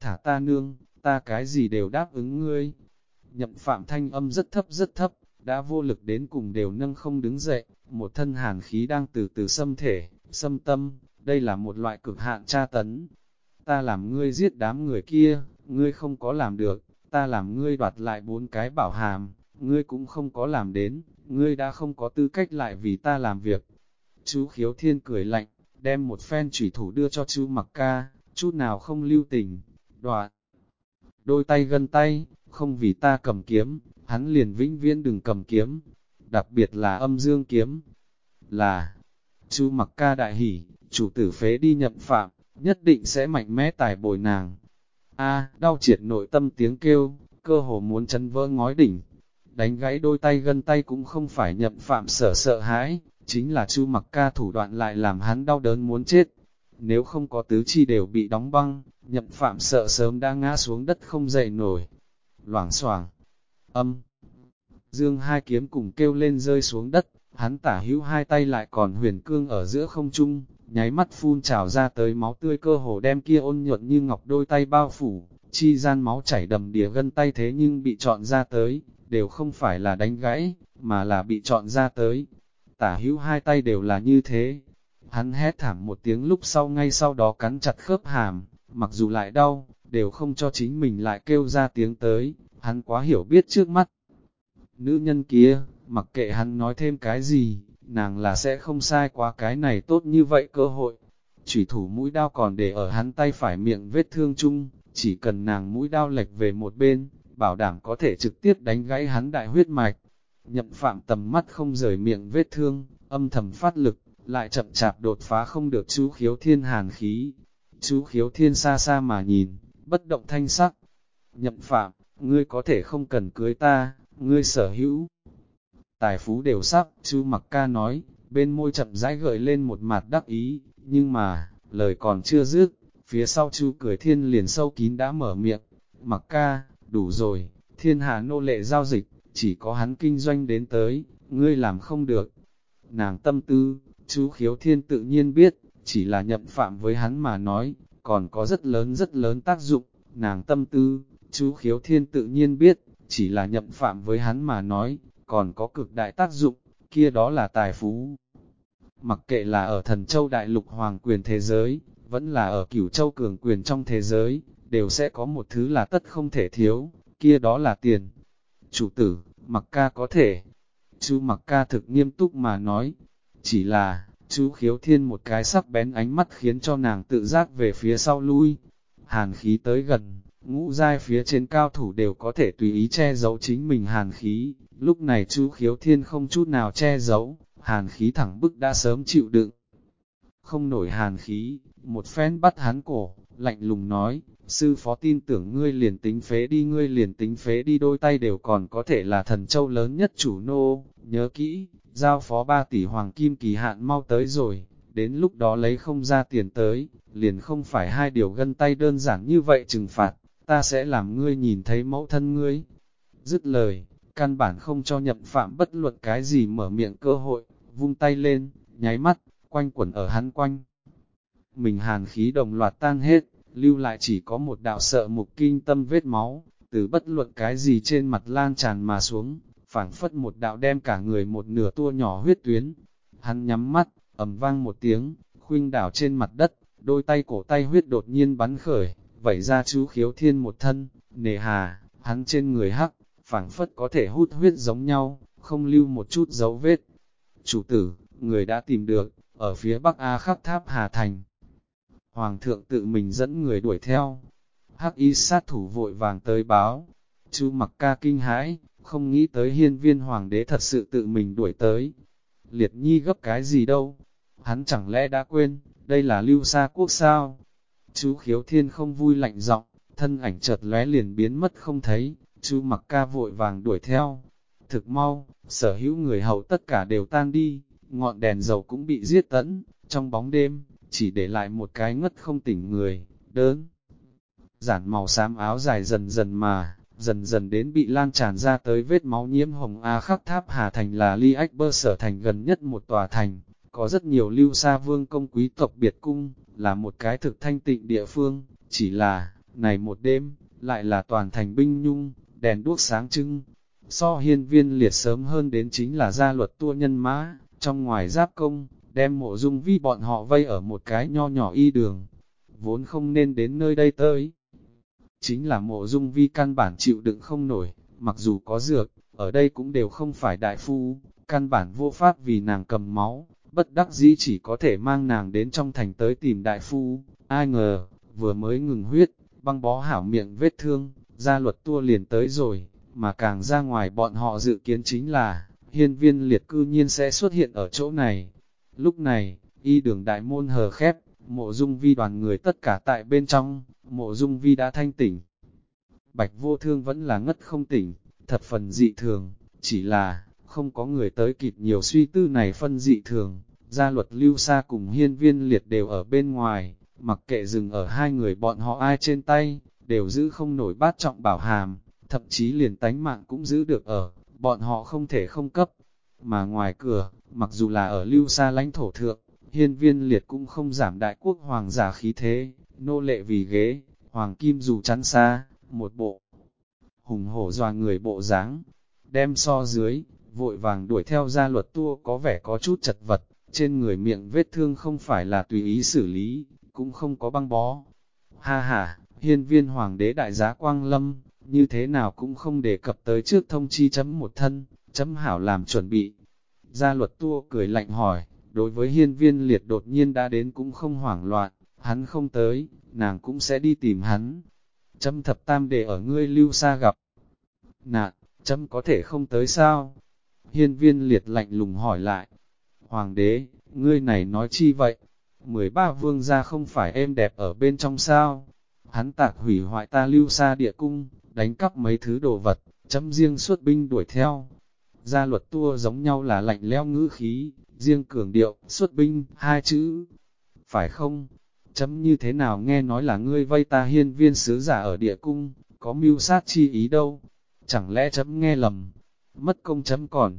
thả ta nương, ta cái gì đều đáp ứng ngươi. Nhậm Phạm thanh âm rất thấp, đã vô lực đến cùng đều nâng không đứng dậy, một thân hàn khí đang từ từ xâm thể, xâm tâm, đây là một loại cực hạn tra tấn. Ta làm ngươi giết đám người kia, ngươi không có làm được, ta làm ngươi đoạt lại 4 cái bảo hàm, ngươi cũng không có làm đến, ngươi đã không có tư cách lại vì ta làm việc. Chú Khiếu Thiên cười lạnh, đem một phen chủy thủ đưa cho chú Mặc Ca, chút nào không lưu tình, đoạt đôi tay gân tay, không vì ta cầm kiếm, hắn liền vĩnh viễn đừng cầm kiếm, đặc biệt là âm dương kiếm. Là, chú Mặc Ca đại hỉ, chủ tử phế đi Nhậm Phạm, nhất định sẽ mạnh mẽ tài bồi nàng. A, đau triệt nội tâm tiếng kêu, cơ hồ muốn chấn vỡ ngói đỉnh. Đánh gãy đôi tay gân tay cũng không phải Nhậm Phạm sợ hãi, chính là Chu Mặc Ca thủ đoạn lại làm hắn đau đớn muốn chết. Nếu không có tứ chi đều bị đóng băng, Nhậm Phạm sợ sớm đã ngã xuống đất không dậy nổi. Loảng xoảng, âm dương hai kiếm cùng kêu lên rơi xuống đất, hắn tả hữu hai tay lại còn huyền cương ở giữa không trung, nháy mắt phun trào ra tới máu tươi, cơ hồ đem kia ôn nhuận như ngọc đôi tay bao phủ, chi gian máu chảy đầm đìa gân tay thế nhưng bị chọn ra tới, đều không phải là đánh gãy, mà là bị chọn ra tới. Tả hữu hai tay đều là như thế. Hắn hét thảm một tiếng lúc sau ngay sau đó cắn chặt khớp hàm, mặc dù lại đau, đều không cho chính mình lại kêu ra tiếng tới, hắn quá hiểu biết trước mắt. Nữ nhân kia, mặc kệ hắn nói thêm cái gì, nàng là sẽ không sai quá cái này tốt như vậy cơ hội. Chủy thủ mũi đao còn để ở hắn tay phải miệng vết thương chung, chỉ cần nàng mũi đao lệch về một bên, bảo đảm có thể trực tiếp đánh gãy hắn đại huyết mạch. Nhậm Phạm tầm mắt không rời miệng vết thương, âm thầm phát lực, lại chậm chạp đột phá không được chú Khiếu Thiên hàn khí. Chú Khiếu Thiên xa xa mà nhìn, bất động thanh sắc. Nhậm Phạm, ngươi có thể không cần cưới ta, ngươi sở hữu tài phú đều sắp, Chu Mặc Ca nói, bên môi chậm rãi gợi lên một mặt đắc ý, nhưng mà, lời còn chưa dứt, phía sau Chu Cười Thiên liền sâu kín đã mở miệng, Mặc Ca, đủ rồi, thiên hạ nô lệ giao dịch, chỉ có hắn kinh doanh đến tới, ngươi làm không được. Nàng tâm tư, Chu Khiếu Thiên tự nhiên biết, chỉ là Nhậm Phạm với hắn mà nói, còn có rất lớn tác dụng, nàng tâm tư, Chu Khiếu Thiên tự nhiên biết, chỉ là Nhậm Phạm với hắn mà nói, còn có cực đại tác dụng, kia đó là tài phú. Mặc kệ là ở Thần Châu Đại Lục Hoàng quyền thế giới, vẫn là ở Cửu Châu Cường quyền trong thế giới, đều sẽ có một thứ là tất không thể thiếu, kia đó là tiền. Chủ tử, Mặc Ca có thể. Chu Mặc Ca thực nghiêm túc mà nói, chỉ là, chú Khiếu Thiên một cái sắc bén ánh mắt khiến cho nàng tự giác về phía sau lui. Hàn khí tới gần, ngũ giai phía trên cao thủ đều có thể tùy ý che giấu chính mình hàn khí. Lúc này chú Khiếu Thiên không chút nào che giấu, hàn khí thẳng bức đã sớm chịu đựng. Không nổi hàn khí, một phen bắt hắn cổ, lạnh lùng nói, sư phó tin tưởng ngươi liền tính phế đi, ngươi liền tính phế đi, đôi tay đều còn có thể là Thần Châu lớn nhất chủ nô, nhớ kỹ, giao phó 3 tỷ hoàng kim kỳ hạn mau tới rồi, đến lúc đó lấy không ra tiền tới, liền không phải 2 điều gân tay đơn giản như vậy trừng phạt, ta sẽ làm ngươi nhìn thấy mẫu thân ngươi. Dứt lời, căn bản không cho Nhậm Phạm bất luận cái gì mở miệng cơ hội, vung tay lên, nháy mắt, quanh quẩn ở hắn quanh. Mình hàn khí đồng loạt tan hết, lưu lại chỉ có một đạo sợ mục kinh tâm vết máu, từ bất luận cái gì trên mặt lan tràn mà xuống, phảng phất một đạo đem cả người một nửa tua nhỏ huyết tuyến. Hắn nhắm mắt, ầm vang một tiếng, khuynh đảo trên mặt đất, đôi tay cổ tay huyết đột nhiên bắn khởi, vẩy ra chú Khiếu Thiên một thân, nề hà, hắn trên người hắc, phảng phất có thể hút huyết giống nhau, không lưu một chút dấu vết. Chủ tử, người đã tìm được, ở phía bắc A Khắc Tháp Hà Thành. Hoàng thượng tự mình dẫn người đuổi theo. Hắc y sát thủ vội vàng tới báo. Chu Mặc Ca kinh hãi, không nghĩ tới hiên viên hoàng đế thật sự tự mình đuổi tới. Liệt nhi gấp cái gì đâu? Hắn chẳng lẽ đã quên, đây là Lưu Sa Quốc sao? Chú Khiếu Thiên không vui lạnh giọng, thân ảnh chợt lóe liền biến mất không thấy. Chu Mặc Ca vội vàng đuổi theo. Thực mau, sở hữu người hầu tất cả đều tan đi, ngọn đèn dầu cũng bị giết tẫn, trong bóng đêm, chỉ để lại một cái ngất không tỉnh người, đơn. Giản màu xám áo dài dần dần đến bị lan tràn ra tới vết máu nhiễm hồng. A Khắc Tháp Hà Thành là Ly Ách Bơ Sở Thành gần nhất một tòa thành, có rất nhiều Lưu Sa Vương công quý tộc biệt cung, là một cái thực thanh tịnh địa phương, chỉ là, Này một đêm, lại là toàn thành binh nhung, đèn đuốc sáng trưng. So Hiên Viên Liệt sớm hơn đến chính là gia luật tua nhân mã, trong ngoài giáp công, đem Mộ Dung Vi bọn họ vây ở một cái nho nhỏ y đường. Vốn không nên đến nơi đây tới. Chính là Mộ Dung Vi căn bản chịu đựng không nổi, mặc dù có dược, ở đây cũng đều không phải đại phu, căn bản vô pháp vì nàng cầm máu, bất đắc dĩ chỉ có thể mang nàng đến trong thành tới tìm đại phu. Ai ngờ, vừa mới ngừng huyết, băng bó hảo miệng vết thương, gia luật tua liền tới rồi, mà càng ra ngoài bọn họ dự kiến chính là, Hiên Viên Liệt cư nhiên sẽ xuất hiện ở chỗ này. Lúc này, y đường đại môn hờ khép, Mộ Dung Vi đoàn người tất cả tại bên trong, Mộ Dung Vi đã thanh tỉnh. Bạch Vô Thương vẫn là ngất không tỉnh, thập phần dị thường, chỉ là, không có người tới kịp nhiều suy tư này phân dị thường. Gia luật Lưu Sa cùng Hiên Viên Liệt đều ở bên ngoài, mặc kệ dừng ở hai người bọn họ ai trên tay, đều giữ không nổi bát trọng bảo hàm, thậm chí liền tánh mạng cũng giữ được ở, bọn họ không thể không cấp. Mà ngoài cửa, mặc dù là ở Lưu Sa lãnh thổ thượng, Hiên Viên Liệt cũng không giảm đại quốc hoàng giả khí thế, nô lệ vì ghế, hoàng kim dù chắn xa, một bộ hùng hổ dọa người bộ dáng, đem so dưới, vội vàng đuổi theo gia luật tua có vẻ có chút chật vật, trên người miệng vết thương không phải là tùy ý xử lý, cũng không có băng bó. Ha ha, Hiên Viên hoàng đế đại giá Quang Lâm, như thế nào cũng không đề cập tới trước thông chi chấm một thân, chấm hảo làm chuẩn bị. Gia luật tua cười lạnh hỏi, đối với Hiên Viên Liệt đột nhiên đã đến cũng không hoảng loạn, hắn không tới, nàng cũng sẽ đi tìm hắn. Chấm thập tam để ở ngươi Lưu Sa gặp nạn, chấm có thể không tới sao? Hiên Viên Liệt lạnh lùng hỏi lại. Hoàng đế, ngươi này nói chi vậy? 13 vương gia không phải êm đẹp ở bên trong sao? Hắn tạc hủy hoại ta Lưu Sa địa cung, đánh cắp mấy thứ đồ vật, chấm riêng xuất binh đuổi theo. Gia luật tua giống nhau là lạnh lẽo ngữ khí, riêng cường điệu, xuất binh, hai chữ. Phải không? Chấm như thế nào nghe nói là ngươi vây ta Hiên Viên sứ giả ở địa cung, có mưu sát chi ý đâu? Chẳng lẽ chấm nghe lầm? Mất công chấm còn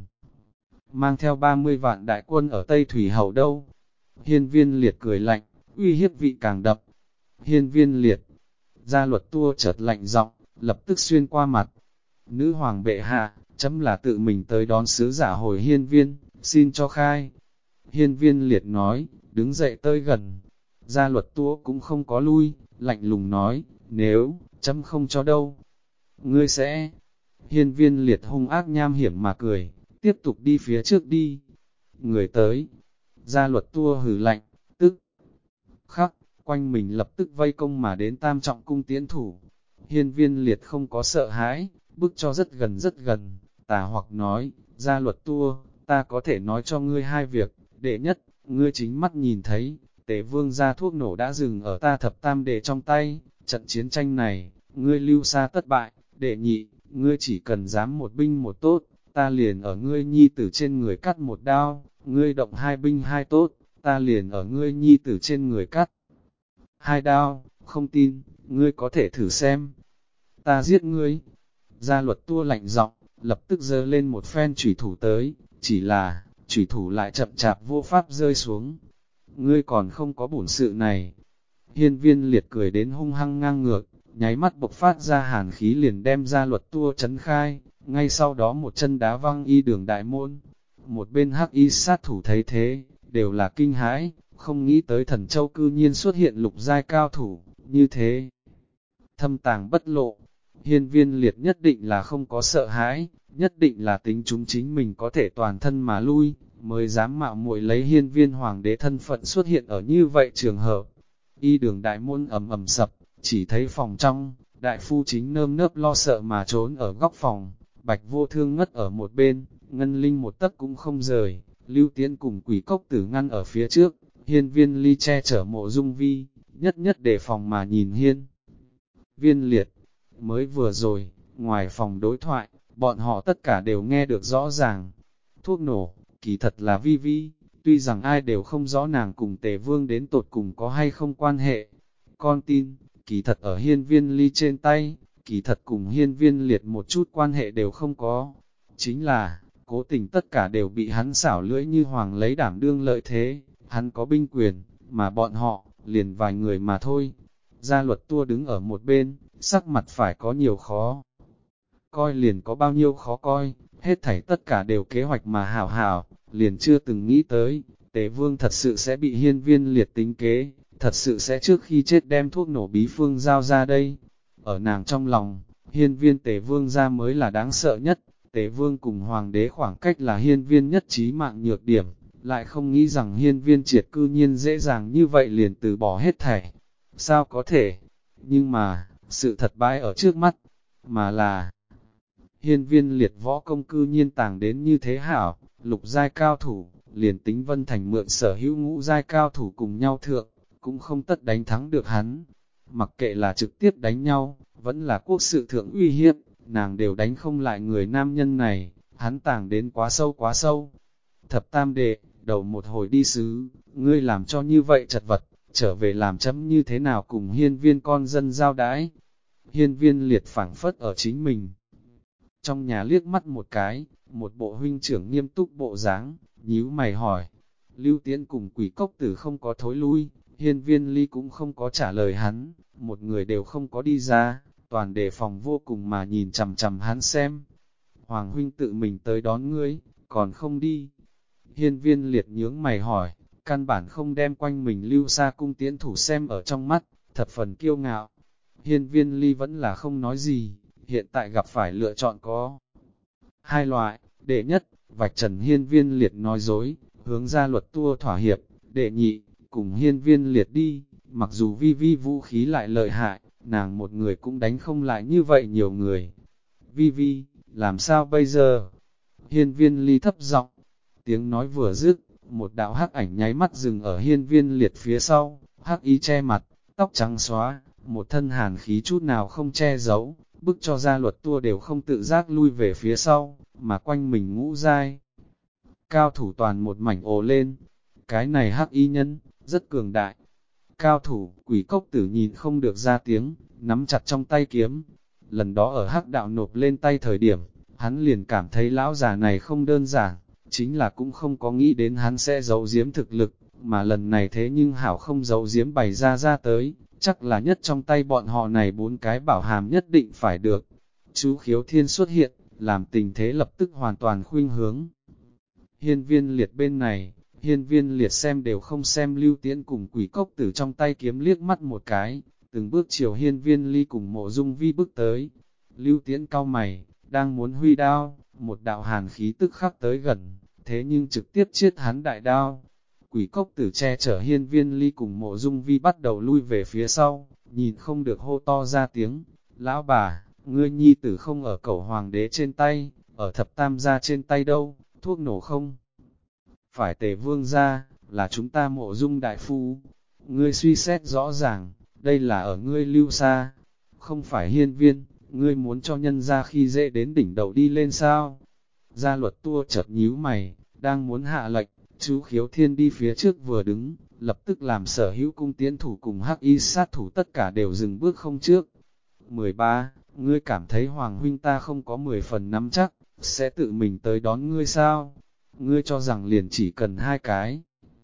mang theo 30 vạn đại quân ở Tây Thủy Hầu đâu? Hiên Viên Liệt cười lạnh, uy hiếp vị càng đậm. Hiên Viên Liệt, gia luật tua chợt lạnh giọng, lập tức xuyên qua mặt. Nữ hoàng bệ hạ, chấm là tự mình tới đón sứ giả hồi Hiên Viên, xin cho khai. Hiên Viên Liệt nói, đứng dậy tới gần. Gia luật tua cũng không có lui, lạnh lùng nói, nếu, chấm không cho đâu. Ngươi sẽ... Hiên Viên Liệt hung ác nham hiểm mà cười, tiếp tục đi phía trước đi. Người tới, gia luật tua hừ lạnh, tức khắc, quanh mình lập tức vây công mà đến tam trọng cung tiến thủ. Hiên Viên Liệt không có sợ hãi, bước cho rất gần, tà hoặc nói, gia luật tua, ta có thể nói cho ngươi hai việc. Đệ nhất, ngươi chính mắt nhìn thấy, Tề Vương gia thuốc nổ đã dừng ở ta thập tam đệ trong tay, trận chiến tranh này, ngươi Lưu Sa tất bại. Đệ nhị, ngươi chỉ cần dám một binh một tốt, ta liền ở ngươi nhi tử trên người cắt một đao, ngươi động hai binh hai tốt, ta liền ở ngươi nhi tử trên người cắt hai đao, không tin, ngươi có thể thử xem. Ta giết ngươi. Gia luật tua lạnh giọng, lập tức giơ lên một phen chủy thủ tới, chỉ là, chủy thủ lại chậm chạp vô pháp rơi xuống. Ngươi còn không có bổn sự này. Hiên Viên Liệt cười đến hung hăng ngang ngược, nháy mắt bộc phát ra hàn khí liền đem gia luật tua chấn khai, ngay sau đó một chân đá văng y đường đại môn. Một bên hắc y sát thủ thấy thế, đều là kinh hãi, không nghĩ tới Thần Châu cư nhiên xuất hiện lục giai cao thủ, như thế. Thâm tàng bất lộ, Hiên Viên Liệt nhất định là không có sợ hãi, nhất định là tính chúng chính mình có thể toàn thân mà lui, mới dám mạo muội lấy Hiên Viên Hoàng đế thân phận xuất hiện ở như vậy trường hợp. Y đường đại môn ầm ầm sập, chỉ thấy phòng trong, đại phu chính nơm nớp lo sợ mà trốn ở góc phòng, Bạch Vô Thương ngất ở một bên, Ngân Linh một tấc cũng không rời, Lưu Tiến cùng Quỷ Cốc Tử ngăn ở phía trước, Hiên Viên Ly che chở Mộ Dung Vi, nhất nhất đề phòng mà nhìn Hiên Viên Liệt. Mới vừa rồi, ngoài phòng đối thoại, bọn họ tất cả đều nghe được rõ ràng. Thuốc nổ, kỳ thật là Vi Vi, tuy rằng ai đều không rõ nàng cùng Tề Vương đến tột cùng có hay không quan hệ. Con tin, kỳ thật ở Hiên Viên Ly trên tay, kỳ thật cùng Hiên Viên Liệt một chút quan hệ đều không có. Chính là, cố tình tất cả đều bị hắn xảo lưỡi như hoàng lấy đảm đương lợi thế, hắn có binh quyền, mà bọn họ, liền vài người mà thôi. Gia luật tua đứng ở một bên, sắc mặt phải có nhiều khó coi liền có bao nhiêu khó coi, hết thảy tất cả đều kế hoạch mà hảo hảo, liền chưa từng nghĩ tới, Tề Vương thật sự sẽ bị Hiên Viên Liệt tính kế, thật sự sẽ trước khi chết đem thuốc nổ bí phương giao ra đây. Ở nàng trong lòng, Hiên Viên Tề Vương ra mới là đáng sợ nhất, Tề Vương cùng Hoàng đế khoảng cách là Hiên Viên nhất trí mạng nhược điểm, lại không nghĩ rằng Hiên Viên Triệt cư nhiên dễ dàng như vậy liền từ bỏ hết thảy. Sao có thể? Nhưng mà, sự thật bãi ở trước mắt, mà là Hiên Viên Liệt võ công cư nhiên tàng đến như thế hảo, lục giai cao thủ, liền tính Vân Thành mượn sở hữu ngũ giai cao thủ cùng nhau thượng, cũng không tất đánh thắng được hắn. Mặc kệ là trực tiếp đánh nhau, vẫn là quốc sự thượng uy hiếp, nàng đều đánh không lại người nam nhân này, hắn tàng đến quá sâu quá sâu. Thập tam đệ, đầu một hồi đi sứ, ngươi làm cho như vậy chật vật, trở về làm chấm như thế nào cùng Hiên Viên con dân giao đãi. Hiên Viên Liệt phảng phất ở chính mình trong nhà liếc mắt một cái, một bộ huynh trưởng nghiêm túc bộ dáng, nhíu mày hỏi. Lưu Tiễn cùng Quỷ Cốc Tử không có thối lui, Hiên Viên Ly cũng không có trả lời hắn, một người đều không có đi ra, toàn đề phòng vô cùng mà nhìn chằm chằm hắn xem. Hoàng huynh tự mình tới đón ngươi, còn không đi. Hiên Viên Liệt nhướng mày hỏi, căn bản không đem quanh mình Lưu Sa cung tiễn thủ xem ở trong mắt, thập phần kiêu ngạo. Hiên Viên Ly vẫn là không nói gì, hiện tại gặp phải lựa chọn có hai loại, đệ nhất, vạch trần Hiên Viên Liệt nói dối, hướng ra luật tua thỏa hiệp, đệ nhị, cùng Hiên Viên Liệt đi, mặc dù vi vi vũ khí lại lợi hại, nàng một người cũng đánh không lại như vậy nhiều người. Vi vi, làm sao bây giờ? Hiên Viên Ly thấp giọng, tiếng nói vừa dứt, một đạo hắc ảnh nháy mắt dừng ở Hiên Viên Liệt phía sau, hắc y che mặt, tóc trắng xóa, một thân hàn khí chút nào không che giấu, bức cho gia luật tua đều không tự giác lui về phía sau, mà quanh mình ngũ giai. Cao thủ toàn một mảnh ồ lên, cái này hắc y nhân, rất cường đại. Cao thủ, Quỷ Cốc Tử nhìn không được ra tiếng, nắm chặt trong tay kiếm. Lần đó ở hắc đạo nộp lên tay thời điểm, hắn liền cảm thấy lão già này không đơn giản, chính là cũng không có nghĩ đến hắn sẽ giấu giếm thực lực, mà lần này thế nhưng hảo không giấu giếm bày ra tới, chắc là nhất trong tay bọn họ này bốn cái bảo hàm nhất định phải được. Chú Khiếu Thiên xuất hiện, làm tình thế lập tức hoàn toàn khuynh hướng. Hiên Viên Liệt bên này, Hiên Viên Liệt xem đều không xem Lưu Tiễn cùng Quỷ Cốc Tử trong tay kiếm liếc mắt một cái, từng bước chiều Hiên Viên Ly cùng Mộ Dung Vi bước tới. Lưu Tiễn cau mày, đang muốn huy đao, một đạo hàn khí tức khắc tới gần, thế nhưng trực tiếp chiết hắn đại đao. Quỷ Cốc Tử che chở Hiên Viên Ly cùng Mộ Dung Vi bắt đầu lui về phía sau, nhìn không được hô to ra tiếng. Lão bà, ngươi nhi tử không ở Cẩu Hoàng đế trên tay, ở Thập Tam gia trên tay đâu, thuốc nổ không? Phải Tề Vương gia, là chúng ta Mộ Dung đại phu. Ngươi suy xét rõ ràng, đây là ở ngươi Lưu Sa, không phải Hiên Viên, ngươi muốn cho nhân ra khi dễ đến đỉnh đầu đi lên sao? Gia luật tua chợt nhíu mày, đang muốn hạ lệnh, chú Khiếu Thiên đi phía trước vừa đứng, lập tức làm sở hữu cung tiến thủ cùng hắc y sát thủ tất cả đều dừng bước không trước. 13. Ngươi cảm thấy Hoàng huynh ta không có 10 phần nắm chắc, sẽ tự mình tới đón ngươi sao? Ngươi cho rằng liền chỉ cần hai cái.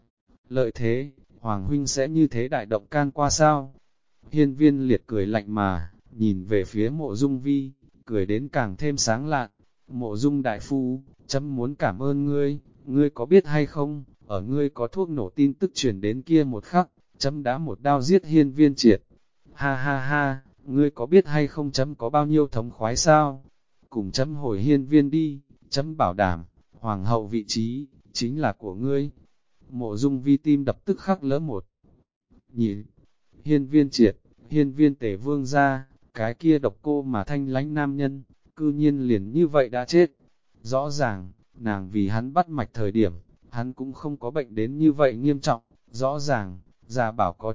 Lợi thế, Hoàng huynh sẽ như thế đại động can qua sao? Hiên Viên Liệt cười lạnh mà, nhìn về phía Mộ Dung Vi, cười đến càng thêm sáng lạn. Mộ Dung đại phu, chấm muốn cảm ơn ngươi, ngươi có biết hay không, ở ngươi có thuốc nổ tin tức truyền đến kia một khắc, chấm đã một đao giết Hiên Viên Triệt. Ha ha ha, ngươi có biết hay không chấm có bao nhiêu thống khoái sao? Cùng chấm hồi Hiên Viên đi, chấm bảo đảm, hoàng hậu vị trí, chính là của ngươi. Mộ Dung Vi tim đập tức khắc lỡ một nhị. Hiên Viên Triệt, Hiên Viên Tề Vương gia, cái kia độc cô mà thanh lánh nam nhân, cư nhiên liền như vậy đã chết. Rõ ràng, nàng vì hắn bắt mạch thời điểm, hắn cũng không có bệnh đến như vậy nghiêm trọng. Rõ ràng, già bảo có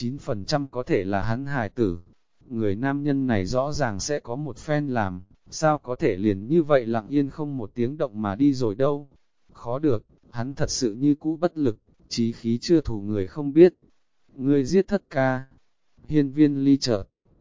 99% có thể là hắn hài tử. Người nam nhân này rõ ràng sẽ có một phen làm, sao có thể liền như vậy lặng yên không một tiếng động mà đi rồi đâu. Khó được, hắn thật sự như cũ bất lực, chí khí chưa thủ người không biết. Ngươi giết thất ca. Hiên Viên Ly chợt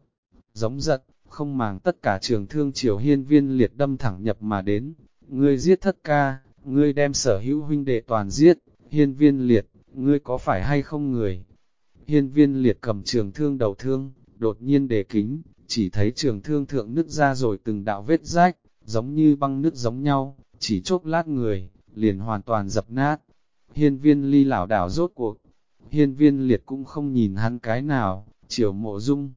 giống giận, không màng tất cả trường thương chiều Hiên Viên Liệt đâm thẳng nhập mà đến. Ngươi giết thất ca, ngươi đem sở hữu huynh đệ toàn giết. Hiên Viên Liệt, ngươi có phải hay không người? Hiên Viên Liệt cầm trường thương đầu thương, đột nhiên đề kính, chỉ thấy trường thương thượng nứt ra rồi từng đạo vết rách, giống như băng nứt giống nhau, chỉ chốc lát người, liền hoàn toàn dập nát. Hiên Viên Ly lảo đảo rốt cuộc, Hiên Viên Liệt cũng không nhìn hắn cái nào, chiều Mộ Dung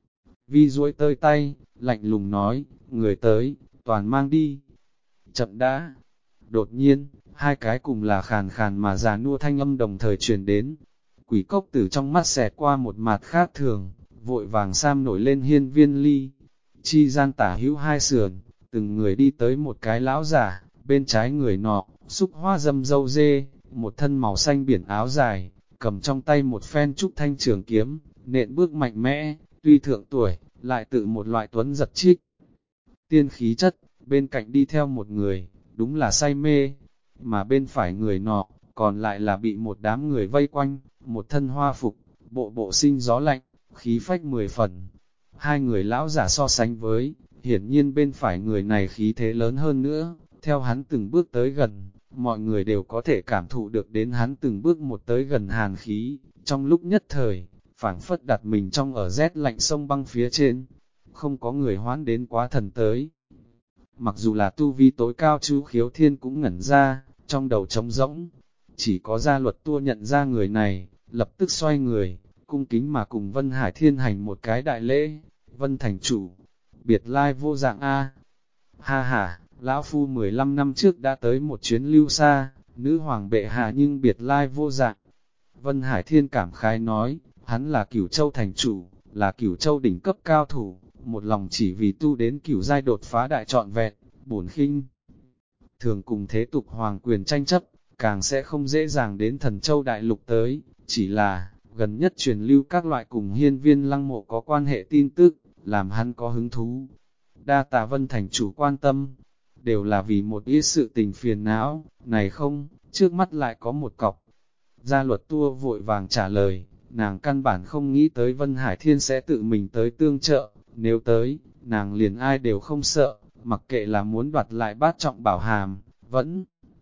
Vi duỗi tơi tay, lạnh lùng nói, người tới, toàn mang đi. Chậm đã. Đột nhiên, hai cái cùng là khàn khàn mà già nua thanh âm đồng thời truyền đến. Quỷ cốc tử trong mắt xẹt qua một mặt khác thường, vội vàng sam nổi lên Hiên Viên Ly. Chi gian tả hữu hai sườn, từng người đi tới một cái lão giả, bên trái người nọ, xúc hoa dâm dâu dê, một thân màu xanh biển áo dài, cầm trong tay một phen trúc thanh trường kiếm, nện bước mạnh mẽ, tuy thượng tuổi, lại tự một loại tuấn giật trích. Tiên khí chất, bên cạnh đi theo một người, đúng là say mê, mà bên phải người nọ, còn lại là bị một đám người vây quanh, một thân hoa phục, bộ bộ sinh gió lạnh, khí phách 10 phần. Hai người lão giả so sánh với, hiển nhiên bên phải người này khí thế lớn hơn nữa, theo hắn từng bước tới gần, mọi người đều có thể cảm thụ được đến hắn từng bước một tới gần hàn khí, trong lúc nhất thời, phảng phất đặt mình trong ở rét lạnh sông băng phía trên, không có người hoán đến quá thần tới. Mặc dù là tu vi tối cao chú Khiếu Thiên cũng ngẩn ra, trong đầu trống rỗng, chỉ có Gia Luật Tua nhận ra người này, lập tức xoay người, cung kính mà cùng Vân Hải Thiên hành một cái đại lễ. Vân thành chủ, biệt lai vô dạng A. Ha ha, lão phu 15 năm trước đã tới một chuyến lưu xa, nữ hoàng bệ hạ nhưng biệt lai vô dạng. Vân Hải Thiên cảm khái nói, hắn là Cửu Châu thành chủ, là Cửu Châu đỉnh cấp cao thủ, một lòng chỉ vì tu đến cửu giai đột phá đại trọn vẹn, bổn khinh. Thường cùng thế tục hoàng quyền tranh chấp, càng sẽ không dễ dàng đến Thần Châu đại lục tới, chỉ là, gần nhất truyền lưu các loại cùng Hiên Viên Lăng Mộ có quan hệ tin tức, làm hắn có hứng thú. Đa tạ Vân thành chủ quan tâm, đều là vì một ít sự tình phiền não, này không, trước mắt lại có một cọc. Gia Luật Tua vội vàng trả lời, nàng căn bản không nghĩ tới Vân Hải Thiên sẽ tự mình tới tương trợ, nếu tới, nàng liền ai đều không sợ, mặc kệ là muốn đoạt lại bát trọng bảo hàm, vẫn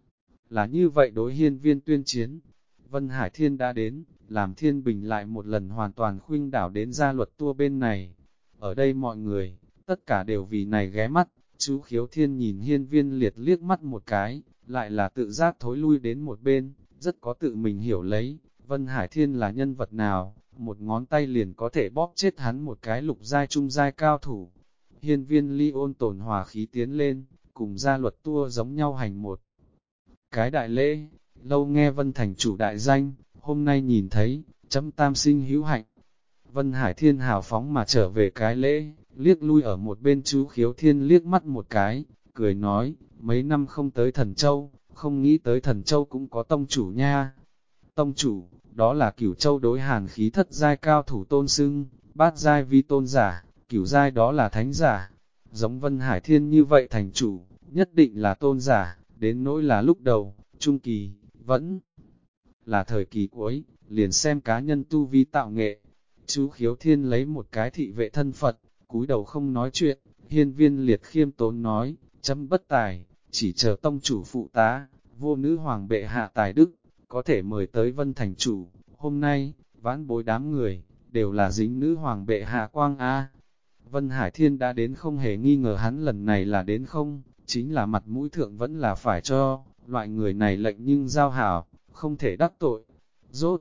là như vậy đối Hiên Viên tuyên chiến. Vân Hải Thiên đã đến, làm Thiên Bình lại một lần hoàn toàn khuynh đảo đến Gia Luật Tua bên này. Ở đây mọi người, tất cả đều vì này ghé mắt, chú Khiếu Thiên nhìn Hiên Viên liệt liếc mắt một cái, lại là tự giác thối lui đến một bên, rất có tự mình hiểu lấy, Vân Hải Thiên là nhân vật nào, một ngón tay liền có thể bóp chết hắn một cái lục giai trung giai cao thủ. Hiên Viên Ly ôn tồn hòa khí tiến lên, cùng Gia Luật Tua giống nhau hành một cái đại lễ, lâu nghe Vân thành chủ đại danh, hôm nay nhìn thấy, chấm tam sinh hữu hạnh. Vân Hải Thiên hào phóng mà trở về cái lễ, liếc lui ở một bên chú Khiếu Thiên liếc mắt một cái, cười nói, mấy năm không tới Thần Châu, không nghĩ tới Thần Châu cũng có tông chủ nha. Tông chủ, đó là Cửu Châu đối hàn khí thất giai cao thủ tôn xưng, bát giai vi tôn giả, cửu giai đó là thánh giả. Giống Vân Hải Thiên như vậy thành chủ, nhất định là tôn giả, đến nỗi là lúc đầu, trung kỳ, vẫn là thời kỳ cuối, liền xem cá nhân tu vi tạo nghệ. Chú Khiếu Thiên lấy một cái thị vệ thân Phật, cúi đầu không nói chuyện, Hiên Viên liệt khiêm tốn nói, chấm bất tài, chỉ chờ tông chủ phụ tá, vô nữ hoàng bệ hạ tài đức, có thể mời tới Vân thành chủ. Hôm nay, vãn bối đám người, đều là dính nữ hoàng bệ hạ quang A. Vân Hải Thiên đã đến không hề nghi ngờ hắn lần này là đến không, chính là mặt mũi thượng vẫn là phải cho, loại người này lệnh nhưng giao hảo, không thể đắc tội. Rốt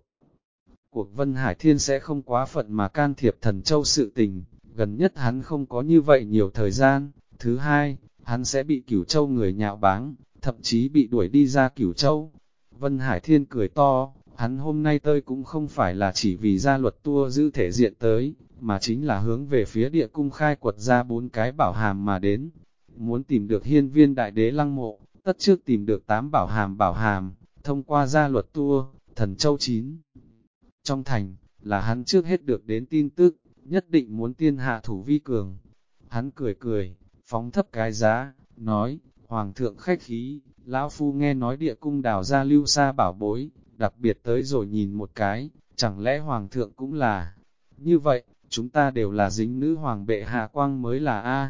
cuộc Vân Hải Thiên sẽ không quá phận mà can thiệp Thần Châu sự tình, gần nhất hắn không có như vậy nhiều thời gian. Thứ hai, hắn sẽ bị Cửu Châu người nhạo báng, thậm chí bị đuổi đi ra Cửu Châu. Vân Hải Thiên cười to, hắn hôm nay tới cũng không phải là chỉ vì Gia Luật Tua giữ thể diện tới, mà chính là hướng về phía địa cung khai quật ra 4 cái bảo hàm mà đến. Muốn tìm được Hiên Viên đại đế Lăng Mộ, tất trước tìm được 8 bảo hàm, thông qua Gia Luật Tua, Thần Châu 9. Trong thành, là hắn trước hết được đến tin tức, nhất định muốn tiên hạ thủ vi cường. Hắn cười cười, phóng thấp cái giá, nói, Hoàng thượng khách khí, lão phu nghe nói địa cung đào ra lưu xa bảo bối, đặc biệt tới rồi nhìn một cái, chẳng lẽ Hoàng thượng cũng là. Như vậy, chúng ta đều là dính nữ hoàng bệ hạ quang mới là A.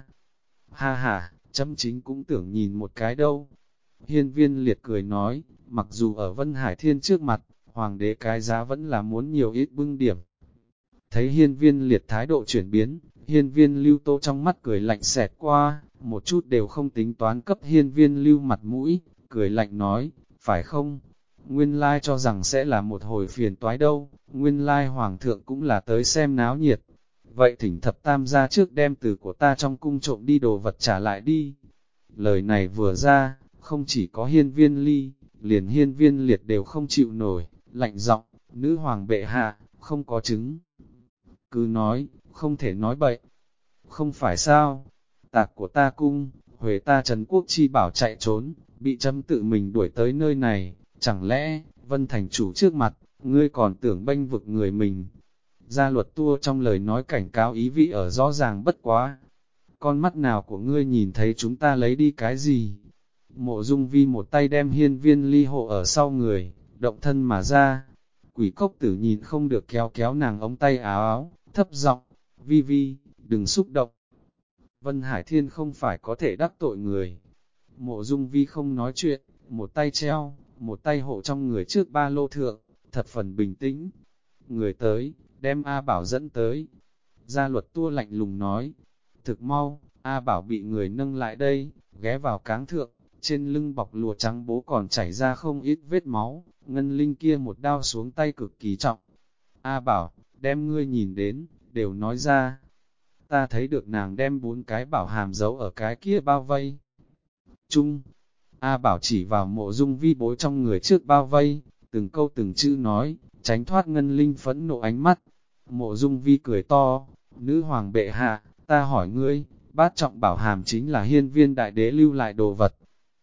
Ha ha, chấm chính cũng tưởng nhìn một cái đâu. Hiên Viên liệt cười nói, mặc dù ở Vân Hải Thiên trước mặt, hoàng đế cái giá vẫn là muốn nhiều ít bưng điểm. Thấy hiên viên liệt thái độ chuyển biến, hiên viên lưu tô trong mắt cười lạnh xẹt qua, một chút đều không tính toán cấp hiên viên lưu mặt mũi, cười lạnh nói, phải không? Nguyên lai cho rằng sẽ là một hồi phiền toái đâu, nguyên lai hoàng thượng cũng là tới xem náo nhiệt. Vậy thỉnh thập tam ra trước đem từ của ta trong cung trộm đi đồ vật trả lại đi. Lời này vừa ra, không chỉ có hiên viên ly, liền hiên viên liệt đều không chịu nổi, lạnh giọng, nữ hoàng bệ hạ, không có chứng. Cứ nói, không thể nói bậy. Không phải sao, tạc của ta cung, Huế ta Trấn Quốc chi bảo chạy trốn, bị chấm tự mình đuổi tới nơi này, chẳng lẽ, Vân Thành chủ trước mặt, ngươi còn tưởng bênh vực người mình. Gia luật tua trong lời nói cảnh cáo ý vị ở rõ ràng bất quá. Con mắt nào của ngươi nhìn thấy chúng ta lấy đi cái gì? Mộ Dung Vi một tay đem hiên viên ly hộ ở sau người, động thân mà ra. Quỷ cốc tử nhìn không được kéo kéo nàng ống tay áo áo, thấp giọng, Vi Vi, đừng xúc động. Vân Hải Thiên không phải có thể đắc tội người. Mộ Dung Vi không nói chuyện, một tay treo, một tay hộ trong người trước ba lô thượng, thật phần bình tĩnh. Người tới, đem A Bảo dẫn tới. Gia luật tua lạnh lùng nói, thực mau, A Bảo bị người nâng lại đây, ghé vào cáng thượng, trên lưng bọc lụa trắng bố còn chảy ra không ít vết máu, ngân linh kia một đao xuống tay cực kỳ trọng. A Bảo, đem ngươi nhìn đến, đều nói ra. Ta thấy được nàng đem 4 cái bảo hàm giấu ở cái kia bao vây. Chung, A Bảo chỉ vào Mộ Dung Vi bối trong người trước bao vây, từng câu từng chữ nói, tránh thoát ngân linh phẫn nộ ánh mắt. Mộ Dung Vi cười to, nữ hoàng bệ hạ, ta hỏi ngươi, bát trọng bảo hàm chính là hiên viên đại đế lưu lại đồ vật.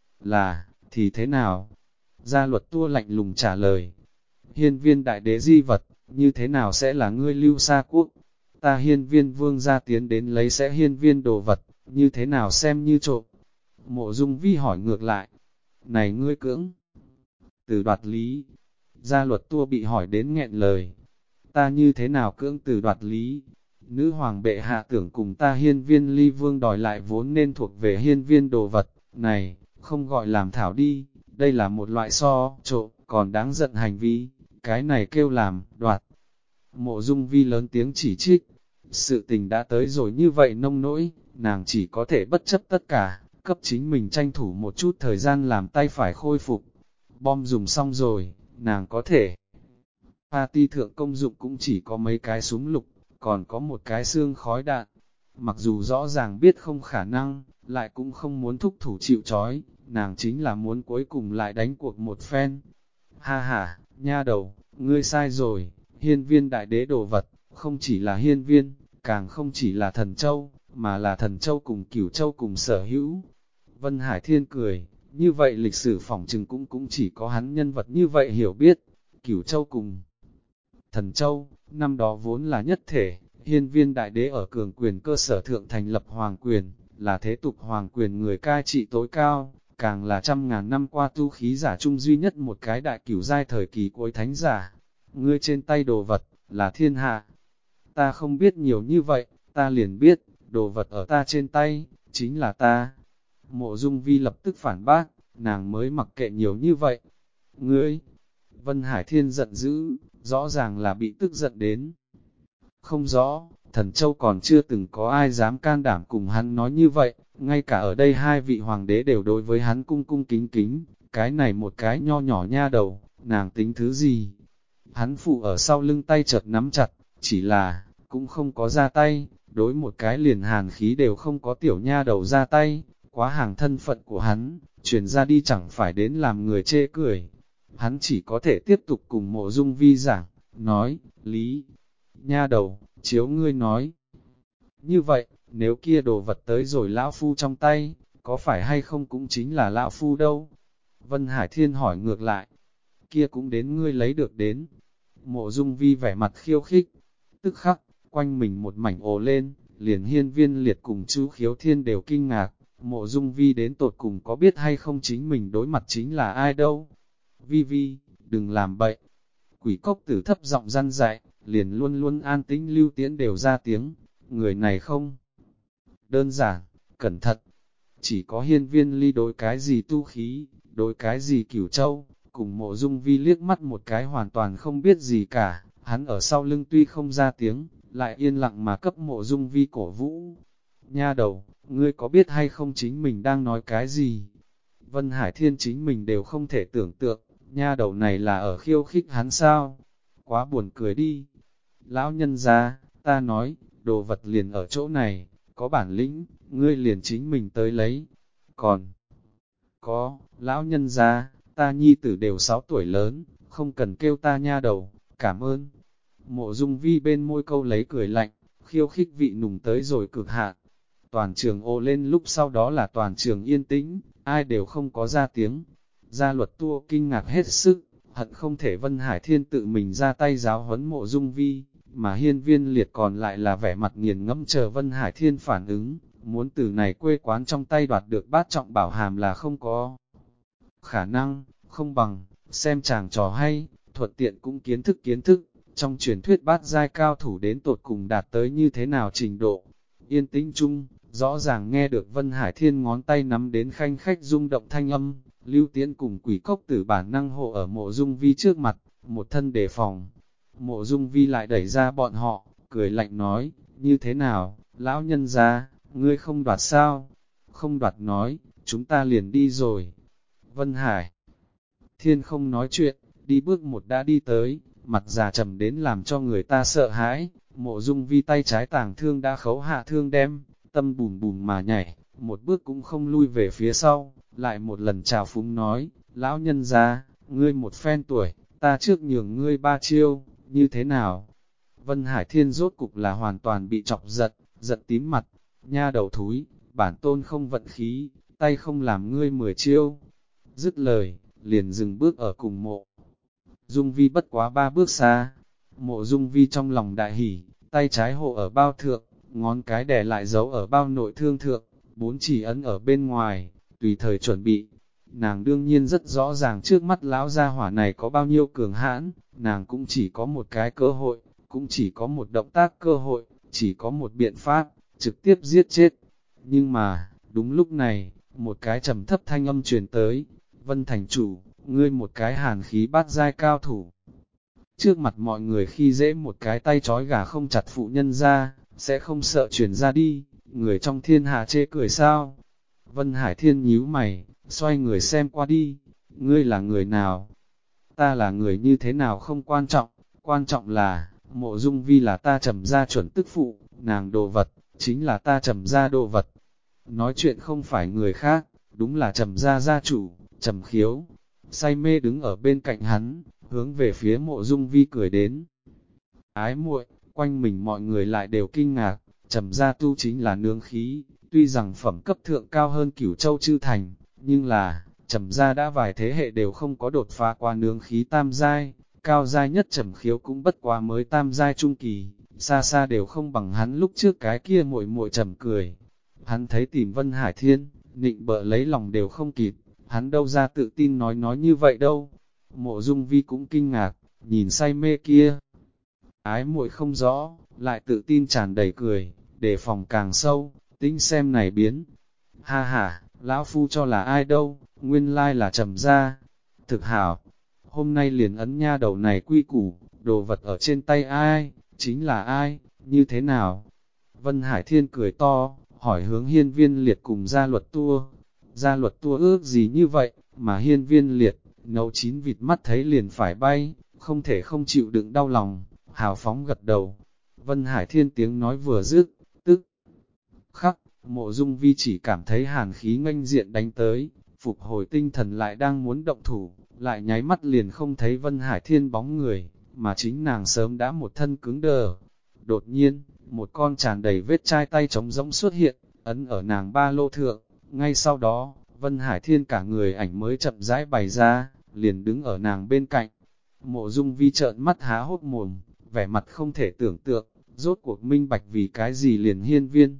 Là, thì thế nào? Gia luật tua lạnh lùng trả lời. Hiên viên đại đế di vật, như thế nào sẽ là ngươi lưu xa quốc? Ta hiên viên vương gia tiến đến lấy sẽ hiên viên đồ vật, như thế nào xem như trộm? Mộ Dung Vi hỏi ngược lại. Này ngươi cưỡng! Từ đoạt lý. Gia luật tua bị hỏi đến nghẹn lời. Ta như thế nào cưỡng từ đoạt lý? Nữ hoàng bệ hạ tưởng cùng ta hiên viên ly vương đòi lại vốn nên thuộc về hiên viên đồ vật. Này, không gọi làm thảo đi, đây là một loại trộm, còn đáng giận hành vi, cái này kêu làm, đoạt. Mộ Dung Vi lớn tiếng chỉ trích, sự tình đã tới rồi như vậy nông nỗi, nàng chỉ có thể bất chấp tất cả, cấp chính mình tranh thủ một chút thời gian làm tay phải khôi phục. Bom dùng xong rồi, nàng có thể. Party thượng công dụng cũng chỉ có mấy cái súng lục, còn có một cái xương khói đạn. Mặc dù rõ ràng biết không khả năng, lại cũng không muốn thúc thủ chịu trói, nàng chính là muốn cuối cùng lại đánh cuộc một phen. Ha ha, nha đầu, ngươi sai rồi, hiên viên đại đế đồ vật, không chỉ là hiên viên, càng không chỉ là thần châu, mà là thần châu cùng cửu châu cùng sở hữu. Vân Hải Thiên cười, như vậy lịch sử phỏng chừng cũng chỉ có hắn nhân vật như vậy hiểu biết, cửu châu cùng thần châu, năm đó vốn là nhất thể, hiên viên đại đế ở cường quyền cơ sở thượng thành lập hoàng quyền, là thế tục hoàng quyền người cai trị tối cao, càng là trăm ngàn năm qua tu khí giả chung duy nhất một cái đại cửu giai thời kỳ cuối thánh giả. Ngươi trên tay đồ vật, là thiên hạ. Ta không biết nhiều như vậy, ta liền biết, đồ vật ở ta trên tay, chính là ta. Mộ Dung Vi lập tức phản bác, nàng mới mặc kệ nhiều như vậy. Ngươi, Vân Hải Thiên giận dữ, rõ ràng là bị tức giận đến. Không rõ, thần châu còn chưa từng có ai dám can đảm cùng hắn nói như vậy, ngay cả ở đây hai vị hoàng đế đều đối với hắn cung cung kính kính, cái này một cái nho nhỏ nha đầu, nàng tính thứ gì? Hắn phụ ở sau lưng tay chợt nắm chặt, chỉ là, cũng không có ra tay, đối một cái liền hàn khí đều không có tiểu nha đầu ra tay, quá hàng thân phận của hắn, truyền ra đi chẳng phải đến làm người chê cười. Hắn chỉ có thể tiếp tục cùng Mộ Dung Vi giảng, nói, Lý, nha đầu, chiếu ngươi nói. Như vậy, nếu kia đồ vật tới rồi lão phu trong tay, có phải hay không cũng chính là lão phu đâu? Vân Hải Thiên hỏi ngược lại, kia cũng đến ngươi lấy được đến. Mộ Dung Vi vẻ mặt khiêu khích, tức khắc, quanh mình một mảnh ồ lên, liền hiên viên liệt cùng chú Khiếu Thiên đều kinh ngạc, Mộ Dung Vi đến tột cùng có biết hay không chính mình đối mặt chính là ai đâu. Vi Vi, đừng làm bậy. Quỷ cốc tử thấp giọng răn dạy, liền luôn luôn an tĩnh Lưu Tiễn đều ra tiếng, người này không đơn giản, cẩn thận. Chỉ có hiên viên ly đối cái gì tu khí, đối cái gì cửu châu, cùng Mộ Dung Vi liếc mắt một cái hoàn toàn không biết gì cả, hắn ở sau lưng tuy không ra tiếng, lại yên lặng mà cấp Mộ Dung Vi cổ vũ. Nha đầu, ngươi có biết hay không chính mình đang nói cái gì? Vân Hải Thiên chính mình đều không thể tưởng tượng, nha đầu này là ở khiêu khích hắn sao? Quá buồn cười đi. Lão nhân gia, ta nói, đồ vật liền ở chỗ này, có bản lĩnh, ngươi liền chính mình tới lấy. Còn có, lão nhân gia, ta nhi tử đều 6 tuổi lớn, không cần kêu ta nha đầu, cảm ơn. Mộ Dung Vi bên môi câu lấy cười lạnh, khiêu khích vị nùng tới rồi cực hạn. Toàn trường ồ lên, lúc sau đó là toàn trường yên tĩnh, ai đều không có ra tiếng. Gia Luật Tua kinh ngạc hết sức, hận không thể Vân Hải Thiên tự mình ra tay giáo huấn Mộ Dung Vi, mà Hiên Viên Liệt còn lại là vẻ mặt nghiền ngẫm chờ Vân Hải Thiên phản ứng, muốn từ này quê quán trong tay đoạt được bát trọng bảo hàm là không có khả năng, không bằng, xem chàng trò hay, thuận tiện cũng kiến thức, trong truyền thuyết bát giai cao thủ đến tột cùng đạt tới như thế nào trình độ. Yên tĩnh chung, rõ ràng nghe được Vân Hải Thiên ngón tay nắm đến khanh khách rung động thanh âm, Lưu Tiễn cùng Quỷ Cốc Tử bản năng hộ ở Mộ Dung Vi trước mặt, một thân đề phòng. Mộ Dung Vi lại đẩy ra bọn họ, cười lạnh nói, như thế nào, lão nhân gia, ngươi không đoạt sao? Không đoạt nói, chúng ta liền đi rồi. Vân Hải Thiên không nói chuyện, đi bước một đã đi tới, mặt già trầm đến làm cho người ta sợ hãi. Mộ Dung Vi tay trái tàng thương đã khấu hạ thương đem, tâm bùm bùm mà nhảy, một bước cũng không lui về phía sau, lại một lần chào phúng nói, lão nhân gia, ngươi một phen tuổi, ta trước nhường ngươi 3 chiêu, như thế nào? Vân Hải Thiên rốt cục là hoàn toàn bị chọc giận, giận tím mặt, nha đầu thúi, bản tôn không vận khí, tay không làm ngươi 10 chiêu. Dứt lời, liền dừng bước ở cùng Mộ Dung Vi bất quá 3 bước xa. Mộ Dung Vi trong lòng đại hỉ, tay trái hộ ở bao thượng, ngón cái đè lại giấu ở bao nội thương thượng, 4 chỉ ấn ở bên ngoài, tùy thời chuẩn bị. Nàng đương nhiên rất rõ ràng trước mắt lão gia hỏa này có bao nhiêu cường hãn, nàng cũng chỉ có một cái cơ hội, cũng chỉ có một động tác cơ hội, chỉ có một biện pháp, trực tiếp giết chết. Nhưng mà, đúng lúc này, một cái trầm thấp thanh âm truyền tới, Vân Thành Chủ, ngươi một cái hàn khí bát giai cao thủ. Trước mặt mọi người khi dễ một cái tay trói gà không chặt phụ nhân ra, sẽ không sợ truyền ra đi, người trong thiên hạ chê cười sao? Vân Hải Thiên nhíu mày, xoay người xem qua đi, ngươi là người nào? Ta là người như thế nào không quan trọng là, Mộ Dung Vi là ta Trầm gia chuẩn tức phụ, nàng đồ vật, chính là ta Trầm gia đồ vật. Nói chuyện không phải người khác, đúng là Trầm gia gia chủ, Trầm Khiếu. Say mê đứng ở bên cạnh hắn, hướng về phía Mộ Dung Vi cười đến. Ái muội, quanh mình mọi người lại đều kinh ngạc, Trầm gia tu chính là nương khí, tuy rằng phẩm cấp thượng cao hơn Cửu Châu Chư Thành, nhưng là, Trầm gia đã vài thế hệ đều không có đột phá qua nương khí tam giai, cao giai nhất Trầm Khiếu cũng bất quá mới tam giai trung kỳ, xa xa đều không bằng hắn lúc trước cái kia muội muội Trầm cười. Hắn thấy tìm Vân Hải Thiên, nịnh bợ lấy lòng đều không kịp, hắn đâu ra tự tin nói như vậy đâu. Mộ Dung Vi cũng kinh ngạc, nhìn say mê kia. Ái muội không rõ, lại tự tin tràn đầy cười, đề phòng càng sâu, tính xem này biến. Ha ha, lão phu cho là ai đâu, nguyên lai là Trầm gia. Thực hảo, hôm nay liền ấn nha đầu này quy củ, đồ vật ở trên tay ai, chính là ai, như thế nào? Vân Hải Thiên cười to, hỏi hướng Hiên Viên Liệt cùng Gia Luật Tua. Gia Luật Tua ước gì như vậy, mà Hiên Viên Liệt, nấu chín vịt mắt thấy liền phải bay, không thể không chịu đựng đau lòng, hào phóng gật đầu. Vân Hải Thiên tiếng nói vừa dứt, tức khắc, Mộ Dung Vi chỉ cảm thấy hàn khí nghênh diện đánh tới, phục hồi tinh thần lại đang muốn động thủ, lại nháy mắt liền không thấy Vân Hải Thiên bóng người, mà chính nàng sớm đã một thân cứng đờ. Đột nhiên, một con tràn đầy vết chai tay trống rỗng xuất hiện, ấn ở nàng ba lô thượng, ngay sau đó, Vân Hải Thiên cả người ảnh mới chậm rãi bày ra, liền đứng ở nàng bên cạnh. Mộ Dung Vi trợn mắt há hốt mồm, vẻ mặt không thể tưởng tượng, rốt cuộc minh bạch vì cái gì liền Hiên Viên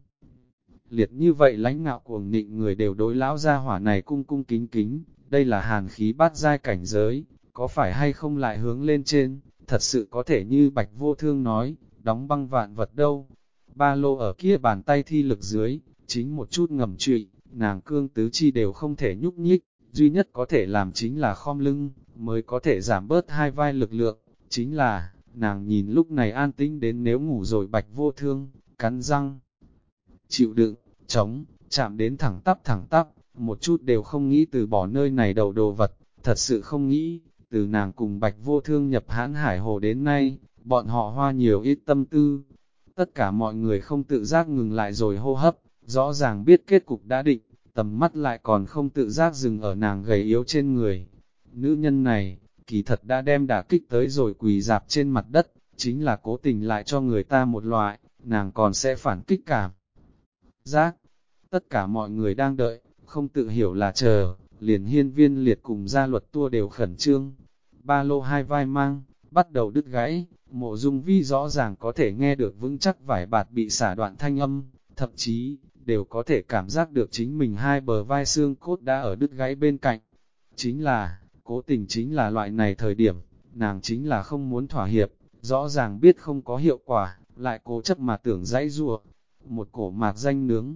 Liệt như vậy lãnh ngạo cuồng nịnh người đều đối lão gia hỏa này cung cung kính kính, đây là hàn khí bát giai cảnh giới, có phải hay không lại hướng lên trên, thật sự có thể như Bạch Vô Thương nói, đóng băng vạn vật đâu. Ba lô ở kia bàn tay thi lực dưới, chính một chút ngầm trụy, nàng cương tứ chi đều không thể nhúc nhích, duy nhất có thể làm chính là khom lưng, mới có thể giảm bớt hai vai lực lượng. Chính là, nàng nhìn lúc này an tĩnh đến nếu ngủ rồi Bạch Vô Thương, cắn răng, chịu đựng, chống, chạm đến thẳng tắp, một chút đều không nghĩ từ bỏ nơi này đầu đồ vật, thật sự không nghĩ, từ nàng cùng Bạch Vô Thương nhập hãn hải hồ đến nay, bọn họ hoa nhiều ít tâm tư. Tất cả mọi người không tự giác ngừng lại rồi hô hấp, rõ ràng biết kết cục đã định, tầm mắt lại còn không tự giác dừng ở nàng gầy yếu trên người. Nữ nhân này, kỳ thật đã đem đả kích tới rồi quỳ dạp trên mặt đất, chính là cố tình lại cho người ta một loại, nàng còn sẽ phản kích cảm giác. Tất cả mọi người đang đợi, không tự hiểu là chờ, liền Hiên Viên Liệt cùng gia luật tua đều khẩn trương. Ba lô hai vai mang, bắt đầu đứt gãy, Mộ Dung Vi rõ ràng có thể nghe được vững chắc vải bạt bị xả đoạn thanh âm, thậm chí, đều có thể cảm giác được chính mình hai bờ vai xương cốt đã ở đứt gãy bên cạnh. Chính là, cố tình chính là loại này thời điểm, nàng chính là không muốn thỏa hiệp, rõ ràng biết không có hiệu quả, lại cố chấp mà tưởng dãy rùa. Một cổ mạc danh nướng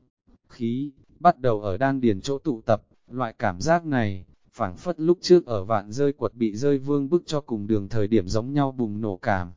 khí, bắt đầu ở đan điền chỗ tụ tập, loại cảm giác này, phảng phất lúc trước ở vạn rơi quật bị rơi vương bức cho cùng đường thời điểm giống nhau bùng nổ cảm.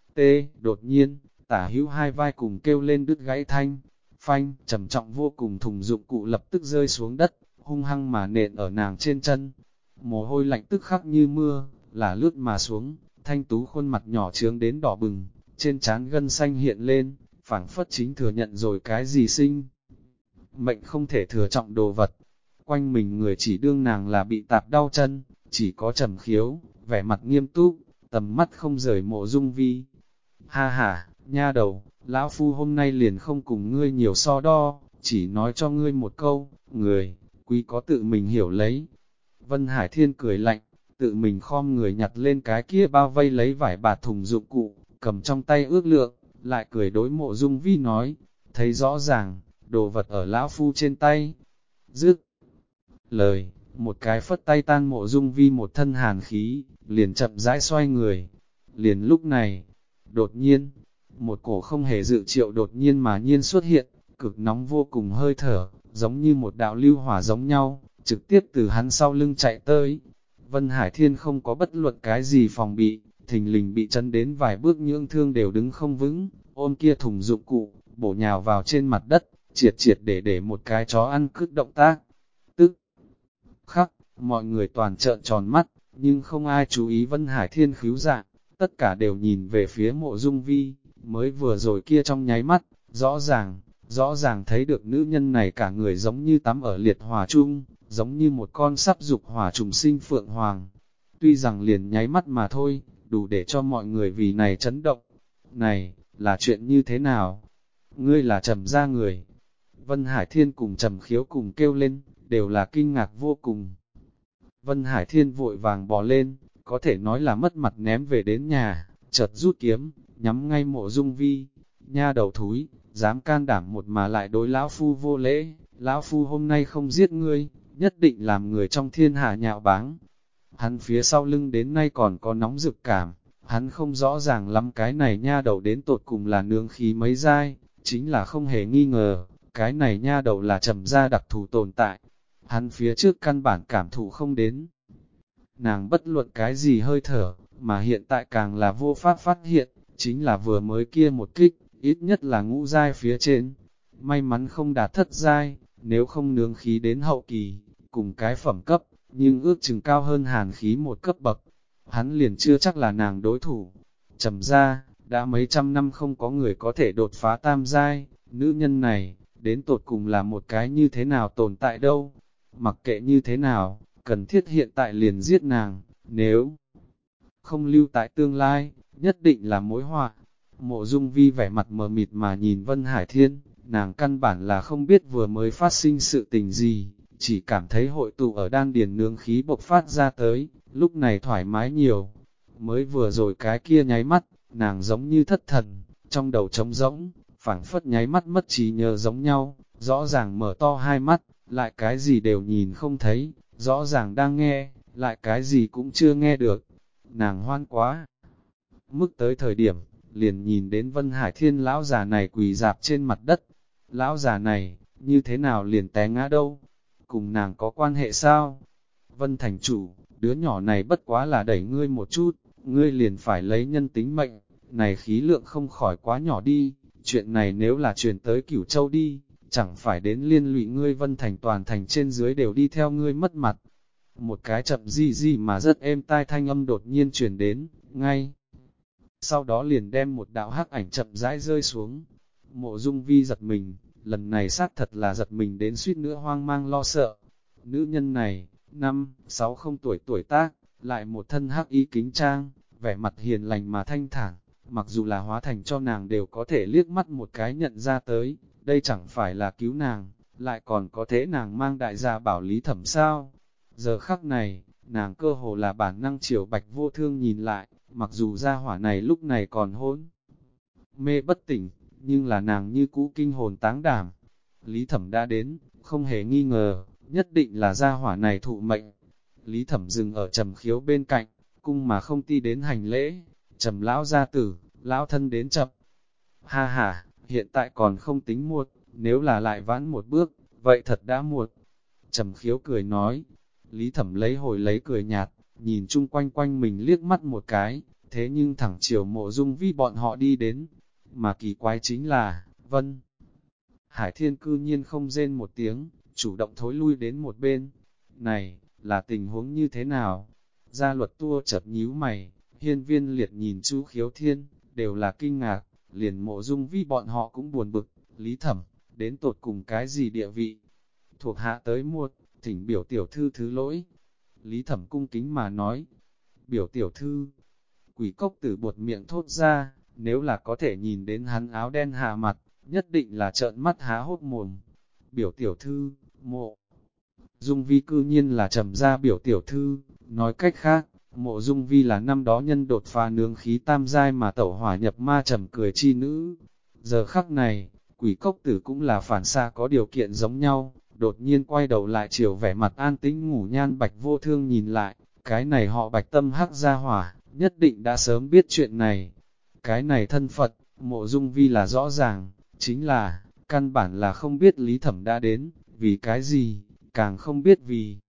Đột nhiên, tả hữu hai vai cùng kêu lên đứt gãy thanh, phanh, trầm trọng vô cùng thùng dụng cụ lập tức rơi xuống đất, hung hăng mà nện ở nàng trên chân. Mồ hôi lạnh tức khắc như mưa, là lướt mà xuống, thanh tú khuôn mặt nhỏ trướng đến đỏ bừng, trên trán gân xanh hiện lên, phảng phất chính thừa nhận rồi cái gì sinh. Mệnh không thể thừa trọng đồ vật, quanh mình người chỉ đương nàng là bị tạp đau chân, chỉ có Trầm Khiếu, vẻ mặt nghiêm túc, tầm mắt không rời Mộ Dung Vi. Ha ha, nha đầu, lão phu hôm nay liền không cùng ngươi nhiều so đo, chỉ nói cho ngươi một câu, người, quý có tự mình hiểu lấy. Vân Hải Thiên cười lạnh, tự mình khom người nhặt lên cái kia bao vây lấy vải bạt thùng dụng cụ, cầm trong tay ước lượng, lại cười đối Mộ Dung Vi nói, thấy rõ ràng, đồ vật ở lão phu trên tay. Dứt lời, một cái phất tay tan Mộ Dung Vi một thân hàn khí, liền chậm rãi xoay người. Liền lúc này, đột nhiên, một cổ không hề dự triệu đột nhiên mà nhiên xuất hiện, cực nóng vô cùng hơi thở, giống như một đạo lưu hỏa giống nhau, trực tiếp từ hắn sau lưng chạy tới. Vân Hải Thiên không có bất luận cái gì phòng bị, thình lình bị chấn đến vài bước nhưỡng thương đều đứng không vững, ôm kia thùng dụng cụ, bổ nhào vào trên mặt đất, triệt để một cái chó ăn cứt động tác. Tức khắc, mọi người toàn trợn tròn mắt, nhưng không ai chú ý Vân Hải Thiên khứu dạng, tất cả đều nhìn về phía Mộ Dung Vi, mới vừa rồi kia trong nháy mắt, rõ ràng thấy được nữ nhân này cả người giống như tắm ở liệt hỏa chung, giống như một con sắp dục hỏa trùng sinh phượng hoàng. Tuy rằng liền nháy mắt mà thôi, đủ để cho mọi người vì này chấn động. Này, là chuyện như thế nào? Ngươi là Trầm gia người. Vân Hải Thiên cùng Trầm Khiếu cùng kêu lên, đều là kinh ngạc vô cùng. Vân Hải Thiên vội vàng bò lên, có thể nói là mất mặt ném về đến nhà, chợt rút kiếm, nhắm ngay Mộ Dung Vi. Nha đầu thúi, dám can đảm một mà lại đối lão phu vô lễ, lão phu hôm nay không giết ngươi, nhất định làm người trong thiên hạ nhạo báng. Hắn phía sau lưng đến nay còn có nóng rực cảm, hắn không rõ ràng lắm cái này nha đầu đến tột cùng là nương khí mấy giai, chính là không hề nghi ngờ, cái này nha đầu là Trầm gia đặc thù tồn tại. Hắn phía trước căn bản cảm thụ không đến nàng bất luận cái gì hơi thở, mà hiện tại càng là vô pháp phát hiện, chính là vừa mới kia một kích, ít nhất là ngũ giai phía trên. May mắn không đạt thất giai, nếu không nướng khí đến hậu kỳ, cùng cái phẩm cấp, nhưng ước chừng cao hơn hàn khí một cấp bậc. Hắn liền chưa chắc là nàng đối thủ. Trầm ra, đã mấy trăm năm không có người có thể đột phá tam giai, nữ nhân này, đến tột cùng là một cái như thế nào tồn tại đâu. Mặc kệ như thế nào, cần thiết hiện tại liền giết nàng, nếu không lưu tại tương lai, nhất định là mối họa. Mộ Dung Vi vẻ mặt mờ mịt mà nhìn Vân Hải Thiên, nàng căn bản là không biết vừa mới phát sinh sự tình gì, chỉ cảm thấy hội tụ ở đan điền nướng khí bộc phát ra tới, lúc này thoải mái nhiều. Mới vừa rồi cái kia nháy mắt, nàng giống như thất thần, trong đầu trống rỗng, phảng phất nháy mắt mất trí nhớ giống nhau, rõ ràng mở to hai mắt, lại cái gì đều nhìn không thấy, rõ ràng đang nghe, lại cái gì cũng chưa nghe được. Nàng hoan quá. Mức tới thời điểm, liền nhìn đến Vân Hải Thiên lão già này quỳ dạp trên mặt đất. Lão già này, như thế nào liền té ngã đâu? Cùng nàng có quan hệ sao? Vân thành chủ, đứa nhỏ này bất quá là đẩy ngươi một chút, ngươi liền phải lấy nhân tính mệnh, này khí lượng không khỏi quá nhỏ đi, chuyện này nếu là truyền tới Cửu Châu đi, chẳng phải đến liên lụy ngươi Vân Thành toàn thành trên dưới đều đi theo ngươi mất mặt. Một cái chậm di mà rất êm tai thanh âm đột nhiên truyền đến, ngay sau đó liền đem một đạo hắc ảnh chậm rãi rơi xuống. Mộ Dung Vi giật mình, lần này xác thật là giật mình đến suýt nữa hoang mang lo sợ. Nữ nhân này, 5-6 tuổi tuổi tác, lại một thân hắc y kính trang, vẻ mặt hiền lành mà thanh thản, mặc dù là hóa thành cho nàng đều có thể liếc mắt một cái nhận ra tới, đây chẳng phải là cứu nàng, lại còn có thế nàng mang đại gia bảo Lý Thẩm sao. Giờ khắc này, nàng cơ hồ là bản năng chiều Bạch Vô Thương nhìn lại, mặc dù gia hỏa này lúc này còn hỗn mê bất tỉnh, nhưng là nàng như cũ kinh hồn táng đảm. Lý Thẩm đã đến, không hề nghi ngờ, nhất định là gia hỏa này thụ mệnh. Lý Thẩm dừng ở Trầm Khiếu bên cạnh, cung mà không ti đến hành lễ. Trầm lão gia tử, lão thân đến chậm. Ha ha, hiện tại còn không tính muộn, nếu là lại vãn một bước, vậy thật đã muộn. Trầm Khiếu cười nói. Lý Thẩm lấy cười nhạt, nhìn chung quanh quanh mình liếc mắt một cái, thế nhưng thẳng chiều Mộ Dung Vi bọn họ đi đến. Mà kỳ quái chính là, Vân Hải Thiên cư nhiên không rên một tiếng, chủ động thối lui đến một bên. Này, là tình huống như thế nào? Gia Luật Tua chợt nhíu mày, Hiên Viên Liệt nhìn Chu Khiếu Thiên, đều là kinh ngạc, liền Mộ Dung Vi bọn họ cũng buồn bực. Lý Thẩm, đến tột cùng cái gì địa vị? Thuộc hạ tới muộn, thỉnh biểu tiểu thư thứ lỗi. Lý Thẩm cung kính mà nói, biểu tiểu thư, Quỷ Cốc Tử buột miệng thốt ra, nếu là có thể nhìn đến hắn áo đen hạ mặt, nhất định là trợn mắt há hốc mồm. Biểu tiểu thư, Mộ Dung Vi cư nhiên là Trầm gia biểu tiểu thư, nói cách khác, Mộ Dung Vi là năm đó nhân đột phá nướng khí tam giai mà tẩu hỏa nhập ma Trầm cười chi nữ. Giờ khắc này, Quỷ Cốc Tử cũng là phản xạ có điều kiện giống nhau, đột nhiên quay đầu lại chiều vẻ mặt an tĩnh ngủ nhan Bạch Vô Thương nhìn lại, cái này họ Bạch tâm hắc gia hỏa, nhất định đã sớm biết chuyện này. Cái này thân Phật, Mộ Dung Vi là rõ ràng, chính là, căn bản là không biết Lý Thẩm đã đến, vì cái gì, càng không biết vì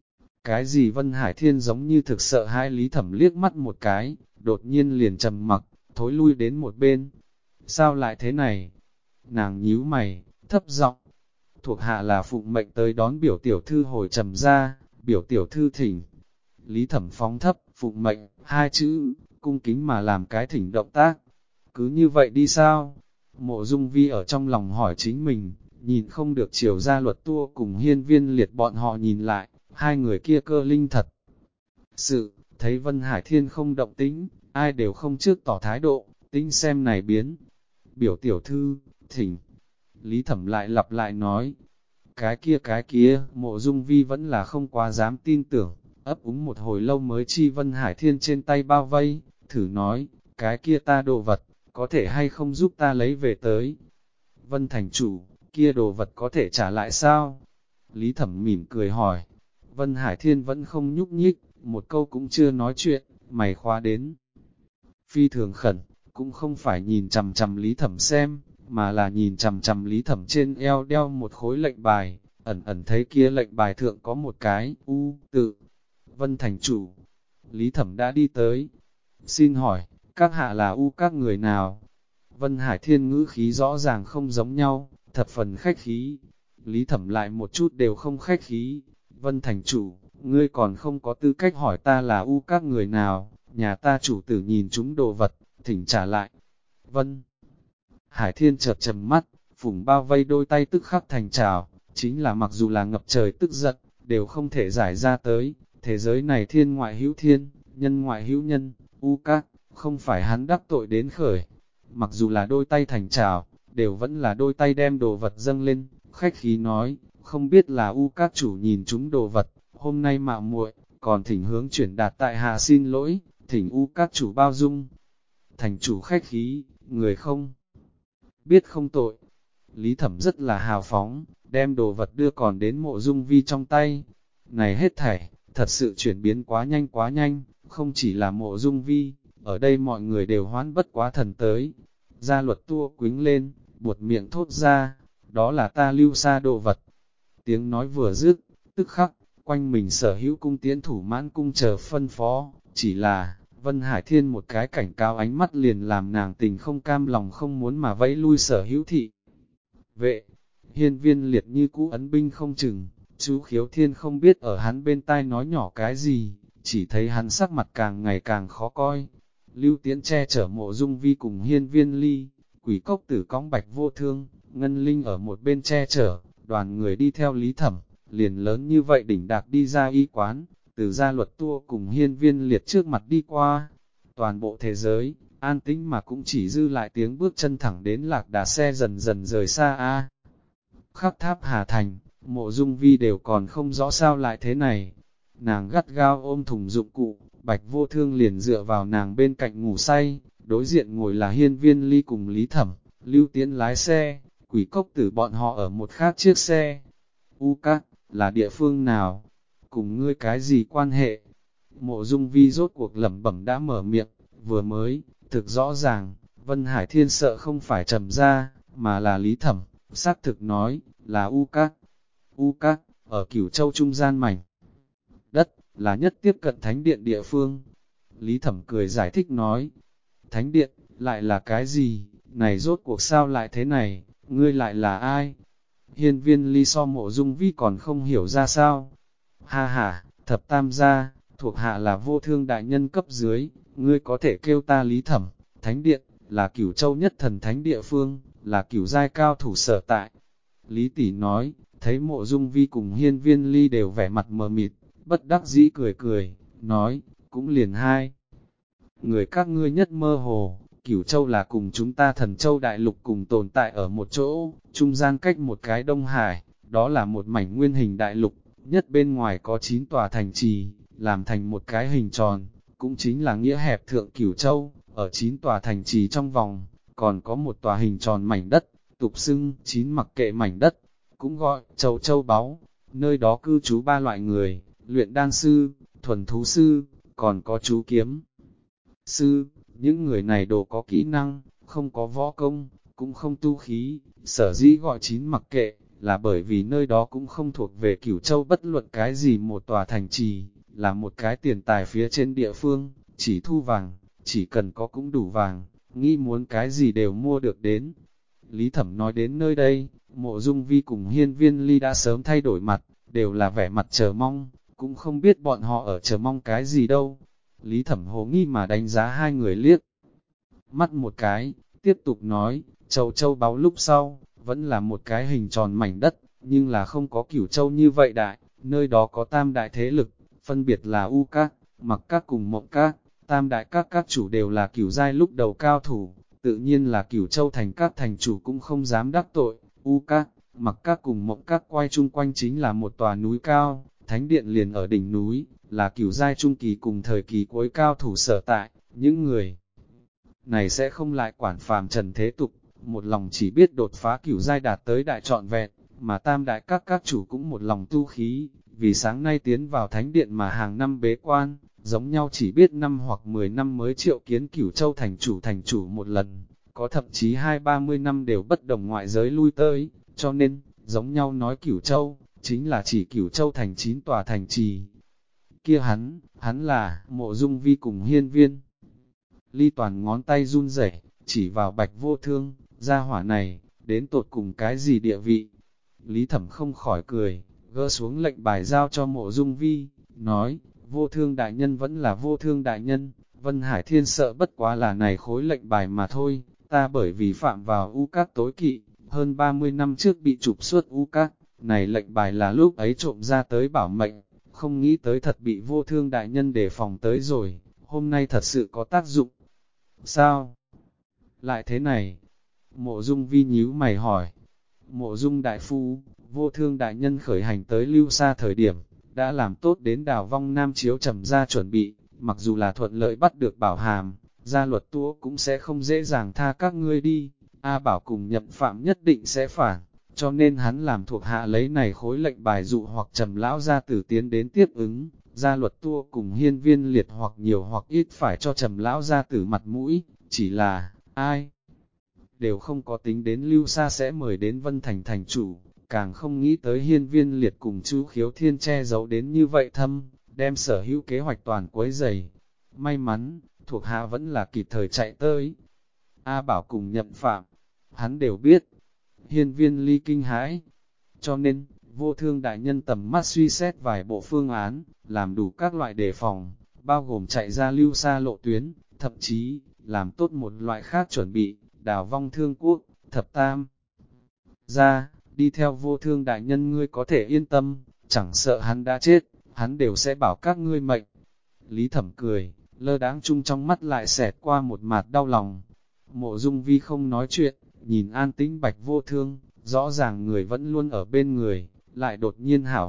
cái gì. Vân Hải Thiên giống như thực sợ hai Lý Thẩm liếc mắt một cái, đột nhiên liền trầm mặc, thối lui đến một bên. Sao lại thế này? Nàng nhíu mày, thấp giọng, thuộc hạ là phụng mệnh tới đón biểu tiểu thư hồi Trầm gia, biểu tiểu thư thỉnh. Lý Thẩm phóng thấp, phụng mệnh, hai chữ, cung kính mà làm cái thỉnh động tác. Cứ như vậy đi sao? Mộ Dung Vi ở trong lòng hỏi chính mình, nhìn không được chiều Gia Luật Tua cùng Hiên Viên Liệt bọn họ nhìn lại, hai người kia cơ linh thật. Sự, thấy Vân Hải Thiên không động tĩnh, ai đều không trước tỏ thái độ, tính xem này biến. Biểu tiểu thư, thỉnh. Lý Thẩm lại lặp lại nói, cái kia, Mộ Dung Vi vẫn là không quá dám tin tưởng, ấp úng một hồi lâu mới chi Vân Hải Thiên trên tay bao vây, thử nói, cái kia ta đồ vật, có thể hay không giúp ta lấy về tới. Vân thành chủ, kia đồ vật có thể trả lại sao? Lý Thẩm mỉm cười hỏi. Vân Hải Thiên vẫn không nhúc nhích, một câu cũng chưa nói chuyện, mày khóa đến. Phi thường khẩn, cũng không phải nhìn chằm chằm Lý Thẩm xem, mà là nhìn chằm chằm Lý Thẩm trên eo đeo một khối lệnh bài, ẩn ẩn thấy kia lệnh bài thượng có một cái U tự. Vân thành chủ, Lý Thẩm đã đi tới. Xin hỏi, các hạ là các người nào? Vân Hải Thiên ngữ khí rõ ràng không giống nhau, thập phần khách khí. Lý Thẩm lại một chút đều không khách khí. Vân thành chủ, ngươi còn không có tư cách hỏi ta là các người nào, nhà ta chủ tử nhìn chúng đồ vật, thỉnh trả lại. Vân Hải Thiên chợt trầm mắt, phủng bao vây đôi tay tức khắc thành trào, chính là mặc dù là ngập trời tức giận, đều không thể giải ra tới. Thế giới này thiên ngoại hữu thiên, nhân ngoại hữu nhân, các, không phải hắn đắc tội đến khởi. Mặc dù là đôi tay thành trào, đều vẫn là đôi tay đem đồ vật dâng lên, khách khí nói, không biết là các chủ nhìn chúng đồ vật, hôm nay mạo muội, còn thỉnh hướng chuyển đạt tại hạ xin lỗi, thỉnh các chủ bao dung. Thành chủ khách khí, người không biết không tội. Lý Thẩm rất là hào phóng, đem đồ vật đưa còn đến Mộ Dung Vi trong tay. Này hết thảy, thật sự chuyển biến quá nhanh, không chỉ là Mộ Dung Vi, ở đây mọi người đều hoán bất quá thần tới. Gia Luật Tua quính lên, buột miệng thốt ra, đó là ta lưu xa đồ vật. Tiếng nói vừa dứt, tức khắc, quanh mình sở hữu cung tiễn thủ mãn cung chờ phân phó, chỉ là, Vân Hải Thiên một cái cảnh cáo ánh mắt liền làm nàng tình không cam lòng không muốn mà vẫy lui sở hữu thị. Vệ, Hiên Viên Liệt như cũ ấn binh không chừng, chú Khiếu Thiên không biết ở hắn bên tai nói nhỏ cái gì, chỉ thấy hắn sắc mặt càng ngày càng khó coi. Lưu Tiễn che chở Mộ Dung Vi cùng Hiên Viên Ly, Quỷ Cốc Tử cõng Bạch Vô Thương, Ngân Linh ở một bên che chở, đoàn người đi theo Lý Thẩm, liền lớn như vậy đỉnh đạc đi ra y quán, từ gia luật tua cùng Hiên Viên Liệt trước mặt đi qua. Toàn bộ thế giới, an tĩnh mà cũng chỉ dư lại tiếng bước chân thẳng đến Lạc Đà xe dần dần rời xa a. Khắc Tháp Hà Thành, Mộ Dung Vi đều còn không rõ sao lại thế này. Nàng gắt gao ôm thùng dụng cụ, Bạch Vô Thương liền dựa vào nàng bên cạnh ngủ say, đối diện ngồi là Hiên Viên Ly cùng Lý Thẩm, Lưu Tiễn lái xe, Quỷ Cốc Tử bọn họ ở một khác chiếc xe. U Các, là địa phương nào? Cùng ngươi cái gì quan hệ? Mộ Dung Vi rốt cuộc lẩm bẩm đã mở miệng, vừa mới, thực rõ ràng, Vân Hải Thiên sợ không phải Trầm gia, mà là Lý Thẩm, xác thực nói, là U Các. U Các, ở Cửu Châu trung gian mảnh đất, là nhất tiếp cận thánh điện địa phương. Lý Thẩm cười giải thích nói, thánh điện, lại là cái gì, này rốt cuộc sao lại thế này, ngươi lại là ai? Hiên Viên Ly so Mộ Dung Vi còn không hiểu ra sao. Ha ha, thập tam gia, thuộc hạ là Vô Thương đại nhân cấp dưới, ngươi có thể kêu ta Lý Thẩm, thánh điện, là Cửu Châu nhất thần thánh địa phương, là cửu giai cao thủ sở tại. Lý Tỷ nói, thấy Mộ Dung Vi cùng Hiên Viên Ly đều vẻ mặt mờ mịt, bất đắc dĩ cười cười, nói, cũng liền hai. Người các ngươi nhất mơ hồ, Cửu Châu là cùng chúng ta Thần Châu đại lục cùng tồn tại ở một chỗ, trung gian cách một cái Đông Hải, đó là một mảnh nguyên hình đại lục, nhất bên ngoài có 9 tòa thành trì, làm thành một cái hình tròn, cũng chính là nghĩa hẹp thượng Cửu Châu, ở 9 tòa thành trì trong vòng, còn có một tòa hình tròn mảnh đất, tục xưng 9 mặc kệ mảnh đất, cũng gọi Châu Châu Báu, nơi đó cư trú 3 loại người, luyện đan sư, thuần thú sư, còn có chú kiếm sư. Những người này đều có kỹ năng, không có võ công, cũng không tu khí, sở dĩ gọi 9 mặc kệ, là bởi vì nơi đó cũng không thuộc về Cửu Châu bất luận cái gì một tòa thành trì, là một cái tiền tài phía trên địa phương, chỉ thu vàng, chỉ cần có cũng đủ vàng, nghĩ muốn cái gì đều mua được đến. Lý Thẩm nói đến nơi đây, Mộ Dung Vi cùng Hiên Viên Ly đã sớm thay đổi mặt, đều là vẻ mặt chờ mong, cũng không biết bọn họ ở chờ mong cái gì đâu. Lý Thẩm hồ nghi mà đánh giá hai người liếc mắt một cái, tiếp tục nói, Châu Châu Báu lúc sau, vẫn là một cái hình tròn mảnh đất, nhưng là không có Cửu Châu như vậy đại, nơi đó có tam đại thế lực, phân biệt là U Các, Mặc Các cùng Mộng Các, tam đại các chủ đều là cửu giai lúc đầu cao thủ, tự nhiên là Cửu Châu thành các thành chủ cũng không dám đắc tội. U Các, Mặc Các cùng Mộng Các quay chung quanh chính là một tòa núi cao, thánh điện liền ở đỉnh núi, là cửu giai trung kỳ cùng thời kỳ cuối cao thủ sở tại. Những người này sẽ không lại quản phàm trần thế tục, một lòng chỉ biết đột phá cửu giai đạt tới đại trọn vẹn, mà tam đại các chủ cũng một lòng tu khí, vì sáng nay tiến vào thánh điện mà hàng năm bế quan, giống nhau chỉ biết 5 hoặc 10 năm mới triệu kiến Cửu Châu thành chủ một lần, có thậm chí 20-30 năm đều bất đồng ngoại giới lui tới, cho nên, giống nhau nói Cửu Châu, chính là chỉ Cửu Châu thành 9 tòa thành trì. Kia hắn là Mộ Dung Vi cùng Hiên Viên Ly toàn ngón tay run rẩy, chỉ vào Bạch Vô Thương, gia hỏa này, đến tột cùng cái gì địa vị. Lý Thẩm không khỏi cười, gỡ xuống lệnh bài giao cho Mộ Dung Vi, nói, Vô Thương đại nhân vẫn là Vô Thương đại nhân, Vân Hải Thiên sợ bất quá là này khối lệnh bài mà thôi, ta bởi vì phạm vào U Các tối kỵ, hơn 30 năm trước bị trục xuất U Các, này lệnh bài là lúc ấy trộm ra tới bảo mệnh, không nghĩ tới thật bị Vô Thương đại nhân đề phòng tới rồi, hôm nay thật sự có tác dụng. Sao? Lại thế này? Mộ Dung Vi nhíu mày hỏi. Mộ Dung đại phu, Vô Thương đại nhân khởi hành tới Lưu Sa thời điểm, đã làm tốt đến Đào Vong Nam Chiếu Trầm ra chuẩn bị, mặc dù là thuận lợi bắt được Bảo Hàm, gia luật tua cũng sẽ không dễ dàng tha các ngươi đi, A Bảo cùng Nhậm Phạm nhất định sẽ phản, cho nên hắn làm thuộc hạ lấy này khối lệnh bài dụ hoặc Trầm lão gia tử tiến đến tiếp ứng, gia luật tua cùng Hiên Viên Liệt hoặc nhiều hoặc ít phải cho Trầm lão gia tử mặt mũi, chỉ là, ai đều không có tính đến Lưu Sa sẽ mời đến Vân Thành thành chủ, càng không nghĩ tới Hiên Viên Liệt cùng Chu Khiếu Thiên che giấu đến như vậy thâm, đem sở hữu kế hoạch toàn quấy rầy. May mắn, thuộc hạ vẫn là kịp thời chạy tới. A Bảo cùng Nhậm Phạm, hắn đều biết. Hiên Viên Ly kinh hãi, cho nên, Vô Thương đại nhân tầm mắt suy xét vài bộ phương án, làm đủ các loại đề phòng, bao gồm chạy ra lưu xa lộ tuyến, thậm chí, làm tốt một loại khác chuẩn bị, đào vong Thương Quốc, thập tam. Ra, đi theo Vô Thương đại nhân ngươi có thể yên tâm, chẳng sợ hắn đã chết, hắn đều sẽ bảo các ngươi mệnh. Lý Thẩm cười, lơ đáng chung trong mắt lại xẹt qua một mạt đau lòng. Mộ Dung Vi không nói chuyện, nhìn an tĩnh Bạch Vô Thương, rõ ràng người vẫn luôn ở bên người, lại đột nhiên hảo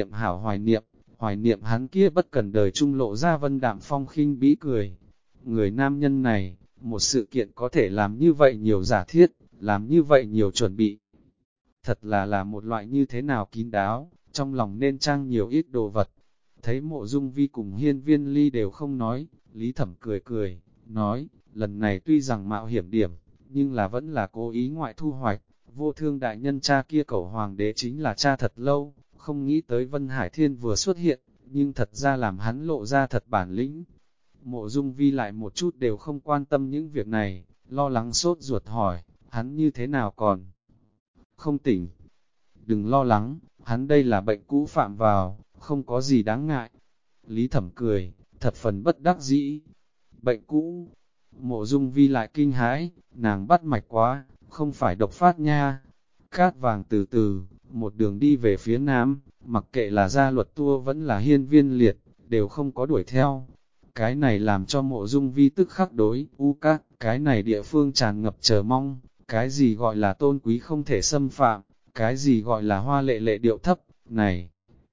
hoài niệm hắn kia bất cần đời trung lộ ra vân đạm phong khinh bĩ cười. Người nam nhân này, một sự kiện có thể làm như vậy nhiều giả thiết, làm như vậy nhiều chuẩn bị. Thật là một loại như thế nào kín đáo, trong lòng nên trang nhiều ít đồ vật. Thấy Mộ Dung Vi cùng Hiên Viên Ly đều không nói, Lý Thẩm cười cười, nói, lần này tuy rằng mạo hiểm điểm, nhưng là vẫn là cố ý ngoại thu hoạch. Vô Thương đại nhân cha kia cẩu hoàng đế chính là cha thật lâu, không nghĩ tới Vân Hải Thiên vừa xuất hiện, nhưng thật ra làm hắn lộ ra thật bản lĩnh. Mộ Dung Vi lại một chút đều không quan tâm những việc này, lo lắng sốt ruột hỏi, hắn như thế nào còn không tỉnh. Đừng lo lắng, hắn đây là bệnh cũ phạm vào, không có gì đáng ngại. Lý Thẩm cười, thật phần bất đắc dĩ. Bệnh cũ, Mộ Dung Vi lại kinh hãi, nàng bắt mạch quá, không phải độc phát nha. Cát vàng từ từ, một đường đi về phía nam, mặc kệ là gia luật tua vẫn là Hiên Viên Liệt, đều không có đuổi theo. Cái này làm cho Mộ Dung Vi tức khắc đối, Cát, cái này địa phương tràn ngập chờ mong, cái gì gọi là tôn quý không thể xâm phạm, cái gì gọi là hoa lệ lệ điệu thấp, này.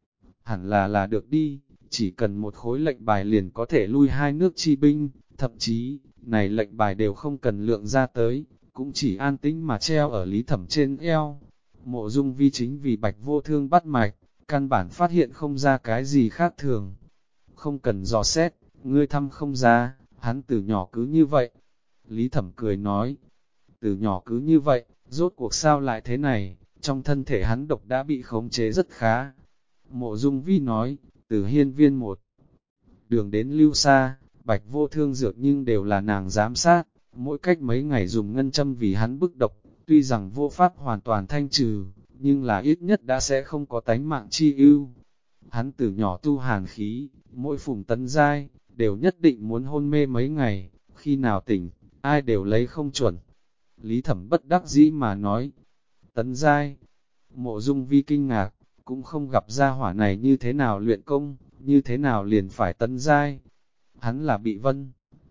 Hẳn là được đi, chỉ cần một khối lệnh bài liền có thể lui hai nước chi binh, thậm chí, này lệnh bài đều không cần lượng ra tới, cũng chỉ an tĩnh mà treo ở Lý Thẩm trên eo. Mộ Dung Vi chính vì Bạch Vô Thương bắt mạch, căn bản phát hiện không ra cái gì khác thường. Không cần dò xét, ngươi thăm không ra, hắn từ nhỏ cứ như vậy. Lý Thẩm cười nói, từ nhỏ cứ như vậy, rốt cuộc sao lại thế này, trong thân thể hắn độc đã bị khống chế rất khá. Mộ Dung Vi nói, từ Hiên Viên một đường đến lưu xa, Bạch Vô Thương dược nhưng đều là nàng giám sát, mỗi cách mấy ngày dùng ngân châm vì hắn bức độc, tuy rằng vô pháp hoàn toàn thanh trừ, nhưng là ít nhất đã sẽ không có tánh mạng chi ưu. Hắn từ nhỏ tu hàn khí, mỗi phùng tấn giai, đều nhất định muốn hôn mê mấy ngày, khi nào tỉnh, ai đều lấy không chuẩn. Lý Thẩm bất đắc dĩ mà nói, tấn giai, Mộ Dung Vi kinh ngạc, cũng không gặp ra hỏa này như thế nào luyện công, như thế nào liền phải tấn giai. Hắn là bị Vân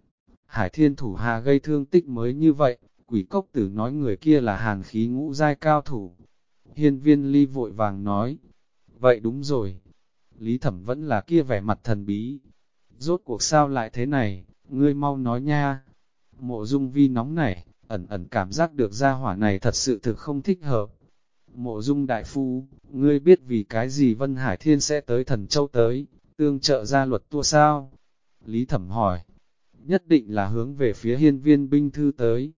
Hải Thiên thủ hạ gây thương tích mới như vậy, Quỷ Cốc Tử nói người kia là hàn khí ngũ giai cao thủ. Hiên Viên Ly vội vàng nói, vậy đúng rồi. Lý Thẩm vẫn là kia vẻ mặt thần bí. Rốt cuộc sao lại thế này, ngươi mau nói nha. Mộ Dung Vi nóng nảy, ẩn cảm giác được gia hỏa này thật sự thực không thích hợp. Mộ Dung đại phu, ngươi biết vì cái gì Vân Hải Thiên sẽ tới Thần Châu tới, tương trợ gia luật tua sao? Lý Thẩm hỏi, nhất định là hướng về phía Hiên Viên binh thư tới.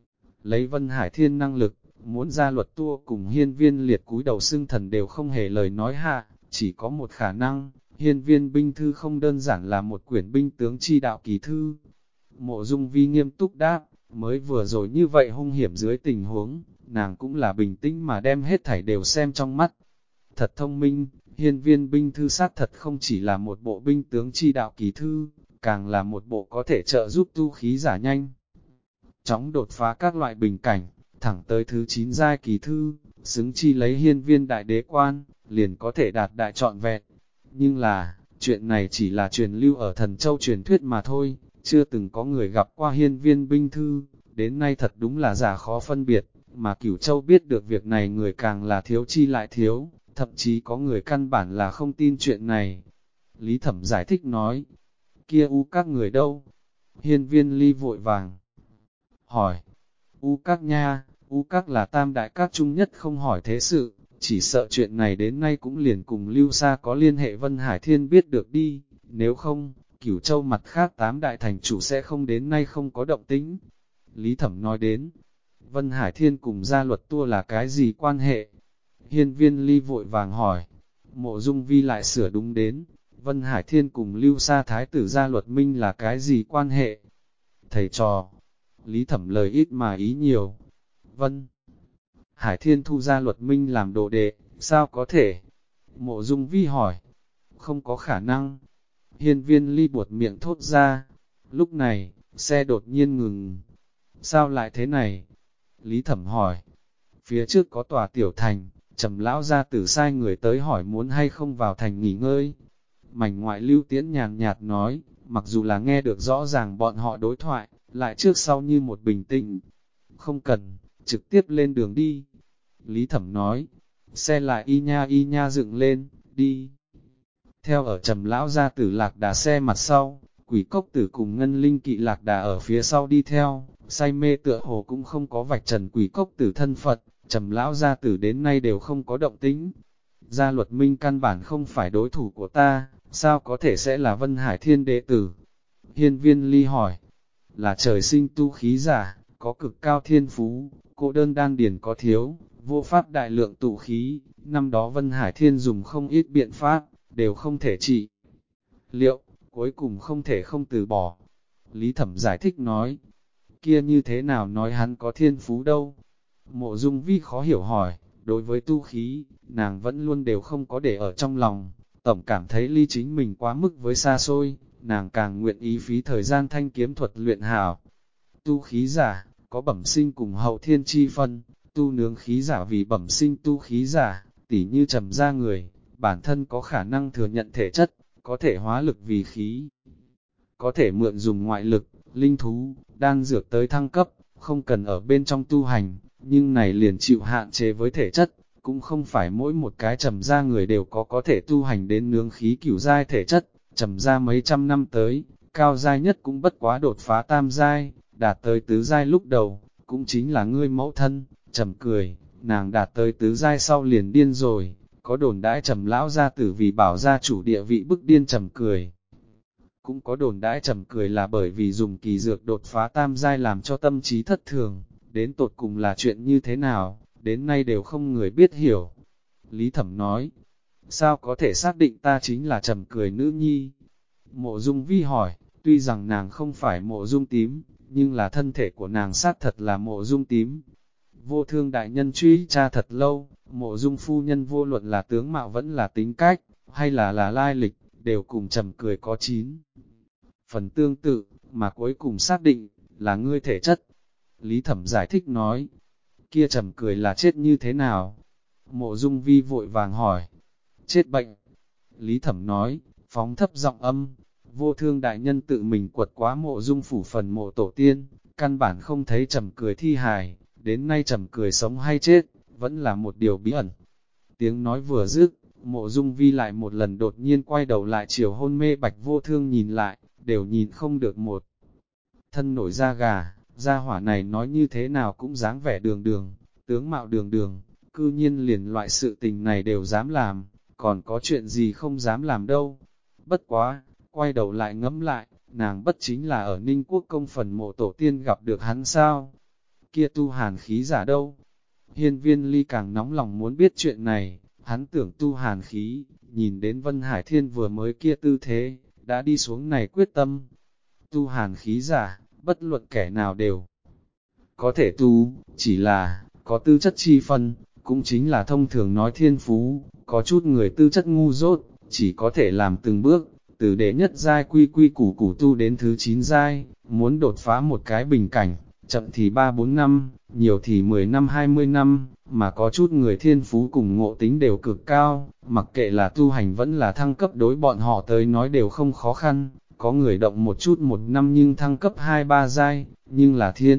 Lấy Vân Hải Thiên năng lực, muốn gia luật tua cùng Hiên Viên Liệt cúi đầu xưng thần đều không hề lời nói hạ, chỉ có một khả năng, Hiên Viên binh thư không đơn giản là một quyển binh tướng chi đạo kỳ thư. Mộ Dung Vi nghiêm túc đáp, mới vừa rồi như vậy hung hiểm dưới tình huống, nàng cũng là bình tĩnh mà đem hết thảy đều xem trong mắt. Thật thông minh, Hiên Viên binh thư xác thật không chỉ là một bộ binh tướng chi đạo kỳ thư, càng là một bộ có thể trợ giúp tu khí giả nhanh. Chóng đột phá các loại bình cảnh, thẳng tới thứ 9 giai kỳ thư, xứng chi lấy Hiên Viên đại đế quan, liền có thể đạt đại trọn vẹn. Nhưng là, chuyện này chỉ là truyền lưu ở Thần Châu truyền thuyết mà thôi, chưa từng có người gặp qua Hiên Viên binh thư, đến nay thật đúng là giả khó phân biệt, mà Cửu Châu biết được việc này người càng là thiếu chi lại thiếu, thậm chí có người căn bản là không tin chuyện này. Lý Thẩm giải thích nói, kia các người đâu? Hiên Viên Ly vội vàng hỏi, các nha, các là tam đại các trung nhất không hỏi thế sự, chỉ sợ chuyện này đến nay cũng liền cùng Lưu Sa có liên hệ Vân Hải Thiên biết được đi, nếu không, Cửu Châu mặt khác 8 đại thành chủ sẽ không đến nay không có động tĩnh. Lý Thẩm nói đến, Vân Hải Thiên cùng gia luật tua là cái gì quan hệ? Hiên Viên Ly vội vàng hỏi, Mộ Dung Vi lại sửa đúng đến, Vân Hải Thiên cùng Lưu Sa Thái tử Gia Luật Minh là cái gì quan hệ? Thầy trò, Lý Thẩm lời ít mà ý nhiều. Vân Hải Thiên thu Gia Luật Minh làm đồ đệ, sao có thể? Mộ Dung Vi hỏi, không có khả năng. Hiên Viên Ly buột miệng thốt ra. Lúc này, xe đột nhiên ngừng. Sao lại thế này? Lý Thẩm hỏi. Phía trước có tòa tiểu thành, Trầm lão gia tử sai người tới hỏi muốn hay không vào thành nghỉ ngơi. Mảnh ngoại Lưu Tiễn nhàn nhạt nói, mặc dù là nghe được rõ ràng bọn họ đối thoại, lại trước sau như một bình tĩnh. Không cần, trực tiếp lên đường đi. Lý Thẩm nói, xe lại y nha dựng lên, đi. Theo ở Trầm lão gia tử Lạc Đà xe mặt sau, Quỷ Cốc Tử cùng Ngân Linh Kỵ Lạc Đà ở phía sau đi theo, say mê tựa hồ cũng không có vạch trần Quỷ Cốc Tử thân Phật, Trầm lão gia tử đến nay đều không có động tĩnh. Gia Luật Minh căn bản không phải đối thủ của ta, sao có thể sẽ là Vân Hải Thiên đệ tử? Hiên Viên Ly hỏi, là trời sinh tu khí giả, có cực cao thiên phú, cô đơn đan điển có thiếu, vô pháp đại lượng tụ khí, năm đó Vân Hải Thiên dùng không ít biện pháp, đều không thể trị liệu, cuối cùng không thể không từ bỏ. Lý Thẩm giải thích nói, kia như thế nào nói hắn có thiên phú đâu? Mộ Dung Vi khó hiểu hỏi, đối với tu khí, nàng vẫn luôn đều không có để ở trong lòng, tổng cảm thấy Ly chính mình quá mức với xa xôi, nàng càng nguyện ý phí thời gian thanh kiếm thuật luyện hảo. Tu khí giả, có bẩm sinh cùng hậu thiên chi phân, tu nướng khí giả vì bẩm sinh tu khí giả, tỉ như Trầm ra người, bản thân có khả năng thừa nhận thể chất, có thể hóa lực vì khí, có thể mượn dùng ngoại lực, linh thú, đan dược tới thăng cấp, không cần ở bên trong tu hành, nhưng này liền chịu hạn chế với thể chất, cũng không phải mỗi một cái Trầm ra người đều có thể tu hành đến nướng khí cửu giai thể chất, Trầm ra mấy trăm năm tới, cao giai nhất cũng bất quá đột phá tam giai, đạt tới tứ giai lúc đầu, cũng chính là ngươi mẫu thân. Trầm cười, nàng đạt tới tứ giai sau liền điên rồi, có đồn đãi Trầm lão gia tử vì bảo gia chủ địa vị bức điên Trầm cười. Cũng có đồn đãi Trầm cười là bởi vì dùng kỳ dược đột phá tam giai làm cho tâm trí thất thường, đến tột cùng là chuyện như thế nào, đến nay đều không người biết hiểu. Lý Thẩm nói, sao có thể xác định ta chính là Trầm cười nữ nhi? Mộ Dung Vi hỏi, tuy rằng nàng không phải Mộ Dung tím, nhưng là thân thể của nàng xác thật là Mộ Dung tím. Vô Thương đại nhân truy tra thật lâu, Mộ Dung phu nhân vô luận là tướng mạo vẫn là tính cách, hay là lai lịch, đều cùng Trầm cười có 9 phần tương tự, mà cuối cùng xác định, là ngươi thể chất. Lý Thẩm giải thích nói, kia Trầm cười là chết như thế nào? Mộ Dung Vi vội vàng hỏi, chết bệnh. Lý Thẩm nói, phóng thấp giọng âm, Vô Thương đại nhân tự mình quật quá Mộ Dung phủ phần mộ tổ tiên, căn bản không thấy Trầm cười thi hài, đến nay Trầm cười sống hay chết, vẫn là một điều bí ẩn. Tiếng nói vừa dứt, Mộ Dung Vi lại một lần đột nhiên quay đầu lại chiều hôn mê Bạch Vô Thương nhìn lại, đều nhìn không được một thân nổi da gà, gia hỏa này nói như thế nào cũng dáng vẻ đường đường, tướng mạo đường đường, cư nhiên liền loại sự tình này đều dám làm, còn có chuyện gì không dám làm đâu. Bất quá, quay đầu lại ngẫm lại, nàng bất chính là ở Ninh Quốc công phần mộ tổ tiên gặp được hắn sao? Kia tu hàn khí giả đâu? Hiên Viên Ly càng nóng lòng muốn biết chuyện này, hắn tưởng tu hàn khí, nhìn đến Vân Hải Thiên vừa mới kia tư thế, đã đi xuống này quyết tâm. Tu hàn khí giả, bất luận kẻ nào đều có thể tu, chỉ là, có tư chất chi phân, cũng chính là thông thường nói thiên phú, có chút người tư chất ngu dốt, chỉ có thể làm từng bước, từ đệ nhất giai quy quy củ củ tu đến thứ 9 giai, muốn đột phá một cái bình cảnh, chậm thì 3-4 năm, nhiều thì 10 năm 20 năm, mà có chút người thiên phú cùng ngộ tính đều cực cao, mặc kệ là tu hành vẫn là thăng cấp đối bọn họ tới nói đều không khó khăn, có người động một chút 1 năm nhưng thăng cấp 2-3 giai, nhưng là thiên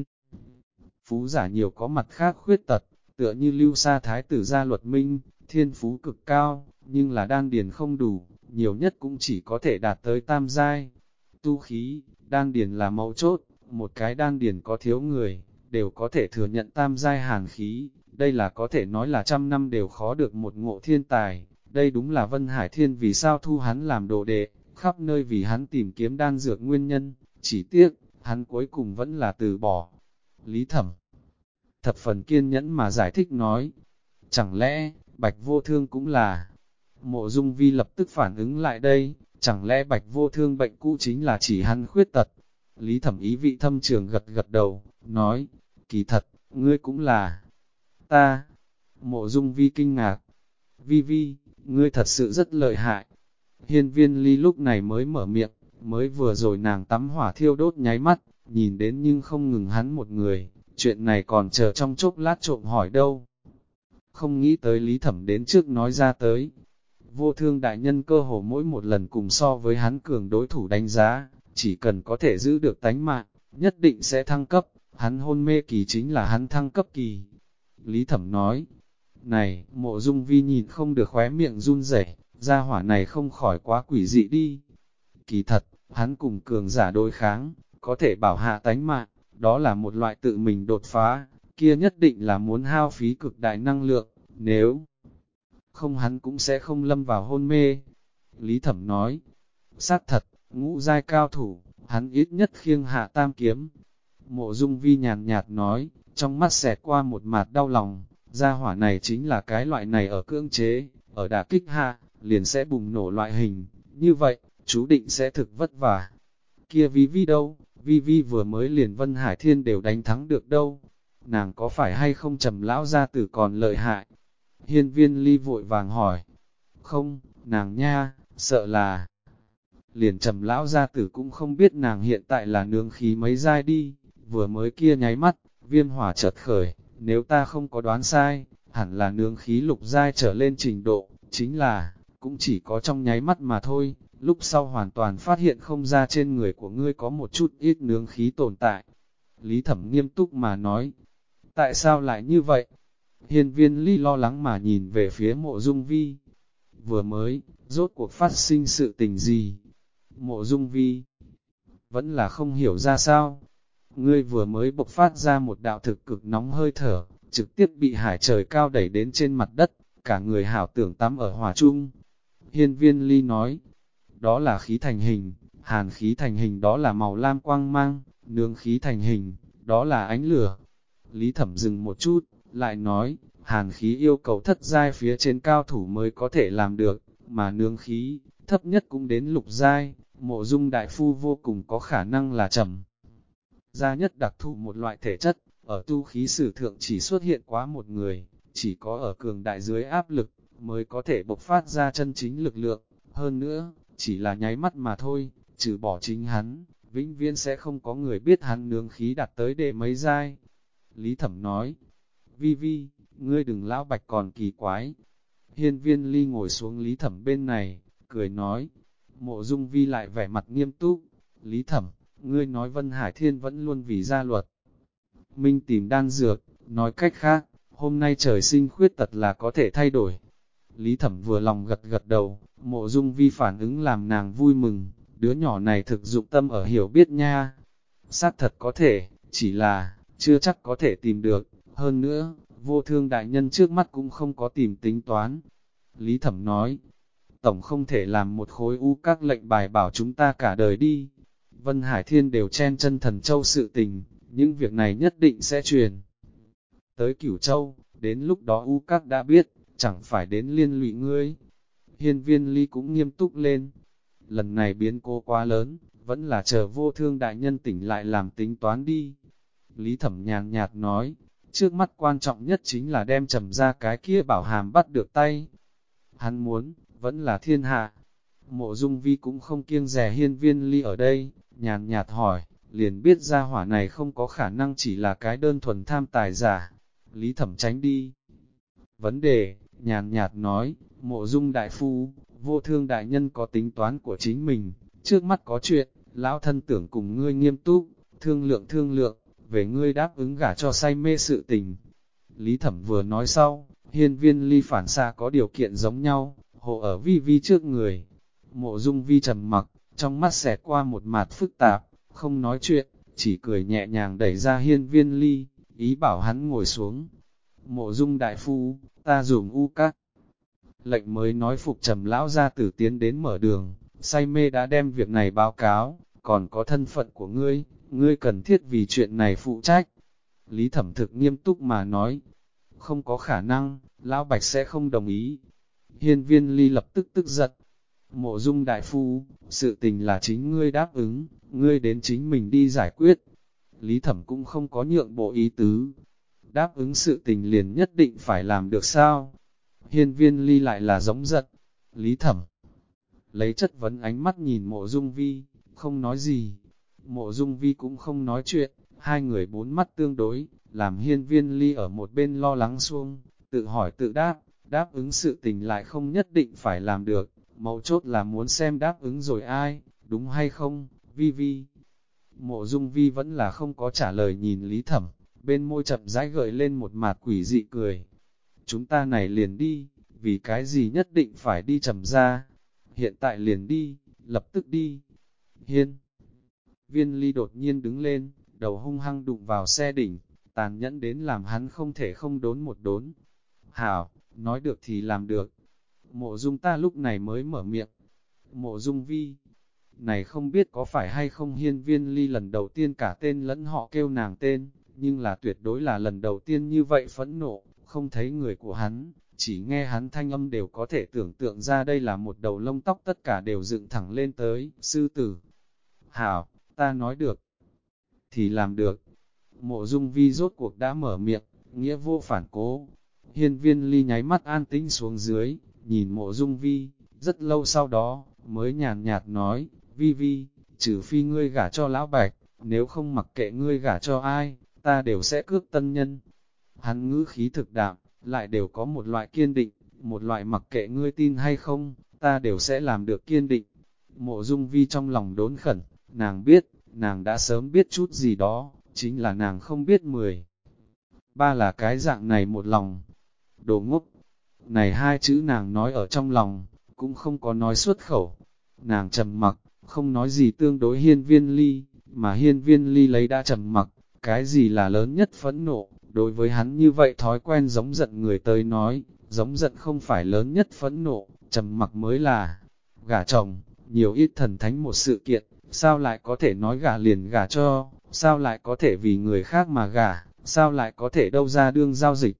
phú giả nhiều có mặt khác khuyết tật, tựa như Lưu Sa Thái tử Gia Luật Minh, thiên phú cực cao, nhưng là đan điền không đủ, nhiều nhất cũng chỉ có thể đạt tới tam giai. Tu khí, đan điền là mấu chốt, một cái đan điền có thiếu người, đều có thể thừa nhận tam giai hàn khí, đây là có thể nói là trăm năm đều khó được một ngộ thiên tài, đây đúng là Vân Hải Thiên vì sao thu hắn làm đồ đệ, khắp nơi vì hắn tìm kiếm đan dược nguyên nhân, chỉ tiếc, hắn cuối cùng vẫn là từ bỏ. Lý Thẩm thập phần kiên nhẫn mà giải thích nói, chẳng lẽ, Bạch Vô Thương cũng là. Mộ Dung Vi lập tức phản ứng lại đây, chẳng lẽ Bạch Vô Thương bệnh cũ chính là chỉ hắn khuyết tật? Lý Thẩm ý vị thâm trường gật gật đầu, nói, kỳ thật, ngươi cũng là. Ta. Mộ Dung Vi kinh ngạc. Vi Vi, ngươi thật sự rất lợi hại. Hiên Viên Ly lúc này mới mở miệng, mới vừa rồi nàng tắm hỏa thiêu đốt nháy mắt, nhìn đến nhưng không ngừng hắn một người, chuyện này còn chờ trong chốc lát trộm hỏi đâu. Không nghĩ tới Lý Thẩm đến trước nói ra tới. Vô Thương đại nhân cơ hồ mỗi một lần cùng so với hắn cường đối thủ đánh giá, chỉ cần có thể giữ được tánh mạng, nhất định sẽ thăng cấp, hắn hôn mê kỳ chính là hắn thăng cấp kỳ. Lý Thẩm nói, này, Mộ Dung Vi nhìn không được khóe miệng run rẩy, gia hỏa này không khỏi quá quỷ dị đi. Kỳ thật, hắn cùng cường giả đối kháng, có thể bảo hạ tánh mạng, đó là một loại tự mình đột phá, kia nhất định là muốn hao phí cực đại năng lượng, nếu không hắn cũng sẽ không lâm vào hôn mê. Lý Thẩm nói, xác thật, ngũ giai cao thủ, hắn ít nhất khiêng hạ tam kiếm. Mộ Dung Vi nhàn nhạt nói, trong mắt xẹt qua một mạt đau lòng, gia hỏa này chính là cái loại này ở cưỡng chế, ở đả kích hạ, liền sẽ bùng nổ loại hình, như vậy, chú định sẽ thực vất vả. Kia Vi Vi đâu, Vi Vi vừa mới liền Vân Hải Thiên đều đánh thắng được đâu, nàng có phải hay không Trầm lão gia tử còn lợi hại? Hiên Viên Ly vội vàng hỏi, không, nàng nha, sợ là liền Trầm lão gia tử cũng không biết nàng hiện tại là nương khí mấy giai đi, vừa mới kia nháy mắt, viêm hỏa chợt khởi, nếu ta không có đoán sai, hẳn là nương khí lục giai trở lên trình độ, chính là, cũng chỉ có trong nháy mắt mà thôi, lúc sau hoàn toàn phát hiện không ra trên người của ngươi có một chút ít nương khí tồn tại. Lý Thẩm nghiêm túc mà nói, tại sao lại như vậy? Hiên Viên Ly lo lắng mà nhìn về phía Mộ Dung Vi. Vừa mới, rốt cuộc phát sinh sự tình gì? Mộ Dung Vi vẫn là không hiểu ra sao. Ngươi vừa mới bộc phát ra một đạo thực cực nóng hơi thở, trực tiếp bị hải trời cao đẩy đến trên mặt đất, cả người hảo tưởng tắm ở hỏa chung. Hiên Viên Ly nói, đó là khí thành hình, hàn khí thành hình đó là màu lam quang mang, nương khí thành hình, đó là ánh lửa. Lý Thẩm dừng một chút, lại nói, hàn khí yêu cầu thất giai phía trên cao thủ mới có thể làm được, mà nương khí, thấp nhất cũng đến lục giai, Mộ Dung đại phu vô cùng có khả năng là trầm gia nhất đặc thù một loại thể chất, ở tu khí sử thượng chỉ xuất hiện quá một người, chỉ có ở cường đại dưới áp lực, mới có thể bộc phát ra chân chính lực lượng, hơn nữa, chỉ là nháy mắt mà thôi, trừ bỏ chính hắn, vĩnh viễn sẽ không có người biết hắn nương khí đạt tới đệ mấy giai. Lý Thẩm nói, Vi Vi, ngươi đừng lão bạch còn kỳ quái. Hiên Viên Ly ngồi xuống Lý Thẩm bên này, cười nói, Mộ Dung Vi lại vẻ mặt nghiêm túc, Lý Thẩm, ngươi nói Vân Hải Thiên vẫn luôn vì gia luật. Minh tìm đan dược, nói cách khác, hôm nay trời sinh khuyết tật là có thể thay đổi. Lý Thẩm vừa lòng gật gật đầu, Mộ Dung Vi phản ứng làm nàng vui mừng, đứa nhỏ này thực dụng tâm ở hiểu biết nha. Xác thật có thể, chỉ là, chưa chắc có thể tìm được, hơn nữa, Vô Thương đại nhân trước mắt cũng không có tìm tính toán. Lý Thẩm nói, tổng không thể làm một khối u các lệnh bài bảo chúng ta cả đời đi. Vân Hải Thiên đều chen chân Thần Châu sự tình, những việc này nhất định sẽ truyền tới Cửu Châu, đến lúc đó u các đã biết, chẳng phải đến liên lụy ngươi. Hiên Viên Ly cũng nghiêm túc lên, lần này biến cố quá lớn, vẫn là chờ Vô Thương đại nhân tỉnh lại làm tính toán đi. Lý Thẩm nhàn nhạt nói, trước mắt quan trọng nhất chính là đem Trầm ra cái kia bảo hàm bắt được tay. Hắn muốn, vẫn là thiên hạ. Mộ Dung Vi cũng không kiêng dè Hiên Viên Ly ở đây, nhàn nhạt hỏi, liền biết ra hỏa này không có khả năng chỉ là cái đơn thuần tham tài giả. Lý Thẩm tránh đi vấn đề, nhàn nhạt nói, Mộ Dung đại phu, Vô Thương đại nhân có tính toán của chính mình, trước mắt có chuyện, lão thân tưởng cùng ngươi nghiêm túc, thương lượng, về ngươi đáp ứng gả cho say mê sự tình. Lý Thẩm vừa nói sau, Hiên Viên Ly phản xạ có điều kiện giống nhau, hộ ở Vi Vi trước người. Mộ Dung Vi trầm mặc, trong mắt xẹt qua một mạt phức tạp, không nói chuyện, chỉ cười nhẹ nhàng đẩy ra Hiên Viên Ly, ý bảo hắn ngồi xuống. Mộ Dung đại phu, ta dùng u các lệnh mới nói phục Trầm lão gia tử tiến đến mở đường, say mê đã đem việc này báo cáo, còn có thân phận của ngươi, ngươi cần thiết vì chuyện này phụ trách. Lý Thẩm thực nghiêm túc mà nói, không có khả năng, Lão Bạch sẽ không đồng ý. Hiên Viên Ly lập tức tức giận. Mộ Dung đại phu, sự tình là chính ngươi đáp ứng, ngươi đến chính mình đi giải quyết. Lý Thẩm cũng không có nhượng bộ ý tứ. Đáp ứng sự tình liền nhất định phải làm được sao? Hiên Viên Ly lại là giống giận. Lý Thẩm lấy chất vấn ánh mắt nhìn Mộ Dung Vi, không nói gì. Mộ Dung Vi cũng không nói chuyện, hai người bốn mắt tương đối, làm Hiên Viên Ly ở một bên lo lắng xuông, tự hỏi tự đáp, đáp ứng sự tình lại không nhất định phải làm được, mấu chốt là muốn xem đáp ứng rồi ai, đúng hay không, Vi Vi. Mộ Dung Vi vẫn là không có trả lời nhìn Lý Thẩm, bên môi chậm rãi gợi lên một mạt quỷ dị cười. Chúng ta này liền đi, vì cái gì nhất định phải đi Trầm ra, hiện tại liền đi, lập tức đi. Hiên Viên Ly đột nhiên đứng lên, đầu hung hăng đụng vào xe đỉnh, tàn nhẫn đến làm hắn không thể không đốn một đốn. Hảo, nói được thì làm được. Mộ Dung ta lúc này mới mở miệng. Mộ Dung Vi, này không biết có phải hay không Hiên Viên Ly lần đầu tiên cả tên lẫn họ kêu nàng tên, nhưng là tuyệt đối là lần đầu tiên như vậy phẫn nộ, không thấy người của hắn, chỉ nghe hắn thanh âm đều có thể tưởng tượng ra đây là một đầu lông tóc tất cả đều dựng thẳng lên tới, sư tử. Hảo, ta nói được, thì làm được. Mộ Dung Vi rốt cuộc đã mở miệng, nghĩa vô phản cố. Hiên Viên Ly nháy mắt an tĩnh xuống dưới, nhìn Mộ Dung Vi, rất lâu sau đó, mới nhàn nhạt nói, Vi Vi, trừ phi ngươi gả cho Lão Bạch, nếu không mặc kệ ngươi gả cho ai, ta đều sẽ cướp tân nhân. Hắn ngữ khí thực đạm, lại đều có một loại kiên định, một loại mặc kệ ngươi tin hay không, ta đều sẽ làm được kiên định. Mộ Dung Vi trong lòng đốn khẩn, nàng biết, nàng đã sớm biết chút gì đó, chính là nàng không biết 13 là cái dạng này một lòng. Đồ ngốc, này hai chữ nàng nói ở trong lòng, cũng không có nói xuất khẩu. Nàng trầm mặc, không nói gì tương đối Hiên Viên Ly, mà Hiên Viên Ly lấy đã trầm mặc, cái gì là lớn nhất phẫn nộ, đối với hắn như vậy thói quen giống giận người tới nói, giống giận không phải lớn nhất phẫn nộ, trầm mặc mới là gả chồng, nhiều ít thần thánh một sự kiện, sao lại có thể nói gả liền gả cho, sao lại có thể vì người khác mà gả, sao lại có thể đâu ra đương giao dịch.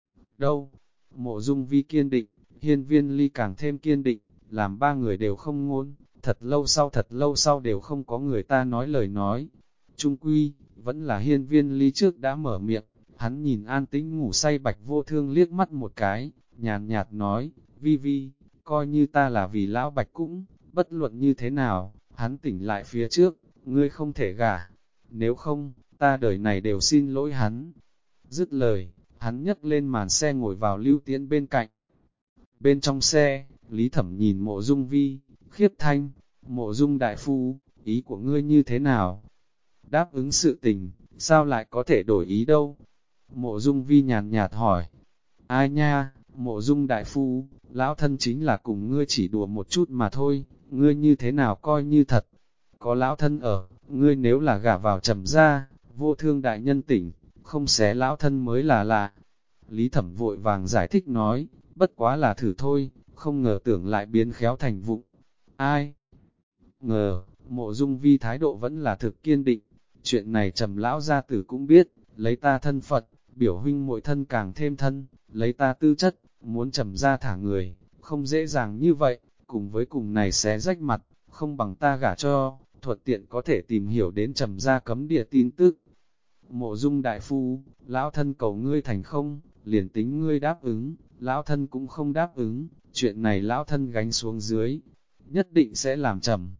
Đâu, Mộ Dung Vi kiên định, Hiên Viên Ly càng thêm kiên định, làm ba người đều không ngôn, thật lâu sau đều không có người ta nói lời nói. Trung quy, vẫn là Hiên Viên Ly trước đã mở miệng, hắn nhìn an tĩnh ngủ say Bạch Vô Thương liếc mắt một cái, nhàn nhạt nói, Vi Vi, coi như ta là vì lão Bạch cũng, bất luận như thế nào, hắn tỉnh lại phía trước, ngươi không thể gả, nếu không, ta đời này đều xin lỗi hắn. Dứt lời, hắn nhấc lên màn xe ngồi vào Lưu Tiễn bên cạnh. Bên trong xe, Lý Thẩm nhìn Mộ Dung Vi, khiếp thanh, Mộ Dung đại phu, ý của ngươi như thế nào? Đáp ứng sự tình, sao lại có thể đổi ý đâu? Mộ Dung Vi nhàn nhạt hỏi. Ai nha, Mộ Dung đại phu, lão thân chính là cùng ngươi chỉ đùa một chút mà thôi, ngươi như thế nào coi như thật? Có lão thân ở, ngươi nếu là gả vào Trầm ra, Vô Thương đại nhân tỉnh, không xé lão thân mới là lạ. Lý Thẩm vội vàng giải thích nói, bất quá là thử thôi, không ngờ tưởng lại biến khéo thành vụng. Ai? Ngờ, Mộ Dung Vi thái độ vẫn là thực kiên định, chuyện này Trầm lão gia tử cũng biết, lấy ta thân Phật, biểu huynh muội thân càng thêm thân, lấy ta tư chất, muốn Trầm ra thả người, không dễ dàng như vậy, cùng với cùng này xé rách mặt, không bằng ta gả cho, thuận tiện có thể tìm hiểu đến Trầm ra cấm địa tin tức. Mộ Dung đại phu, lão thân cầu ngươi thành không, liền tính ngươi đáp ứng, lão thân cũng không đáp ứng, chuyện này lão thân gánh xuống dưới, nhất định sẽ làm Trầm.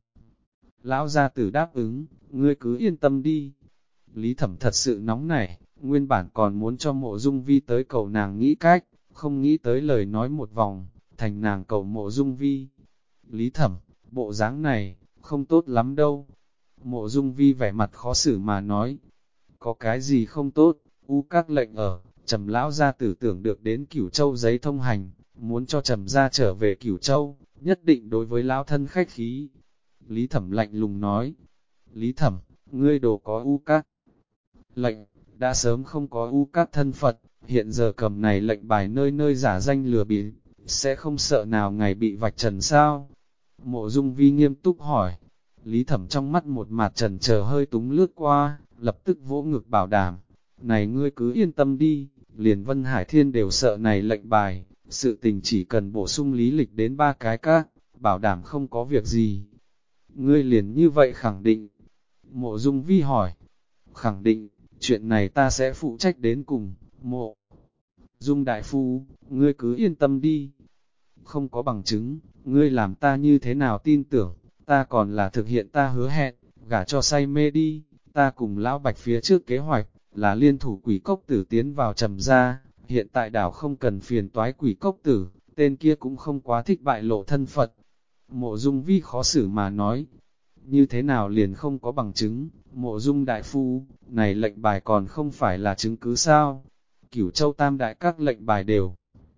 Lão gia tử đáp ứng, ngươi cứ yên tâm đi. Lý Thẩm thật sự nóng nảy, nguyên bản còn muốn cho Mộ Dung Vi tới cầu nàng nghĩ cách, không nghĩ tới lời nói một vòng, thành nàng cầu Mộ Dung Vi. Lý Thẩm, bộ dáng này, không tốt lắm đâu. Mộ Dung Vi vẻ mặt khó xử mà nói, có cái gì không tốt, các lệnh ở, Trầm lão gia tử tưởng được đến Cửu Châu giấy thông hành, muốn cho Trầm gia trở về Cửu Châu, nhất định đối với lão thân khách khí. Lý Thẩm lạnh lùng nói, Lý Thẩm, ngươi đồ có các lệnh, đã sớm không có các thân Phật, hiện giờ cầm này lệnh bài nơi nơi giả danh lừa bịp, sẽ không sợ nào ngày bị vạch trần sao? Mộ Dung Vi nghiêm túc hỏi, Lý Thẩm trong mắt một mặt trần chờ hơi túng lướt qua, lập tức vỗ ngực bảo đảm, này ngươi cứ yên tâm đi, liền Vân Hải Thiên đều sợ này lệnh bài, sự tình chỉ cần bổ sung lý lịch đến 3 cái các, bảo đảm không có việc gì. Ngươi liền như vậy khẳng định. Mộ Dung Vi hỏi, khẳng định, chuyện này ta sẽ phụ trách đến cùng. Mộ Dung đại phu, ngươi cứ yên tâm đi. Không có bằng chứng, ngươi làm ta như thế nào tin tưởng, ta còn là thực hiện ta hứa hẹn, gả cho say mê đi. Ta cùng lão Bạch phía trước kế hoạch, là liên thủ quỷ cốc tử tiến vào Trầm gia, hiện tại đảo không cần phiền toái quỷ cốc tử, tên kia cũng không quá thích bại lộ thân phận. Mộ Dung Vi khó xử mà nói, như thế nào liền không có bằng chứng, Mộ Dung đại phu, này lệnh bài còn không phải là chứng cứ sao? Cửu Châu Tam đại các lệnh bài đều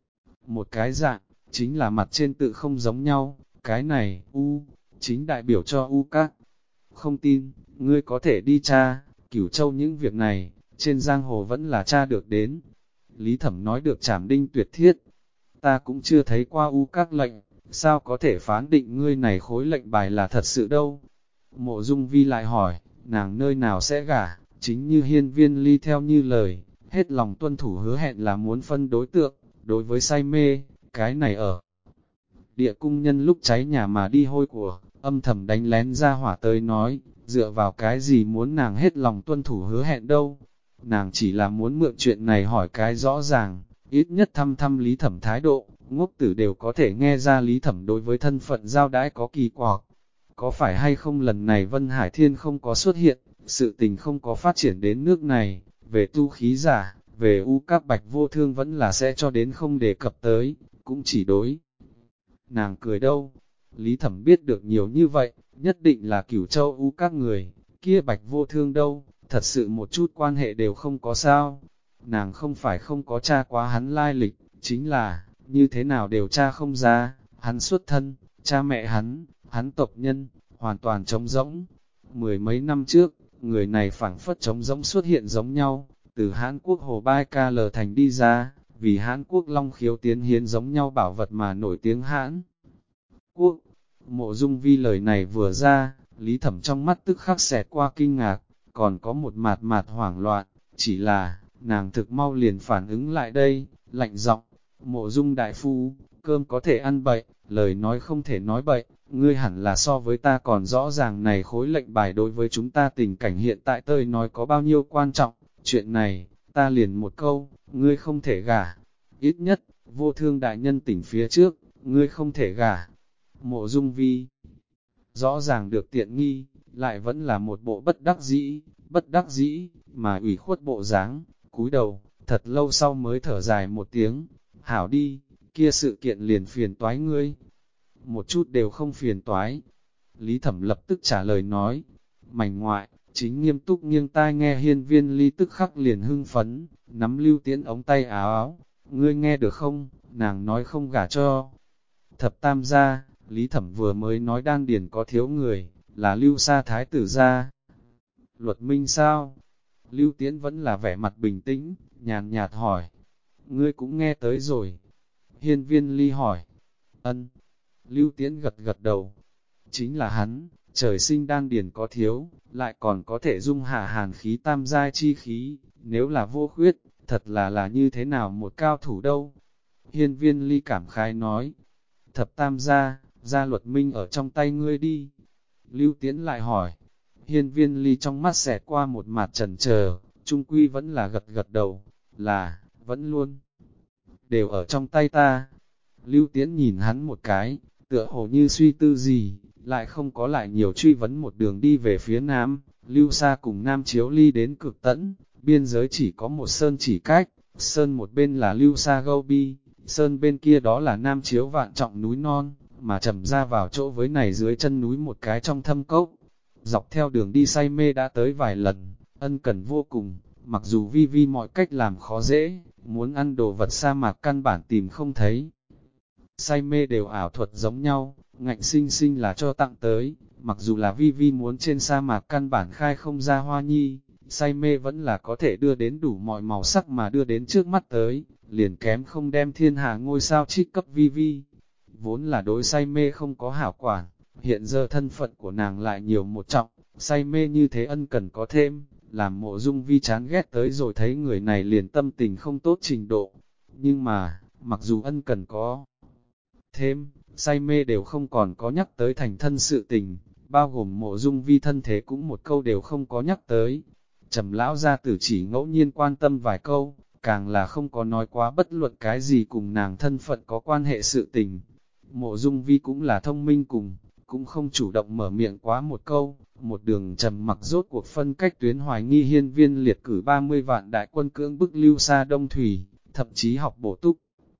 một cái dạng, chính là mặt trên tự không giống nhau, cái này, chính đại biểu cho các. Không tin, ngươi có thể đi tra, Cửu Châu những việc này, trên giang hồ vẫn là tra được đến. Lý Thẩm nói được trảm đinh tuyệt thiết, ta cũng chưa thấy qua các lệnh, sao có thể phán định ngươi này khối lệnh bài là thật sự đâu. Mộ Dung Vi lại hỏi, nàng nơi nào sẽ gả, chính như Hiên Viên Ly theo như lời, hết lòng tuân thủ hứa hẹn là muốn phân đối tượng, đối với say mê, cái này ở địa cung nhân lúc cháy nhà mà đi hôi của, âm thầm đánh lén ra hỏa tới nói, dựa vào cái gì muốn nàng hết lòng tuân thủ hứa hẹn đâu. Nàng chỉ là muốn mượn chuyện này hỏi cái rõ ràng, ít nhất thăm thăm Lý Thẩm thái độ, ngốc tử đều có thể nghe ra Lý Thẩm đối với thân phận giao đãi có kỳ quặc. Có phải hay không lần này Vân Hải Thiên không có xuất hiện, sự tình không có phát triển đến nước này, về tu khí giả, về các bạch vô thương vẫn là sẽ cho đến không đề cập tới, cũng chỉ đối. Nàng cười đâu, Lý Thẩm biết được nhiều như vậy, nhất định là Cửu Châu các người, kia bạch vô thương đâu, thật sự một chút quan hệ đều không có sao. Nàng không phải không có tra quá hắn lai lịch, chính là, như thế nào đều tra không ra, hắn xuất thân, cha mẹ hắn tộc nhân, hoàn toàn trống rỗng. Mười mấy năm trước, người này phảng phất trống rỗng xuất hiện giống nhau, từ Hán Quốc Hồ Bai Ca Lờ Thành đi ra, vì Hán Quốc Long Khiếu tiến hiến giống nhau bảo vật mà nổi tiếng Hán Quốc. Mộ Dung Vi lời này vừa ra, Lý Thẩm trong mắt tức khắc xẹt qua kinh ngạc, còn có một mạt mạt hoảng loạn, chỉ là, nàng thực mau liền phản ứng lại đây, lạnh giọng, Mộ Dung đại phu, cơm có thể ăn bậy, lời nói không thể nói bậy, ngươi hẳn là so với ta còn rõ ràng này khối lệnh bài đối với chúng ta tình cảnh hiện tại tôi nói có bao nhiêu quan trọng, chuyện này, ta liền một câu, ngươi không thể gả, ít nhất, vô thương đại nhân tỉnh phía trước, ngươi không thể gả. Mộ Dung Vi rõ ràng được tiện nghi, lại vẫn là một bộ bất đắc dĩ, mà ủy khuất bộ dáng, cúi đầu, thật lâu sau mới thở dài một tiếng, hảo đi, kia sự kiện liền phiền toái ngươi. Một chút đều không phiền toái. Lý Thẩm lập tức trả lời nói, mảnh ngoại, chính nghiêm túc nghiêng tai nghe Hiên Viên Ly tức khắc liền hưng phấn, nắm Lưu Tiễn ống tay áo áo, ngươi nghe được không, nàng nói không gả cho. Thập tam gia, Lý Thẩm vừa mới nói đan điền có thiếu người, là Lưu Sa Thái tử gia. Luật minh sao? Lưu Tiễn vẫn là vẻ mặt bình tĩnh, nhàn nhạt hỏi. Ngươi cũng nghe tới rồi. Hiên Viên Ly hỏi. Ân. Lưu Tiễn gật gật đầu. Chính là hắn, trời sinh đan điền có thiếu, lại còn có thể dung hạ hàn khí tam giai chi khí, nếu là vô khuyết, thật là như thế nào một cao thủ đâu. Hiên Viên Ly cảm khái nói. Thập tam gia luật minh ở trong tay ngươi đi. Lưu Tiễn lại hỏi. Hiên Viên Ly trong mắt xẹt qua một mặt chần chờ, trung quy vẫn là gật gật đầu, là, vẫn luôn, đều ở trong tay ta. Lưu Tiễn nhìn hắn một cái, tựa hồ như suy tư gì, lại không có lại nhiều truy vấn, một đường đi về phía nam, Lưu Sa cùng Nam Chiếu ly đến cực tẫn, biên giới chỉ có một sơn chỉ cách, sơn một bên là Lưu Sa Gobi, sơn bên kia đó là Nam Chiếu vạn trọng núi non, mà trầm ra vào chỗ với này dưới chân núi một cái trong thâm cốc. Dọc theo đường đi say mê đã tới vài lần, ân cần vô cùng, mặc dù vi vi mọi cách làm khó dễ, muốn ăn đồ vật sa mạc căn bản tìm không thấy. Say mê đều ảo thuật giống nhau, ngạnh sinh sinh là cho tặng tới, mặc dù là vi vi muốn trên sa mạc căn bản khai không ra hoa nhi, say mê vẫn là có thể đưa đến đủ mọi màu sắc mà đưa đến trước mắt tới, liền kém không đem thiên hạ ngôi sao trích cấp vi vi. Vốn là đối say mê không có hảo quản, hiện giờ thân phận của nàng lại nhiều một trọng, say mê như thế ân cần có thêm, làm Mộ Dung Vi chán ghét tới rồi thấy người này liền tâm tình không tốt trình độ. Nhưng mà, mặc dù ân cần có thêm, say mê đều không còn có nhắc tới thành thân sự tình, bao gồm Mộ Dung Vi thân thế cũng một câu đều không có nhắc tới. Trầm lão gia tử chỉ ngẫu nhiên quan tâm vài câu, càng là không có nói quá bất luận cái gì cùng nàng thân phận có quan hệ sự tình. Mộ Dung Vi cũng là thông minh cùng, cũng không chủ động mở miệng quá một câu, một đường trầm mặc rốt cuộc phân cách tuyến hoài nghi hiên viên liệt cử 30 vạn đại quân cưỡng bức lưu xa đông thủy, thậm chí học bổ túc.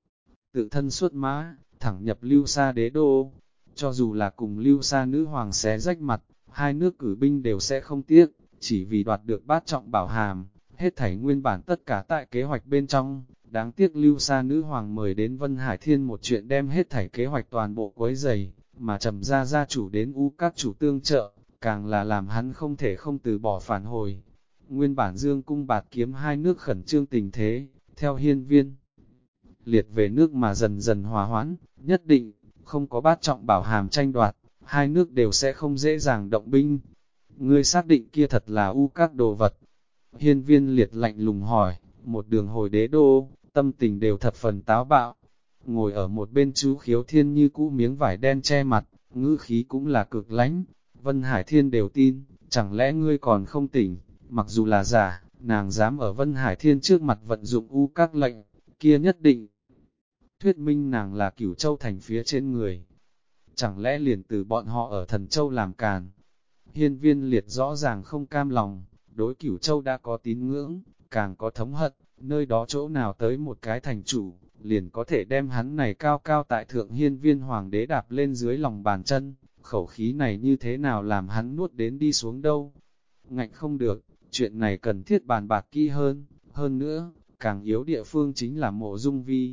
Tự thân xuất mã, thẳng nhập lưu xa đế đô, cho dù là cùng lưu xa nữ hoàng xé rách mặt, hai nước cử binh đều sẽ không tiếc, chỉ vì đoạt được bát trọng bảo hàm, hết thảy nguyên bản tất cả tại kế hoạch bên trong. Đáng tiếc lưu xa nữ hoàng mời đến Vân Hải Thiên một chuyện đem hết thảy kế hoạch toàn bộ quấy dày, mà trầm gia gia chủ đến u các chủ tương trợ, càng là làm hắn không thể không từ bỏ phản hồi. Nguyên bản dương cung bạt kiếm hai nước khẩn trương tình thế, theo hiên viên liệt về nước mà dần dần hòa hoãn, nhất định, không có bát trọng bảo hàm tranh đoạt, hai nước đều sẽ không dễ dàng động binh. Ngươi xác định kia thật là u các đồ vật. Hiên viên liệt lạnh lùng hỏi, một đường hồi đế đô, tâm tình đều thập phần táo bạo. Ngồi ở một bên chú Khiếu Thiên như cũ miếng vải đen che mặt, ngữ khí cũng là cực lánh. Vân Hải Thiên đều tin, chẳng lẽ ngươi còn không tỉnh, mặc dù là giả, nàng dám ở Vân Hải Thiên trước mặt vận dụng u các lệnh, kia nhất định. Thuyết minh nàng là Cửu Châu thành phía trên người. Chẳng lẽ liền từ bọn họ ở Thần Châu làm càn. Hiên viên liệt rõ ràng không cam lòng, đối Cửu Châu đã có tín ngưỡng, càng có thống hận, nơi đó chỗ nào tới một cái thành chủ, liền có thể đem hắn này cao cao tại thượng hiên viên hoàng đế đạp lên dưới lòng bàn chân, khẩu khí này như thế nào làm hắn nuốt đến đi xuống đâu. Ngạnh không được, chuyện này cần thiết bàn bạc kỹ hơn nữa, càng yếu địa phương chính là Mộ Dung Vi.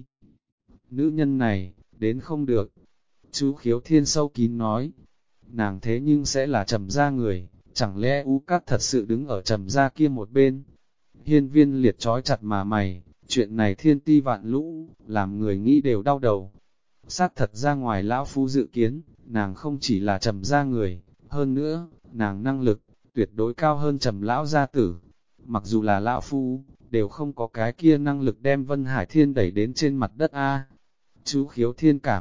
Nữ nhân này, đến không được. Chú Khiếu Thiên sâu kín nói, nàng thế nhưng sẽ là Trầm gia người, chẳng lẽ u các thật sự đứng ở Trầm gia kia một bên. Hiên viên liệt trói chặt mà mày, chuyện này thiên ti vạn lũ, làm người nghĩ đều đau đầu. Xác thật ra ngoài lão phu dự kiến, nàng không chỉ là Trầm gia người, hơn nữa, nàng năng lực, tuyệt đối cao hơn Trầm lão gia tử. Mặc dù là lão phu, đều không có cái kia năng lực đem Vân Hải Thiên đẩy đến trên mặt đất a. Chú Khiếu Thiên cảm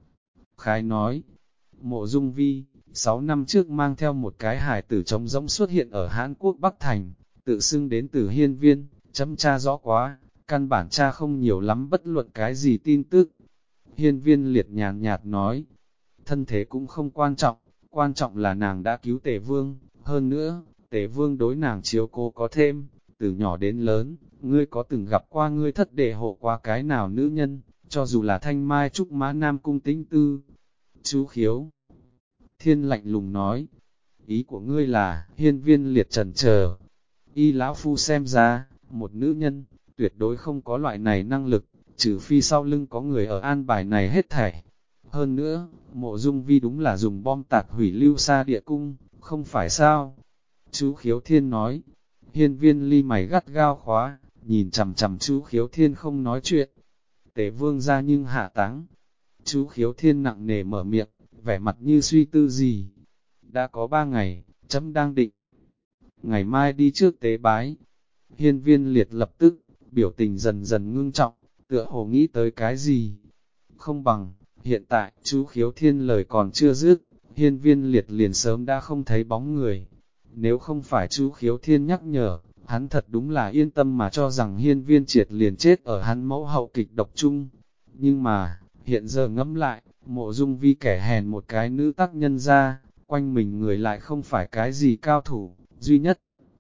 khái nói, Mộ Dung Vi, 6 năm trước mang theo một cái hài tử trống rỗng xuất hiện ở Hán Quốc Bắc Thành, tự xưng đến từ hiên viên, chấm tra rõ quá, căn bản tra không nhiều lắm bất luận cái gì tin tức. Hiên viên liệt nhàn nhạt nói, thân thế cũng không quan trọng là nàng đã cứu Tề Vương, hơn nữa, Tề Vương đối nàng chiếu cố có thêm, từ nhỏ đến lớn, ngươi có từng gặp qua ngươi thất đệ hộ qua cái nào nữ nhân, cho dù là thanh mai trúc mã nam cung tĩnh tư. Chú Khiếu Thiên lạnh lùng nói, ý của ngươi là, hiên viên liệt trần chờ. Y lão phu xem ra, một nữ nhân, tuyệt đối không có loại này năng lực, trừ phi sau lưng có người ở an bài này hết thảy. Hơn nữa, Mộ Dung Vi đúng là dùng bom tạc hủy lưu xa địa cung, không phải sao? Chú Khiếu Thiên nói, hiên viên ly mày gắt gao khóa, nhìn chằm chằm chú Khiếu Thiên không nói chuyện. Tề Vương ra nhưng hạ táng. Chú Khiếu Thiên nặng nề mở miệng, vẻ mặt như suy tư gì. Đã có 3 ngày, chấm đang định. Ngày mai đi trước tế bái. Hiên viên liệt lập tức, biểu tình dần dần ngưng trọng, tựa hồ nghĩ tới cái gì. Không bằng, hiện tại, chú Khiếu Thiên lời còn chưa dứt, hiên viên liệt liền sớm đã không thấy bóng người. Nếu không phải chú Khiếu Thiên nhắc nhở, hắn thật đúng là yên tâm mà cho rằng hiên viên triệt liền chết ở hắn mẫu hậu kịch độc chung. Nhưng mà, hiện giờ ngẫm lại, Mộ Dung Vi kẻ hèn một cái nữ tác nhân ra, quanh mình người lại không phải cái gì cao thủ, duy nhất.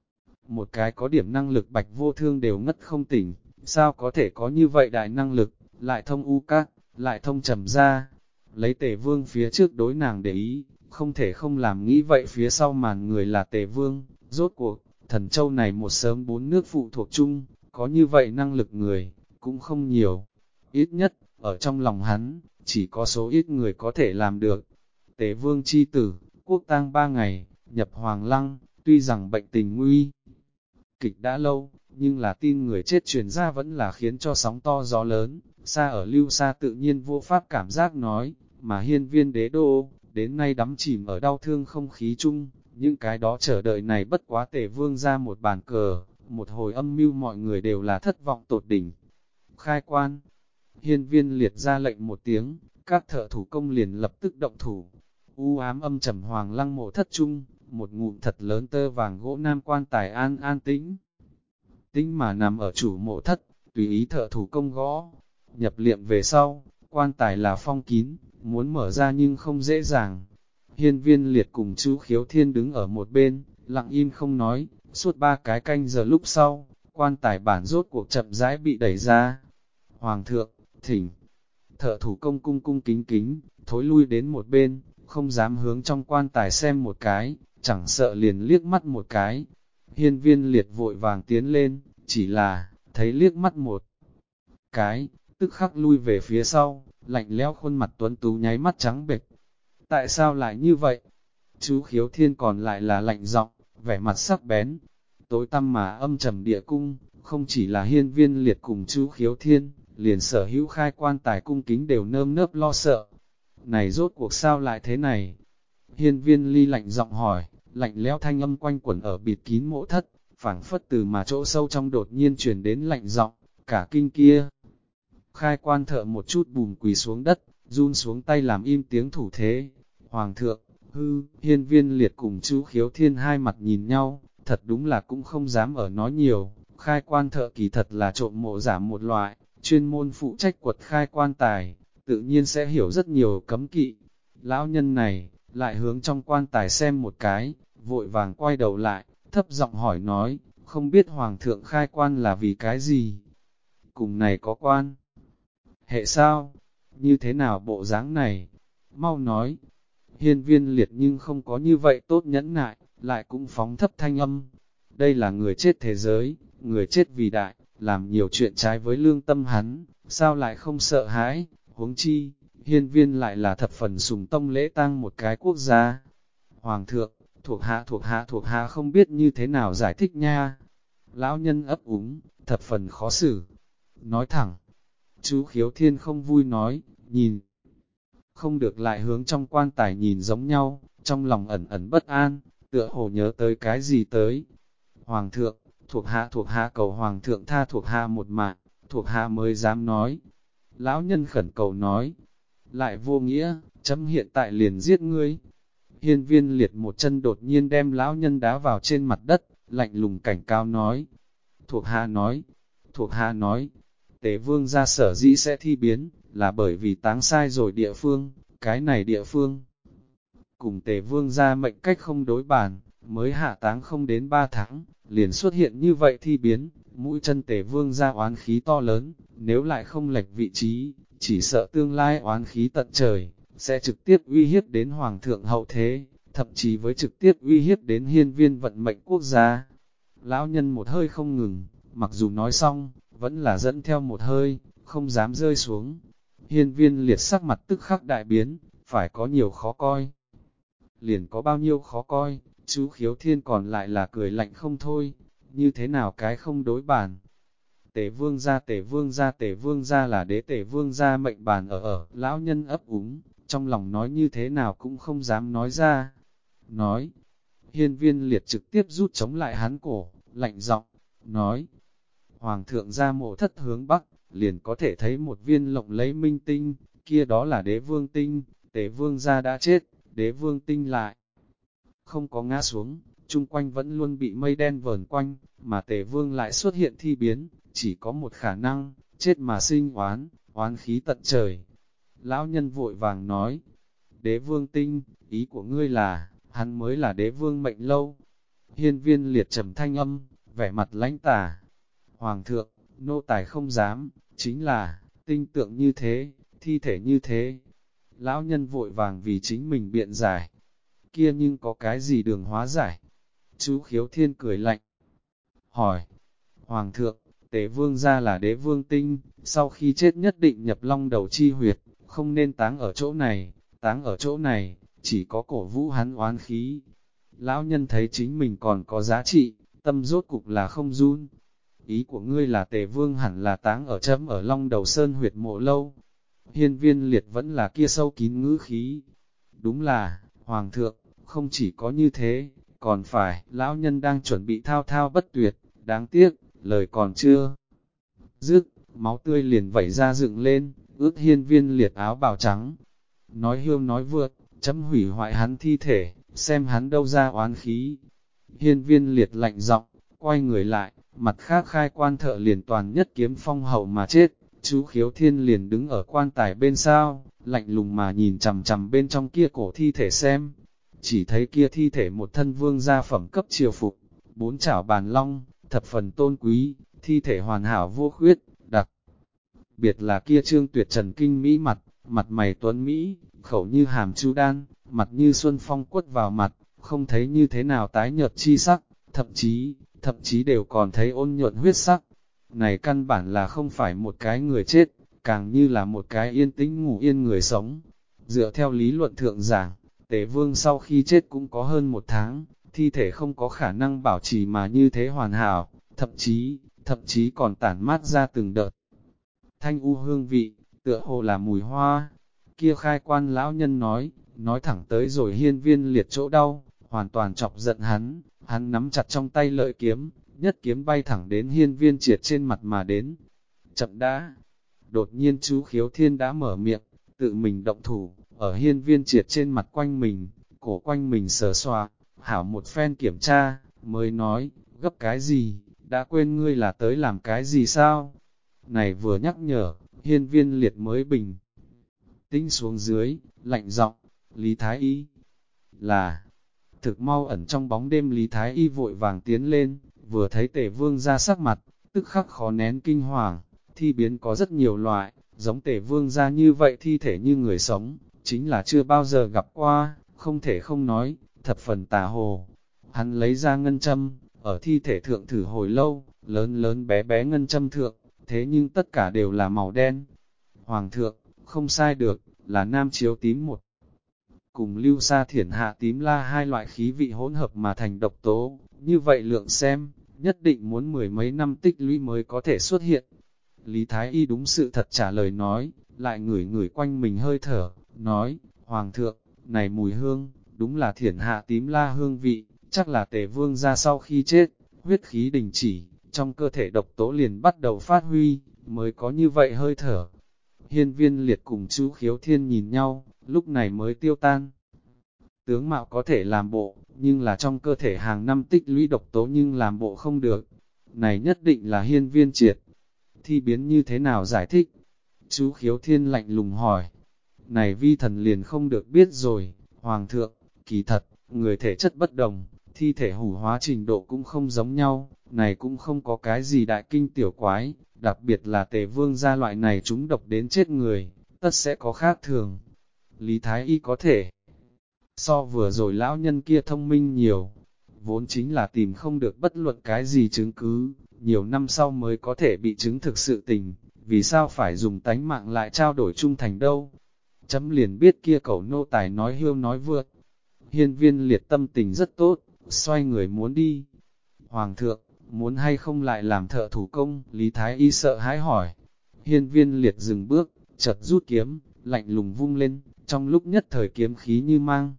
Một cái có điểm năng lực Bạch Vô Thương đều ngất không tỉnh, sao có thể có như vậy đại năng lực, lại thông u các, lại thông Trầm gia. Lấy Tề Vương phía trước đối nàng để ý, không thể không làm nghĩ vậy phía sau màn người là Tề Vương. Rốt cuộc, Thần Châu này một sớm 4 nước phụ thuộc chung, có như vậy năng lực người, cũng không nhiều. Ít nhất, ở trong lòng hắn, chỉ có số ít người có thể làm được. Tề Vương chi tử, quốc tang 3 ngày, nhập Hoàng Lăng, tuy rằng bệnh tình nguy kịch đã lâu, nhưng là tin người chết truyền ra vẫn là khiến cho sóng to gió lớn. Xa ở lưu xa tự nhiên vô pháp cảm giác nói, mà hiên viên đế đô, đến nay đắm chìm ở đau thương không khí chung, Những cái đó chờ đợi này bất quá Tề Vương ra một bàn cờ, một hồi âm mưu mọi người đều là thất vọng tột đỉnh. Khai quan, hiên viên liệt ra lệnh một tiếng, các thợ thủ công liền lập tức động thủ. U ám âm trầm hoàng lăng mộ thất trung, một ngụm thật lớn tơ vàng gỗ nam quan tài an an tĩnh. Tĩnh mà nằm ở chủ mộ thất, tùy ý thợ thủ công gõ. Nhập liệm về sau, quan tài là phong kín, muốn mở ra nhưng không dễ dàng. Hiên viên liệt cùng chú Khiếu Thiên đứng ở một bên, lặng im không nói, suốt 3 cái canh giờ lúc sau, quan tài bản rốt cuộc chậm rãi bị đẩy ra. Hoàng thượng, thỉnh, thợ thủ công cung cung kính kính, thối lui đến một bên, không dám hướng trong quan tài xem một cái, chẳng sợ liền liếc mắt một cái. Hiên viên liệt vội vàng tiến lên, chỉ là, thấy liếc mắt một cái, tức khắc lui về phía sau, lạnh lẽo khuôn mặt tuấn tú nháy mắt trắng bệch. Tại sao lại như vậy? Chú Khiếu Thiên còn lại là lạnh giọng, vẻ mặt sắc bén. Tối tăm mà âm trầm địa cung, không chỉ là hiên viên liệt cùng chú Khiếu Thiên, liền sở hữu khai quan tài cung kính đều nơm nớp lo sợ. Này rốt cuộc sao lại thế này? Hiên viên ly lạnh giọng hỏi, lạnh lẽo thanh âm quanh quẩn ở bịt kín mộ thất, phảng phất từ mà chỗ sâu trong đột nhiên truyền đến lạnh giọng, cả kinh kia. Khai quan thợ một chút bùm quỳ xuống đất, run xuống tay làm im tiếng thủ thế. Hoàng thượng, hiên viên liệt cùng chú Khiếu Thiên hai mặt nhìn nhau, thật đúng là cũng không dám ở nói nhiều. Khai quan thợ kỳ thật là trộm mộ giả một loại, chuyên môn phụ trách quật khai quan tài, tự nhiên sẽ hiểu rất nhiều cấm kỵ. Lão nhân này, lại hướng trong quan tài xem một cái, vội vàng quay đầu lại, thấp giọng hỏi nói, không biết Hoàng thượng khai quan là vì cái gì? Cùng này có quan hệ sao? Như thế nào bộ dáng này? Mau nói. Hiên viên liệt nhưng không có như vậy tốt nhẫn nại, lại cũng phóng thấp thanh âm. Đây là người chết thế giới, người chết vì đại, làm nhiều chuyện trái với lương tâm hắn, sao lại không sợ hãi? Huống chi, hiên viên lại là thập phần sùng tông lễ tang một cái quốc gia. Hoàng thượng, thuộc hạ không biết như thế nào giải thích nha. Lão nhân ấp úng, thập phần khó xử. Nói thẳng, chú Khiếu Thiên không vui nói, nhìn. Không được lại hướng trong quan tài nhìn giống nhau, trong lòng ẩn ẩn bất an, tựa hồ nhớ tới cái gì tới. Hoàng thượng, thuộc hạ cầu Hoàng thượng tha thuộc hạ một mạng, thuộc hạ mới dám nói. Lão nhân khẩn cầu nói, lại vô nghĩa, chấm hiện tại liền giết ngươi. Hiên viên liệt một chân đột nhiên đem lão nhân đá vào trên mặt đất, lạnh lùng cảnh cáo nói. Thuộc hạ nói, Tế vương gia sở dĩ sẽ thi biến, là bởi vì táng sai rồi địa phương, cái này địa phương. Cùng Tề vương gia mệnh cách không đối bàn, mới hạ táng không đến 3 tháng, liền xuất hiện như vậy thi biến, mũi chân Tề vương gia oán khí to lớn, nếu lại không lệch vị trí, chỉ sợ tương lai oán khí tận trời, sẽ trực tiếp uy hiếp đến Hoàng thượng hậu thế, thậm chí với trực tiếp uy hiếp đến hiên viên vận mệnh quốc gia. Lão nhân một hơi không ngừng, mặc dù nói xong, vẫn là dẫn theo một hơi, không dám rơi xuống. Hiên viên liệt sắc mặt tức khắc đại biến, phải có nhiều khó coi. Liền có bao nhiêu khó coi, chú Khiếu Thiên còn lại là cười lạnh không thôi, như thế nào cái không đối bàn. Tề vương gia là đế Tề vương gia mệnh bàn ở, lão nhân ấp úng, trong lòng nói như thế nào cũng không dám nói ra. Nói, hiên viên liệt trực tiếp rút chống lại hắn cổ, lạnh giọng, nói, Hoàng thượng ra mộ thất hướng Bắc, liền có thể thấy một viên lộng lấy minh tinh, kia đó là đế vương tinh, Tề vương gia đã chết, đế vương tinh lại không có ngã xuống, chung quanh vẫn luôn bị mây đen vờn quanh, mà Tề vương lại xuất hiện thi biến, chỉ có một khả năng, chết mà sinh oán, oán khí tận trời. Lão nhân vội vàng nói, đế vương tinh, ý của ngươi là, hắn mới là đế vương mệnh lâu. Hiên viên liệt trầm thanh âm, vẻ mặt lãnh tà. Hoàng thượng, nô tài không dám, chính là, tinh tượng như thế, thi thể như thế. Lão nhân vội vàng vì chính mình biện giải. Kia nhưng có cái gì đường hóa giải? Chú Khiếu Thiên cười lạnh. Hỏi, Hoàng thượng, Tế vương gia là đế vương tinh, sau khi chết nhất định nhập long đầu chi huyệt, không nên táng ở chỗ này, táng ở chỗ này, chỉ có cổ vũ hắn oán khí. Lão nhân thấy chính mình còn có giá trị, tâm rốt cục là không run. Ý của ngươi là Tề vương hẳn là táng ở chấm ở long đầu sơn huyệt mộ lâu. Hiên viên liệt vẫn là kia sâu kín ngữ khí. Đúng là, Hoàng thượng, không chỉ có như thế, còn phải, lão nhân đang chuẩn bị thao thao bất tuyệt, đáng tiếc, lời còn chưa dứt, máu tươi liền vẩy ra dựng lên, ướt Hiên Viên Liệt áo bào trắng. Nói hiêu nói vượt, chấm hủy hoại hắn thi thể, xem hắn đâu ra oán khí. Hiên Viên Liệt lạnh giọng, quay người lại, mặt khác khai quan thợ liền toàn nhất kiếm phong hậu mà chết. Chú Khiếu Thiên liền đứng ở quan tài bên sau, lạnh lùng mà nhìn chằm chằm bên trong kia cổ thi thể xem. Chỉ thấy kia thi thể một thân vương gia phẩm cấp triều phục, 4 chảo bàn long, thập phần tôn quý, thi thể hoàn hảo vô khuyết, đặc biệt là kia trương tuyệt trần kinh mỹ mặt, mặt mày tuấn Mỹ, khẩu như hàm chu đan, mặt như xuân phong quất vào mặt, không thấy như thế nào tái nhợt chi sắc, thậm chí đều còn thấy ôn nhuận huyết sắc. Này căn bản là không phải một cái người chết, càng như là một cái yên tĩnh ngủ yên người sống. Dựa theo lý luận thượng giảng, Tề Vương sau khi chết cũng có hơn 1 tháng, thi thể không có khả năng bảo trì mà như thế hoàn hảo, thậm chí còn tản mát ra từng đợt. Thanh u hương vị, tựa hồ là mùi hoa. Kia khai quan lão nhân nói thẳng tới rồi Hiên Viên Liệt chỗ đau, hoàn toàn chọc giận hắn nắm chặt trong tay lợi kiếm, nhất kiếm bay thẳng đến Hiên Viên Triệt trên mặt mà đến. Chậm đã, đột nhiên chú Khiếu Thiên đã mở miệng, tự mình động thủ, ở Hiên Viên Triệt trên mặt quanh mình, cổ quanh mình sờ soạc, hảo một phen kiểm tra, mới nói, gấp cái gì, đã quên ngươi là tới làm cái gì sao? Này vừa nhắc nhở, Hiên Viên Liệt mới bình tĩnh xuống dưới, lạnh giọng, Lý Thái Y, là, thực mau ẩn trong bóng đêm Lý Thái Y vội vàng tiến lên, vừa thấy Tề Vương ra sắc mặt, tức khắc khó nén kinh hoàng, thi biến có rất nhiều loại, giống Tề Vương ra như vậy thi thể như người sống, chính là chưa bao giờ gặp qua, không thể không nói, thập phần tà hồ. Hắn lấy ra ngân châm, ở thi thể thượng thử hồi lâu, lớn lớn bé bé ngân châm thượng, thế nhưng tất cả đều là màu đen. Hoàng thượng, không sai được, là nam chiếu tím một. Cùng lưu sa thiển hạ tím la hai loại khí vị hỗn hợp mà thành độc tố, như vậy lượng xem, nhất định muốn 10 mấy năm tích lũy mới có thể xuất hiện. Lý Thái Y đúng sự thật trả lời nói, lại ngửi ngửi quanh mình hơi thở, nói, Hoàng thượng, này mùi hương, đúng là thiển hạ tím la hương vị, chắc là Tề Vương ra sau khi chết, huyết khí đình chỉ, trong cơ thể độc tố liền bắt đầu phát huy, mới có như vậy hơi thở. Hiên Viên Liệt cùng chú Khiếu Thiên nhìn nhau, lúc này mới tiêu tan. Tướng mạo có thể làm bộ, nhưng là trong cơ thể hàng năm tích lũy độc tố nhưng làm bộ không được. Này nhất định là Hiên Viên Triệt. Thi biến như thế nào giải thích? Chú Khiếu Thiên lạnh lùng hỏi. Này vi thần liền không được biết rồi, Hoàng thượng, kỳ thật, người thể chất bất đồng, thi thể hủ hóa trình độ cũng không giống nhau, này cũng không có cái gì đại kinh tiểu quái, đặc biệt là Tề Vương gia loại này chúng độc đến chết người, tất sẽ có khác thường. Lý Thái Y có thể so vừa rồi lão nhân kia thông minh nhiều, vốn chính là tìm không được bất luận cái gì chứng cứ, nhiều năm sau mới có thể bị chứng thực sự tình, vì sao phải dùng tánh mạng lại trao đổi trung thành đâu. Chấm liền biết kia cẩu nô tài nói hiêu nói vượt. Hiên Viên Liệt tâm tình rất tốt, xoay người muốn đi. Hoàng thượng, muốn hay không lại làm thợ thủ công? Lý Thái Y sợ hãi hỏi. Hiên Viên Liệt dừng bước, chợt rút kiếm, lạnh lùng vung lên, trong lúc nhất thời kiếm khí như mang.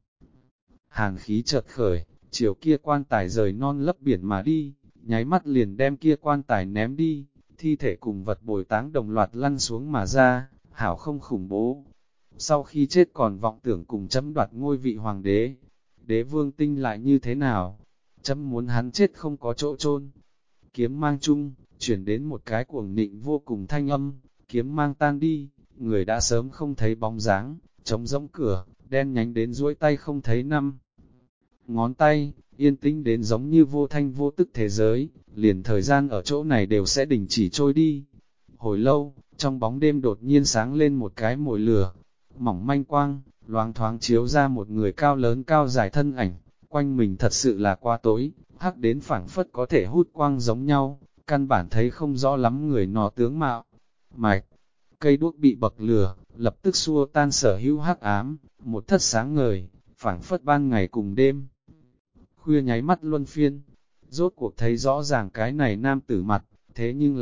Hàn khí chợt khởi, chiều kia quan tài rời non lấp biển mà đi, nháy mắt liền đem kia quan tài ném đi, thi thể cùng vật bồi táng đồng loạt lăn xuống mà ra, hảo không khủng bố. Sau khi chết còn vọng tưởng cùng chấm đoạt ngôi vị hoàng đế, đế vương tinh lại như thế nào? Chấm muốn hắn chết không có chỗ chôn. Kiếm mang chung, chuyển đến một cái cuồng nịnh vô cùng thanh âm, kiếm mang tan đi, người đã sớm không thấy bóng dáng, trống rỗng cửa, đen nhánh đến duỗi tay không thấy năm ngón tay, yên tĩnh đến giống như vô thanh vô tức thế giới, liền thời gian ở chỗ này đều sẽ đình chỉ trôi đi. Hồi lâu, trong bóng đêm đột nhiên sáng lên một cái mồi lửa, mỏng manh quang, loáng thoáng chiếu ra một người cao lớn cao dài thân ảnh, quanh mình thật sự là quá tối, hắc đến phảng phất có thể hút quang giống nhau, căn bản thấy không rõ lắm người nọ tướng mạo. Mạch, cây đuốc bị bậc lửa, lập tức xua tan sở hữu hắc ám, một thất sáng ngời, phảng phất ban ngày cùng đêm. Khuya nháy mắt luân phiên, rốt cuộc thấy rõ ràng cái này nam tử mặt, thế nhưng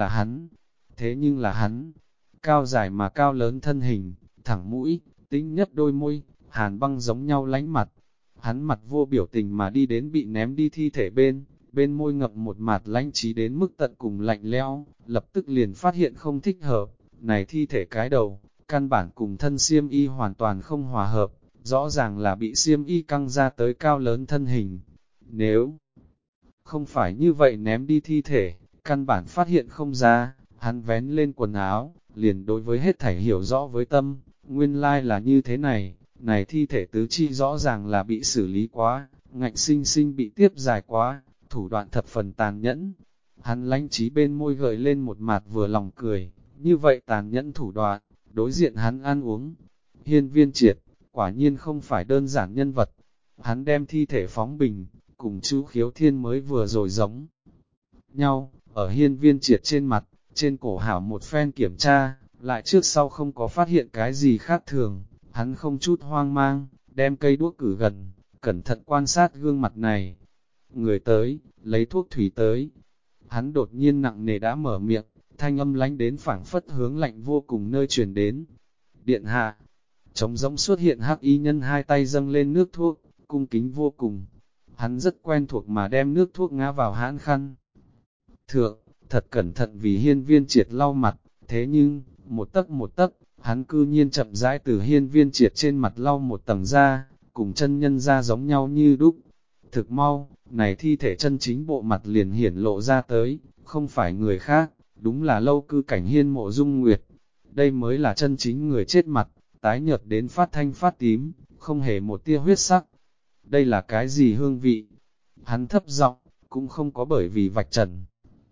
là hắn, cao dài mà cao lớn thân hình, thẳng mũi, tinh nhất đôi môi, hàn băng giống nhau lánh mặt, Hắn mặt vô biểu tình mà đi đến bị ném đi thi thể bên môi ngậm một mạt lãnh trí đến mức tận cùng lạnh lẽo, lập tức liền phát hiện không thích hợp, này thi thể cái đầu, căn bản cùng thân xiêm y hoàn toàn không hòa hợp, rõ ràng là bị xiêm y căng ra tới cao lớn thân hình. Nếu không phải như vậy ném đi thi thể, căn bản phát hiện không ra, hắn vén lên quần áo, liền đối với hết thảy hiểu rõ với tâm, nguyên lai là như thế này, này thi thể tứ chi rõ ràng là bị xử lý quá, ngạnh sinh sinh bị tiếp dài quá, thủ đoạn thập phần tàn nhẫn. Hắn lãnh trí bên môi gợi lên một mặt vừa lòng cười, như vậy tàn nhẫn thủ đoạn, đối diện hắn ăn uống. Hiên Viên Triệt, quả nhiên không phải đơn giản nhân vật. Hắn đem thi thể phóng bình, cùng chú Khiếu Thiên mới vừa rồi giống nhau, ở Hiên Viên Triệt trên mặt, trên cổ hảo một phen kiểm tra, lại trước sau không có phát hiện cái gì khác thường. Hắn không chút hoang mang, đem cây đuốc cử gần, cẩn thận quan sát gương mặt này. Người tới, lấy thuốc thủy tới. Hắn đột nhiên nặng nề đã mở miệng, thanh âm lánh đến phảng phất hướng lạnh vô cùng nơi truyền đến. Điện hạ, trống rỗng xuất hiện hắc y nhân hai tay dâng lên nước thuốc, cung kính vô cùng. Hắn rất quen thuộc mà đem nước thuốc ngã vào hãn khăn. Thượng, thật cẩn thận vì Hiên Viên Triệt lau mặt, thế nhưng, một tấc, hắn cư nhiên chậm rãi từ Hiên Viên Triệt trên mặt lau một tầng da, cùng chân nhân da giống nhau như đúc. Thực mau, này thi thể chân chính bộ mặt liền hiển lộ ra tới, không phải người khác, đúng là Lâu Cư Cảnh Hiên Mộ Dung Nguyệt. Đây mới là chân chính người chết mặt, tái nhợt đến phát thanh phát tím, không hề một tia huyết sắc. Đây là cái gì hương vị? Hắn thấp giọng, cũng không có bởi vì vạch trần.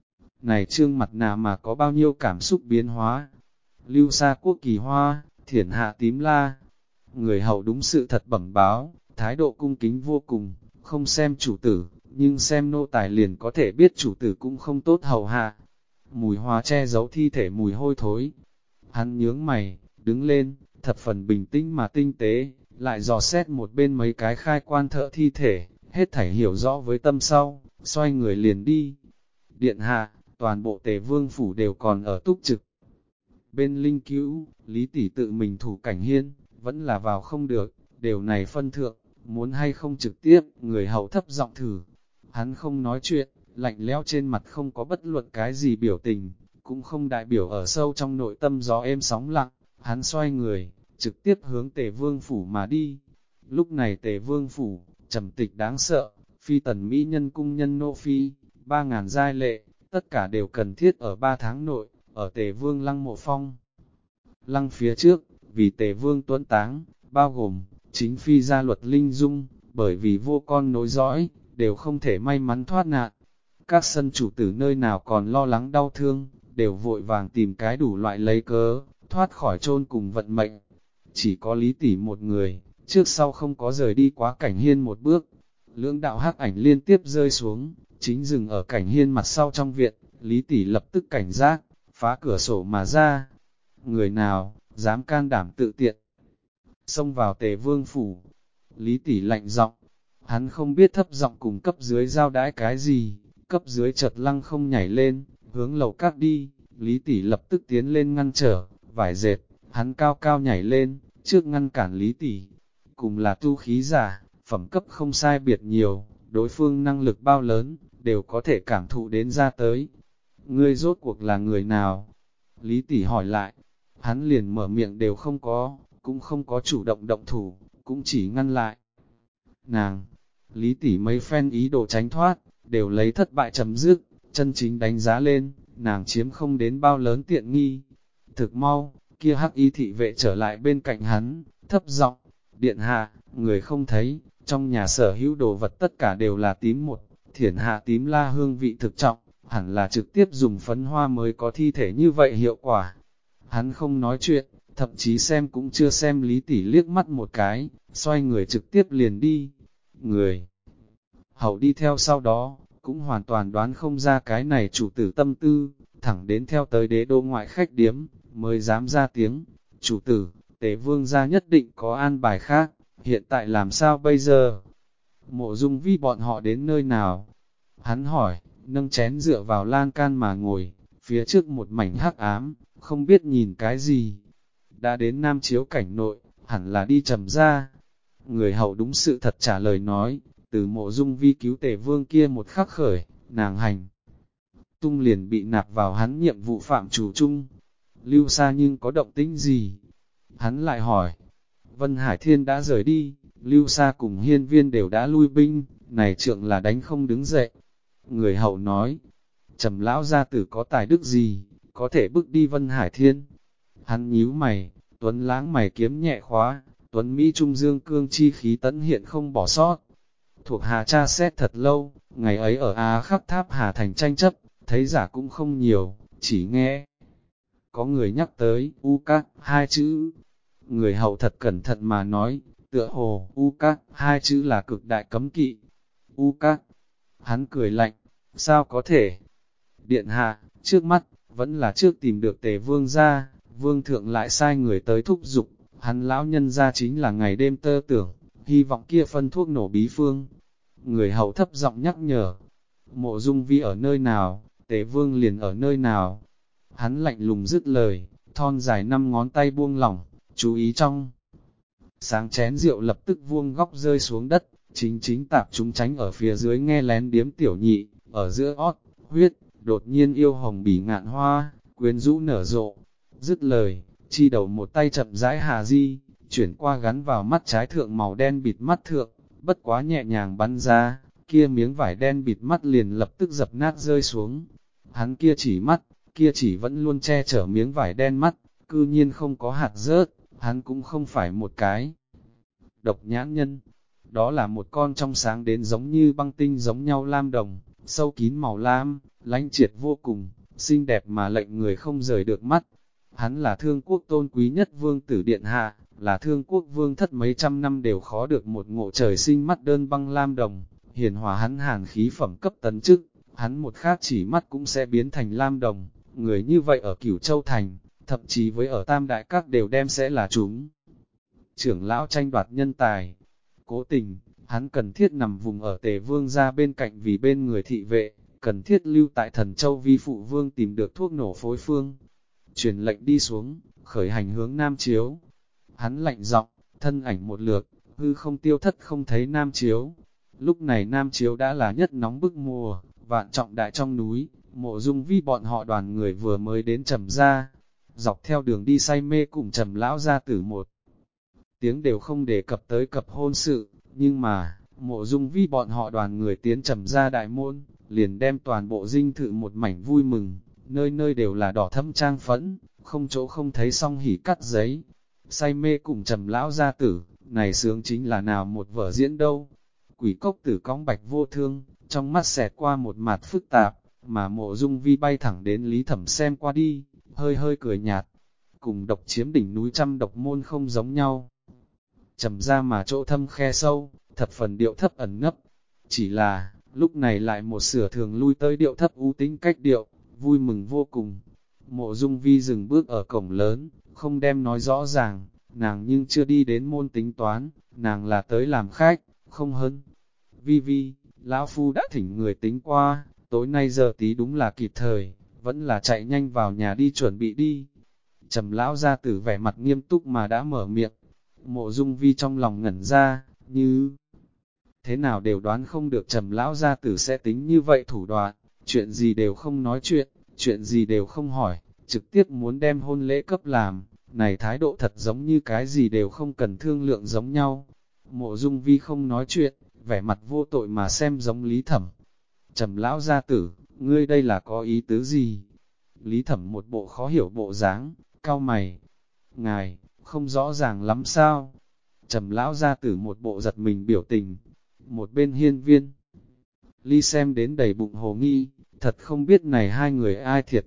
Này trương mặt nào mà có bao nhiêu cảm xúc biến hóa? Lưu Sa Quốc Kỳ Hoa, Thiển Hạ Tím La. Người hầu đúng sự thật bẩm báo, thái độ cung kính vô cùng, không xem chủ tử, nhưng xem nô tài liền có thể biết chủ tử cũng không tốt hầu hạ. Mùi hoa che giấu thi thể mùi hôi thối. Hắn nhướng mày, đứng lên, thập phần bình tĩnh mà tinh tế, lại dò xét một bên mấy cái khai quan thợ thi thể, hết thảy hiểu rõ với tâm sau, xoay người liền đi. Điện hạ, toàn bộ Tề Vương phủ đều còn ở túc trực. Bên Linh Cữu, Lý Tỷ tự mình thủ Cảnh Hiên, vẫn là vào không được, điều này phân thượng, muốn hay không trực tiếp, người hầu thấp giọng thử. Hắn không nói chuyện, lạnh lẽo trên mặt không có bất luận cái gì biểu tình, cũng không đại biểu ở sâu trong nội tâm gió êm sóng lặng. Hắn xoay người, trực tiếp hướng Tề Vương phủ mà đi. Lúc này Tề Vương phủ, trầm tịch đáng sợ, phi tần mỹ nhân cung nhân nô phi, 3.000 giai lệ, tất cả đều cần thiết ở 3 tháng nội, ở Tề Vương lăng mộ phong. Lăng phía trước, vì Tề Vương tuấn táng, bao gồm, chính phi gia luật linh dung, bởi vì vô con nối dõi, đều không thể may mắn thoát nạn. Các sân chủ tử nơi nào còn lo lắng đau thương, đều vội vàng tìm cái đủ loại lấy cớ, thoát khỏi chôn cùng vận mệnh. Chỉ có Lý Tỷ một người, trước sau không có rời đi quá Cảnh Hiên một bước. Lưỡng đạo hắc ảnh liên tiếp rơi xuống, chính dừng ở Cảnh Hiên mặt sau trong viện, Lý Tỷ lập tức cảnh giác, phá cửa sổ mà ra. Người nào, dám can đảm tự tiện, xông vào Tề Vương phủ. Lý Tỷ lạnh giọng, hắn không biết thấp giọng cùng cấp dưới giao đãi cái gì, cấp dưới chợt lăng không nhảy lên, hướng lầu các đi. Lý Tỷ lập tức tiến lên ngăn trở, vải dệt, hắn cao cao nhảy lên, trước ngăn cản Lý Tỷ. Cùng là tu khí giả, phẩm cấp không sai biệt nhiều, đối phương năng lực bao lớn, đều có thể cảm thụ đến ra tới. Ngươi rốt cuộc là người nào? Lý Tỷ hỏi lại, hắn liền mở miệng đều không có, cũng không có chủ động động thủ, cũng chỉ ngăn lại. Nàng, Lý Tỷ mấy phen ý đồ tránh thoát, đều lấy thất bại chấm dứt, chân chính đánh giá lên, nàng chiếm không đến bao lớn tiện nghi. Thực mau, kia hắc y thị vệ trở lại bên cạnh hắn, thấp giọng, điện hạ, người không thấy, trong nhà sở hữu đồ vật tất cả đều là tím một, Thiển Hạ Tím La hương vị thực trọng, hẳn là trực tiếp dùng phấn hoa mới có thi thể như vậy hiệu quả. Hắn không nói chuyện, thậm chí xem cũng chưa xem Lý Tỷ liếc mắt một cái, xoay người trực tiếp liền đi. Người hậu đi theo sau đó, cũng hoàn toàn đoán không ra cái này chủ tử tâm tư, thẳng đến theo tới đế đô ngoại khách điếm, mới dám ra tiếng. Chủ tử, Tề Vương gia nhất định có an bài khác, hiện tại làm sao bây giờ? Mộ Dung Vi bọn họ đến nơi nào? Hắn hỏi, nâng chén dựa vào lan can mà ngồi, phía trước một mảnh hắc ám, không biết nhìn cái gì. Đã đến Nam Chiếu cảnh nội, hẳn là đi trầm ra. Người hậu đúng sự thật trả lời nói, từ Mộ Dung Vi cứu Tề Vương kia một khắc khởi, nàng hành tung liền bị nạp vào hắn nhiệm vụ phạm chủ chung. Lưu Sa nhưng có động tĩnh gì? Hắn lại hỏi. Vân Hải Thiên đã rời đi, Lưu Sa cùng Hiên Viên đều đã lui binh, này trượng là đánh không đứng dậy. Người hậu nói, Trầm lão gia tử có tài đức gì, có thể bước đi Vân Hải Thiên. Hắn nhíu mày, Tuấn Lãng mày kiếm nhẹ khóa, Tuấn Mỹ Trung Dương cương chi khí tấn hiện không bỏ sót. Thuộc Hà tra xét thật lâu, ngày ấy ở Á Khắc Tháp Hà Thành tranh chấp, thấy giả cũng không nhiều, chỉ nghe. Có người nhắc tới, U Các, hai chữ. Người hậu thật cẩn thận mà nói, tựa hồ, U Các, hai chữ là cực đại cấm kỵ. U Các, hắn cười lạnh, sao có thể? Điện hạ, trước mắt, vẫn là trước tìm được Tề Vương ra, Vương thượng lại sai người tới thúc giục, hắn lão nhân ra chính là ngày đêm tơ tưởng, hy vọng kia phân thuốc nổ bí phương. Người hậu thấp giọng nhắc nhở, Mộ Dung Vi ở nơi nào, Tề Vương liền ở nơi nào. Hắn lạnh lùng dứt lời, thon dài 5 ngón tay buông lỏng, chú ý trong. Sáng chén rượu lập tức vuông góc rơi xuống đất, chính tạp chúng tránh ở phía dưới nghe lén điếm tiểu nhị, ở giữa ót, huyết, đột nhiên yêu hồng bỉ ngạn hoa, quyến rũ nở rộ. Dứt lời, chi đầu một tay chậm rãi hà di, chuyển qua gắn vào mắt trái thượng màu đen bịt mắt thượng, bất quá nhẹ nhàng bắn ra, kia miếng vải đen bịt mắt liền lập tức dập nát rơi xuống. Hắn kia chỉ vẫn luôn che chở miếng vải đen mắt, cư nhiên không có hạt rớt, hắn cũng không phải một cái độc nhãn nhân. Đó là một con trong sáng đến giống như băng tinh giống nhau lam đồng, sâu kín màu lam, lãnh triệt vô cùng, xinh đẹp mà lệnh người không rời được mắt. Hắn là thương quốc tôn quý nhất vương tử điện hạ, là thương quốc vương thất mấy trăm năm đều khó được một ngộ trời sinh mắt đơn băng lam đồng, hiền hòa hắn hàn khí phẩm cấp tấn chức, hắn một khác chỉ mắt cũng sẽ biến thành lam đồng. Người như vậy ở Cửu Châu Thành, thậm chí với ở Tam Đại Các đều đem sẽ là chúng. Trưởng lão tranh đoạt nhân tài, cố tình, hắn cần thiết nằm vùng ở Tề Vương ra bên cạnh vì bên người thị vệ, cần thiết lưu tại Thần Châu vi phụ vương tìm được thuốc nổ phối phương. Truyền lệnh đi xuống, khởi hành hướng Nam Chiếu. Hắn lạnh giọng, thân ảnh một lượt, hư không tiêu thất không thấy Nam Chiếu. Lúc này Nam Chiếu đã là nhất nóng bức mùa, vạn trọng đại trong núi. Mộ Dung Vi bọn họ đoàn người vừa mới đến Trầm gia, dọc theo đường đi say mê cùng Trầm lão gia tử một tiếng đều không đề cập tới cập hôn sự, nhưng mà, Mộ Dung Vi bọn họ đoàn người tiến Trầm gia đại môn, liền đem toàn bộ dinh thự một mảnh vui mừng, nơi nơi đều là đỏ thâm trang phẫn, không chỗ không thấy song hỉ cắt giấy. Say mê cùng Trầm lão gia tử, này sướng chính là nào một vở diễn đâu. Quỷ cốc tử cong bạch vô thương, trong mắt xẹt qua một mặt phức tạp, mà Mộ Dung Vi bay thẳng đến Lý Thẩm xem qua đi, hơi hơi cười nhạt. Cùng độc chiếm đỉnh núi trăm độc môn không giống nhau. Trầm ra mà chỗ thâm khe sâu, thập phần điệu thấp ẩn nấp. Chỉ là, lúc này lại một sửa thường lui tới điệu thấp u tính cách điệu, vui mừng vô cùng. Mộ Dung Vi dừng bước ở cổng lớn, không đem nói rõ ràng, nàng nhưng chưa đi đến môn tính toán, nàng là tới làm khách, không hơn. Vi, lão phu đã thỉnh người tính qua, tối nay giờ tí đúng là kịp thời, vẫn là chạy nhanh vào nhà đi chuẩn bị đi. Trầm lão gia tử vẻ mặt nghiêm túc mà đã mở miệng. Mộ Dung Vi trong lòng ngẩn ra, như thế nào đều đoán không được Trầm lão gia tử sẽ tính như vậy thủ đoạn, chuyện gì đều không nói chuyện gì đều không hỏi, trực tiếp muốn đem hôn lễ cấp làm, này thái độ thật giống như cái gì đều không cần thương lượng giống nhau. Mộ Dung Vi không nói chuyện, vẻ mặt vô tội mà xem giống Lý Thẩm. Trầm lão gia tử, ngươi đây là có ý tứ gì? Lý Thẩm một bộ khó hiểu bộ dáng, cau mày. Ngài, không rõ ràng lắm sao? Trầm lão gia tử một bộ giật mình biểu tình. Một bên Hiên Viên Ly xem đến đầy bụng hồ nghi, thật không biết này hai người ai thiệt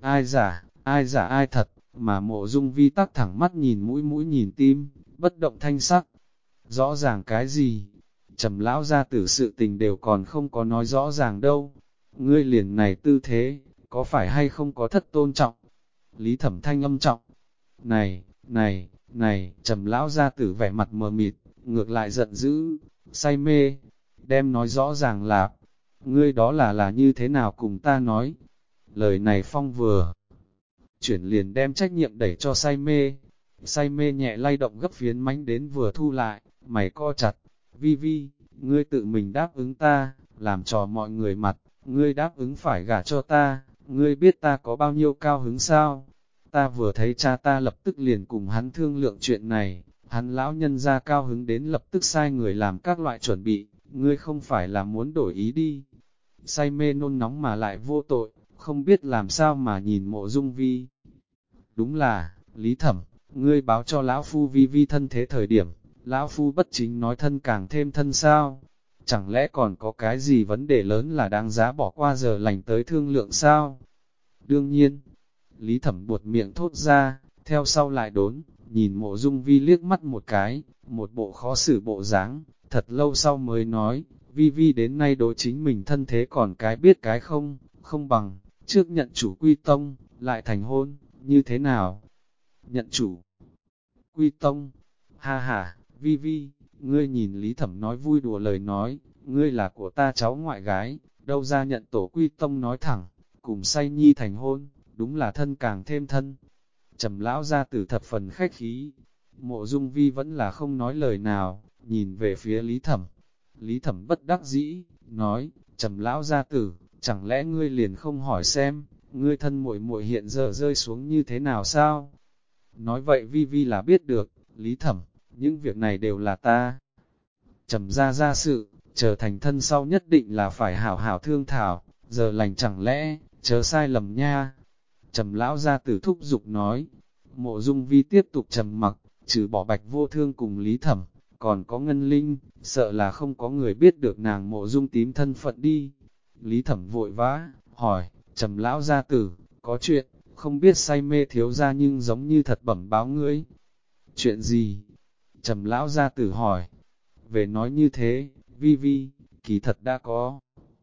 ai giả ai thật, mà Mộ Dung Vi tắc thẳng mắt nhìn mũi nhìn tim, bất động thanh sắc. Rõ ràng cái gì? Trầm lão gia tử sự tình đều còn không có nói rõ ràng đâu. Ngươi liền này tư thế, có phải hay không có thất tôn trọng? Lý Thẩm thanh âm trọng. Này, Trầm lão gia tử vẻ mặt mờ mịt, ngược lại giận dữ, say mê, đem nói rõ ràng là, ngươi đó là như thế nào cùng ta nói. Lời này phong vừa chuyển liền đem trách nhiệm đẩy cho say mê nhẹ lay động gấp phiến mánh đến vừa thu lại, mày co chặt, Vi Vi, ngươi tự mình đáp ứng ta, làm trò mọi người mặt, ngươi đáp ứng phải gả cho ta, ngươi biết ta có bao nhiêu cao hứng sao? Ta vừa thấy cha ta lập tức liền cùng hắn thương lượng chuyện này, hắn lão nhân ra cao hứng đến lập tức sai người làm các loại chuẩn bị, ngươi không phải là muốn đổi ý đi. Say mê nôn nóng mà lại vô tội, không biết làm sao mà nhìn Mộ Dung Vi. Đúng là, Lý Thẩm, ngươi báo cho lão phu Vi Vi thân thế thời điểm, lão phu bất chính nói thân càng thêm thân sao? Chẳng lẽ còn có cái gì vấn đề lớn là đáng giá bỏ qua giờ lành tới thương lượng sao? Đương nhiên, Lý Thẩm buột miệng thốt ra, theo sau lại đốn, nhìn Mộ Dung Vi liếc mắt một cái, một bộ khó xử bộ dáng, thật lâu sau mới nói, Vi Vi đến nay đối chính mình thân thế còn cái biết cái không, không bằng, trước nhận chủ quy tông, lại thành hôn, như thế nào? Nhận chủ quy tông, ha ha, Vi Vi, ngươi nhìn Lý Thẩm nói vui đùa lời nói, ngươi là của ta cháu ngoại gái, đâu ra nhận tổ quy tông nói thẳng, cùng say nhi thành hôn, đúng là thân càng thêm thân. Trầm lão gia tử thập phần khách khí, Mộ Dung Vi vẫn là không nói lời nào, nhìn về phía Lý Thẩm. Lý Thẩm bất đắc dĩ, nói, Trầm lão gia tử, chẳng lẽ ngươi liền không hỏi xem, ngươi thân muội muội hiện giờ rơi xuống như thế nào sao? Nói vậy Vi Vi là biết được, Lý Thẩm, những việc này đều là ta. Trầm ra sự, trở thành thân sau nhất định là phải hảo hảo thương thảo, giờ lành chẳng lẽ, chớ sai lầm nha. Trầm lão gia tử thúc giục nói, Mộ Dung Vi tiếp tục trầm mặc, trừ bỏ Bạch Vô Thương cùng Lý Thẩm, còn có Ngân Linh, sợ là không có người biết được nàng Mộ Dung tím thân phận đi. Lý Thẩm vội vã, hỏi, Trầm lão gia tử, có chuyện, không biết say mê thiếu ra nhưng giống như thật bẩm báo ngươi. Chuyện gì? Trầm lão gia tử hỏi. Về nói như thế, Vi Vi, kỳ thật đã có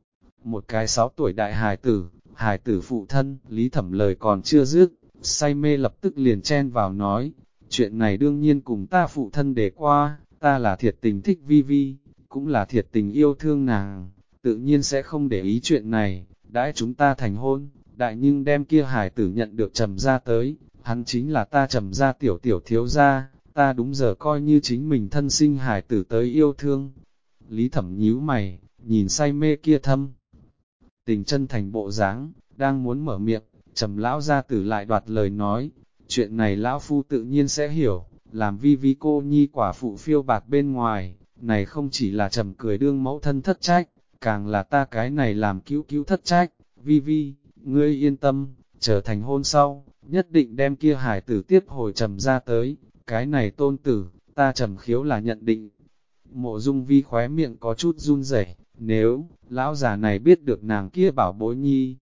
một cái 6 tuổi đại hài tử phụ thân, Lý Thẩm lời còn chưa dứt, say mê lập tức liền chen vào nói, chuyện này đương nhiên cùng ta phụ thân để qua, ta là thiệt tình thích Vi Vi, cũng là thiệt tình yêu thương nàng, tự nhiên sẽ không để ý chuyện này, đãi chúng ta thành hôn, đại nhưng đem kia hài tử nhận được Trầm ra tới, hắn chính là ta Trầm ra tiểu thiếu gia, ta đúng giờ coi như chính mình thân sinh hài tử tới yêu thương. Lý Thẩm nhíu mày, nhìn say mê kia thâm. Tình chân thành bộ dáng, đang muốn mở miệng, Trầm lão gia tử lại đoạt lời nói, chuyện này lão phu tự nhiên sẽ hiểu, làm Vi Vi cô nhi quả phụ phiêu bạt bên ngoài, này không chỉ là Trầm cười đương mẫu thân thất trách, càng là ta cái này làm cứu thất trách. Vi Vi, ngươi yên tâm, trở thành hôn sau, nhất định đem kia hải tử tiếp hồi Trầm ra tới, cái này tôn tử, ta Trầm khiếu là nhận định. Mộ Dung Vi khóe miệng có chút run rẩy, nếu, lão già này biết được nàng kia bảo bối nhi,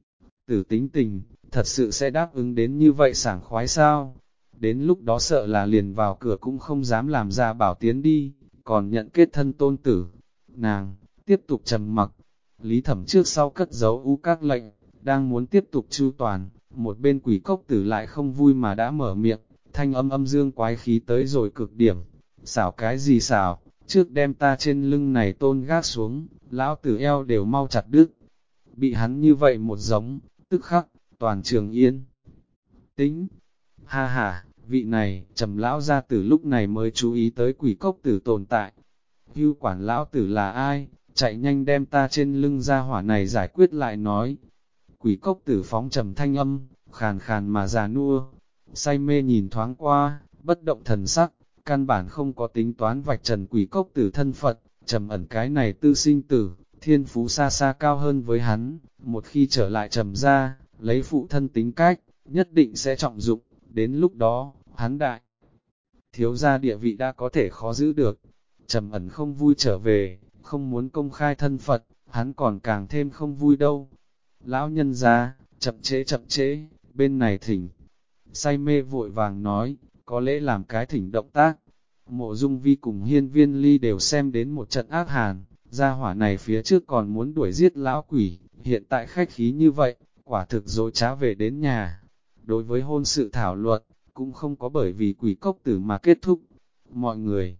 tử tính tình, thật sự sẽ đáp ứng đến như vậy sảng khoái sao? Đến lúc đó sợ là liền vào cửa cũng không dám làm ra bảo tiến đi, còn nhận kết thân tôn tử. Nàng, tiếp tục trầm mặc, Lý Thẩm trước sau cất giấu u các lệnh, đang muốn tiếp tục chu toàn, một bên quỷ cốc tử lại không vui mà đã mở miệng, thanh âm dương quái khí tới rồi cực điểm. Xảo cái gì xảo, trước đem ta trên lưng này tôn gác xuống, lão tử eo đều mau chặt đứt. Bị hắn như vậy một giống, tức khắc, toàn trường yên. Tính, ha ha, vị này, Trầm lão gia tử lúc này mới chú ý tới quỷ cốc tử tồn tại. Hưu quản lão tử là ai, chạy nhanh đem ta trên lưng ra hỏa này giải quyết lại nói. Quỷ cốc tử phóng trầm thanh âm, khàn khàn mà già nua, say mê nhìn thoáng qua, bất động thần sắc, căn bản không có tính toán vạch trần quỷ cốc tử thân Phật, Trầm ẩn cái này tư sinh tử, thiên phú xa xa cao hơn với hắn, một khi trở lại Trầm ra, lấy phụ thân tính cách, nhất định sẽ trọng dụng, đến lúc đó, hắn đại. Thiếu gia địa vị đã có thể khó giữ được, Trầm ẩn không vui trở về, không muốn công khai thân Phật, hắn còn càng thêm không vui đâu. Lão nhân gia, chậm chế, bên này thỉnh. Say mê vội vàng nói, có lẽ làm cái thỉnh động tác. Mộ Dung Vi cùng Hiên Viên Ly đều xem đến một trận ác hàn, gia hỏa này phía trước còn muốn đuổi giết lão quỷ, hiện tại khách khí như vậy, quả thực dối trá về đến nhà. Đối với hôn sự thảo luận, cũng không có bởi vì quỷ cốc tử mà kết thúc. Mọi người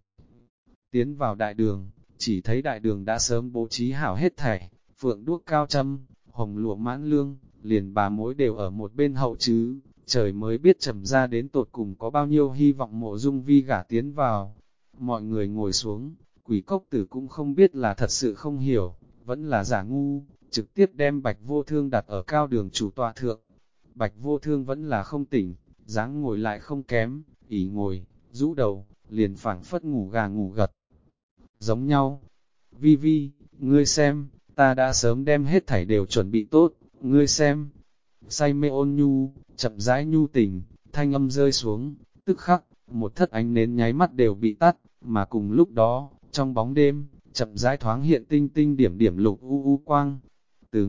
tiến vào đại đường, chỉ thấy đại đường đã sớm bố trí hảo hết thảy, phượng đuốc cao châm, hồng lụa mãn lương, liền bà mối đều ở một bên hậu chứ. Trời mới biết Trầm ra đến tột cùng có bao nhiêu hy vọng Mộ Dung Vi gả tiến vào. Mọi người ngồi xuống, Quỷ cốc tử cũng không biết là thật sự không hiểu, vẫn là giả ngu, trực tiếp đem Bạch Vô Thương đặt ở cao đường chủ tọa thượng. Bạch Vô Thương vẫn là không tỉnh, dáng ngồi lại không kém, ỉ ngồi, rũ đầu, liền phảng phất ngủ gà ngủ gật. Giống nhau, Vi Vi, ngươi xem, ta đã sớm đem hết thảy đều chuẩn bị tốt, ngươi xem. Say mê ôn nhu, chậm rãi nhu tình, thanh âm rơi xuống, tức khắc, một thất ánh nến nháy mắt đều bị tắt, mà cùng lúc đó, trong bóng đêm, chậm rãi thoáng hiện tinh tinh điểm điểm lục u u quang. Từ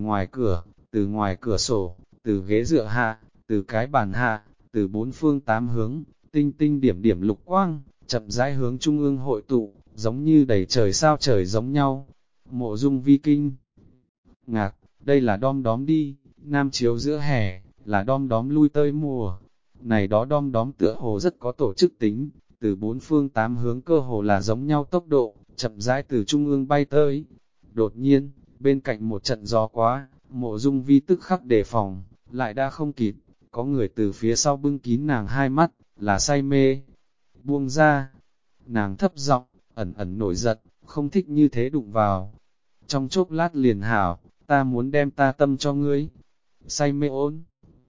ngoài cửa sổ, từ ghế dựa hạ, từ cái bàn hạ, từ bốn phương tám hướng, tinh tinh điểm điểm lục quang, chậm rãi hướng trung ương hội tụ, giống như đầy trời sao trời giống nhau. Mộ Dung Vi kinh ngạc, đây là đom đóm đi, nam chiếu giữa hè, là đom đóm lui tới mùa. Này đó đom đóm tựa hồ rất có tổ chức tính, từ bốn phương tám hướng cơ hồ là giống nhau tốc độ, chậm rãi từ trung ương bay tới. Đột nhiên, bên cạnh một trận gió quá, Mộ Dung Vi tức khắc đề phòng, lại đã không kịp, có người từ phía sau bưng kín nàng hai mắt, là say mê. Buông ra, nàng thấp giọng, ẩn ẩn nổi giận, không thích như thế đụng vào. Trong chốc lát liền hảo, ta muốn đem ta tâm cho ngươi. Say mê ôn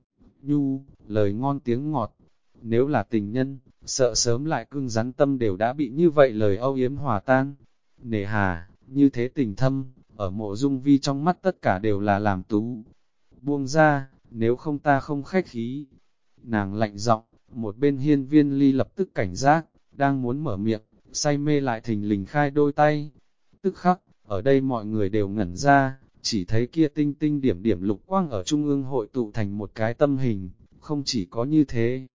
nhu, lời ngon tiếng ngọt. Nếu là tình nhân, sợ sớm lại cưng rắn tâm đều đã bị như vậy lời âu yếm hòa tan. Nề hà, như thế tình thâm, ở Mộ Dung Vi trong mắt tất cả đều là làm tú. Buông ra, nếu không ta không khách khí. Nàng lạnh giọng, một bên Hiên Viên Ly lập tức cảnh giác, đang muốn mở miệng, say mê lại thình lình khai đôi tay. Tức khắc, ở đây mọi người đều ngẩn ra, chỉ thấy kia tinh tinh điểm điểm lục quang ở trung ương hội tụ thành một cái tâm hình, không chỉ có như thế.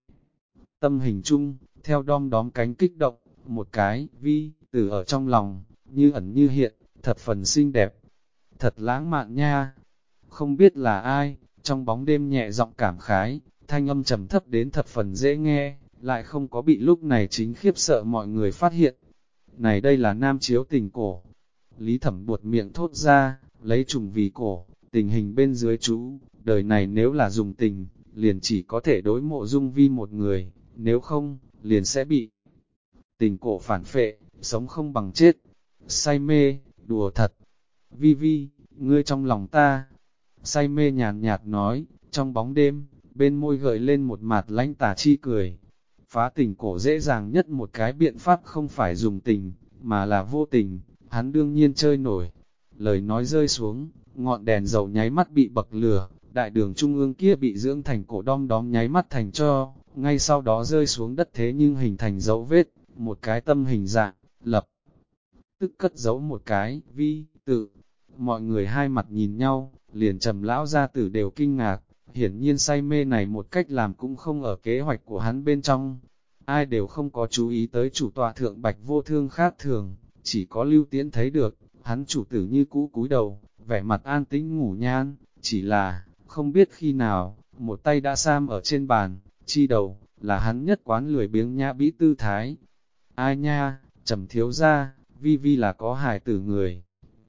Tâm hình chung, theo đom đóm cánh kích động, một cái, vi, từ ở trong lòng, như ẩn như hiện, thật phần xinh đẹp, thật lãng mạn nha. Không biết là ai, trong bóng đêm nhẹ giọng cảm khái, thanh âm trầm thấp đến thật phần dễ nghe, lại không có bị lúc này chính khiếp sợ mọi người phát hiện. Này đây là nam chiếu tình cổ. Lý Thẩm buột miệng thốt ra, lấy trùng vì cổ, tình hình bên dưới chú, đời này nếu là dùng tình, liền chỉ có thể đối Mộ Dung Vi một người, nếu không, liền sẽ bị tình cổ phản phệ, sống không bằng chết. Say mê, đùa thật. Vi Vi, ngươi trong lòng ta. Say mê nhàn nhạt nói, trong bóng đêm, bên môi gợi lên một mặt lãnh tà chi cười. Phá tình cổ dễ dàng nhất một cái biện pháp không phải dùng tình, mà là vô tình, hắn đương nhiên chơi nổi. Lời nói rơi xuống, ngọn đèn dầu nháy mắt bị bậc lửa, đại đường trung ương kia bị dưỡng thành cổ đom đóm nháy mắt thành cho, ngay sau đó rơi xuống đất thế nhưng hình thành dấu vết, một cái tâm hình dạng, lập tức cất giấu một cái, vi, tự. Mọi người hai mặt nhìn nhau, liền Trầm lão gia tử đều kinh ngạc, hiển nhiên say mê này một cách làm cũng không ở kế hoạch của hắn bên trong. Ai đều không có chú ý tới chủ tọa thượng Bạch Vô Thương khác thường, chỉ có Lưu Tiễn thấy được, hắn chủ tử như cũ cúi đầu, vẻ mặt an tĩnh ngủ nhan, chỉ là, không biết khi nào, một tay đã sam ở trên bàn, chi đầu, là hắn nhất quán lười biếng nhã bĩ tư thái. Ai nha, Trầm thiếu gia, Vi Vi là có hài tử người.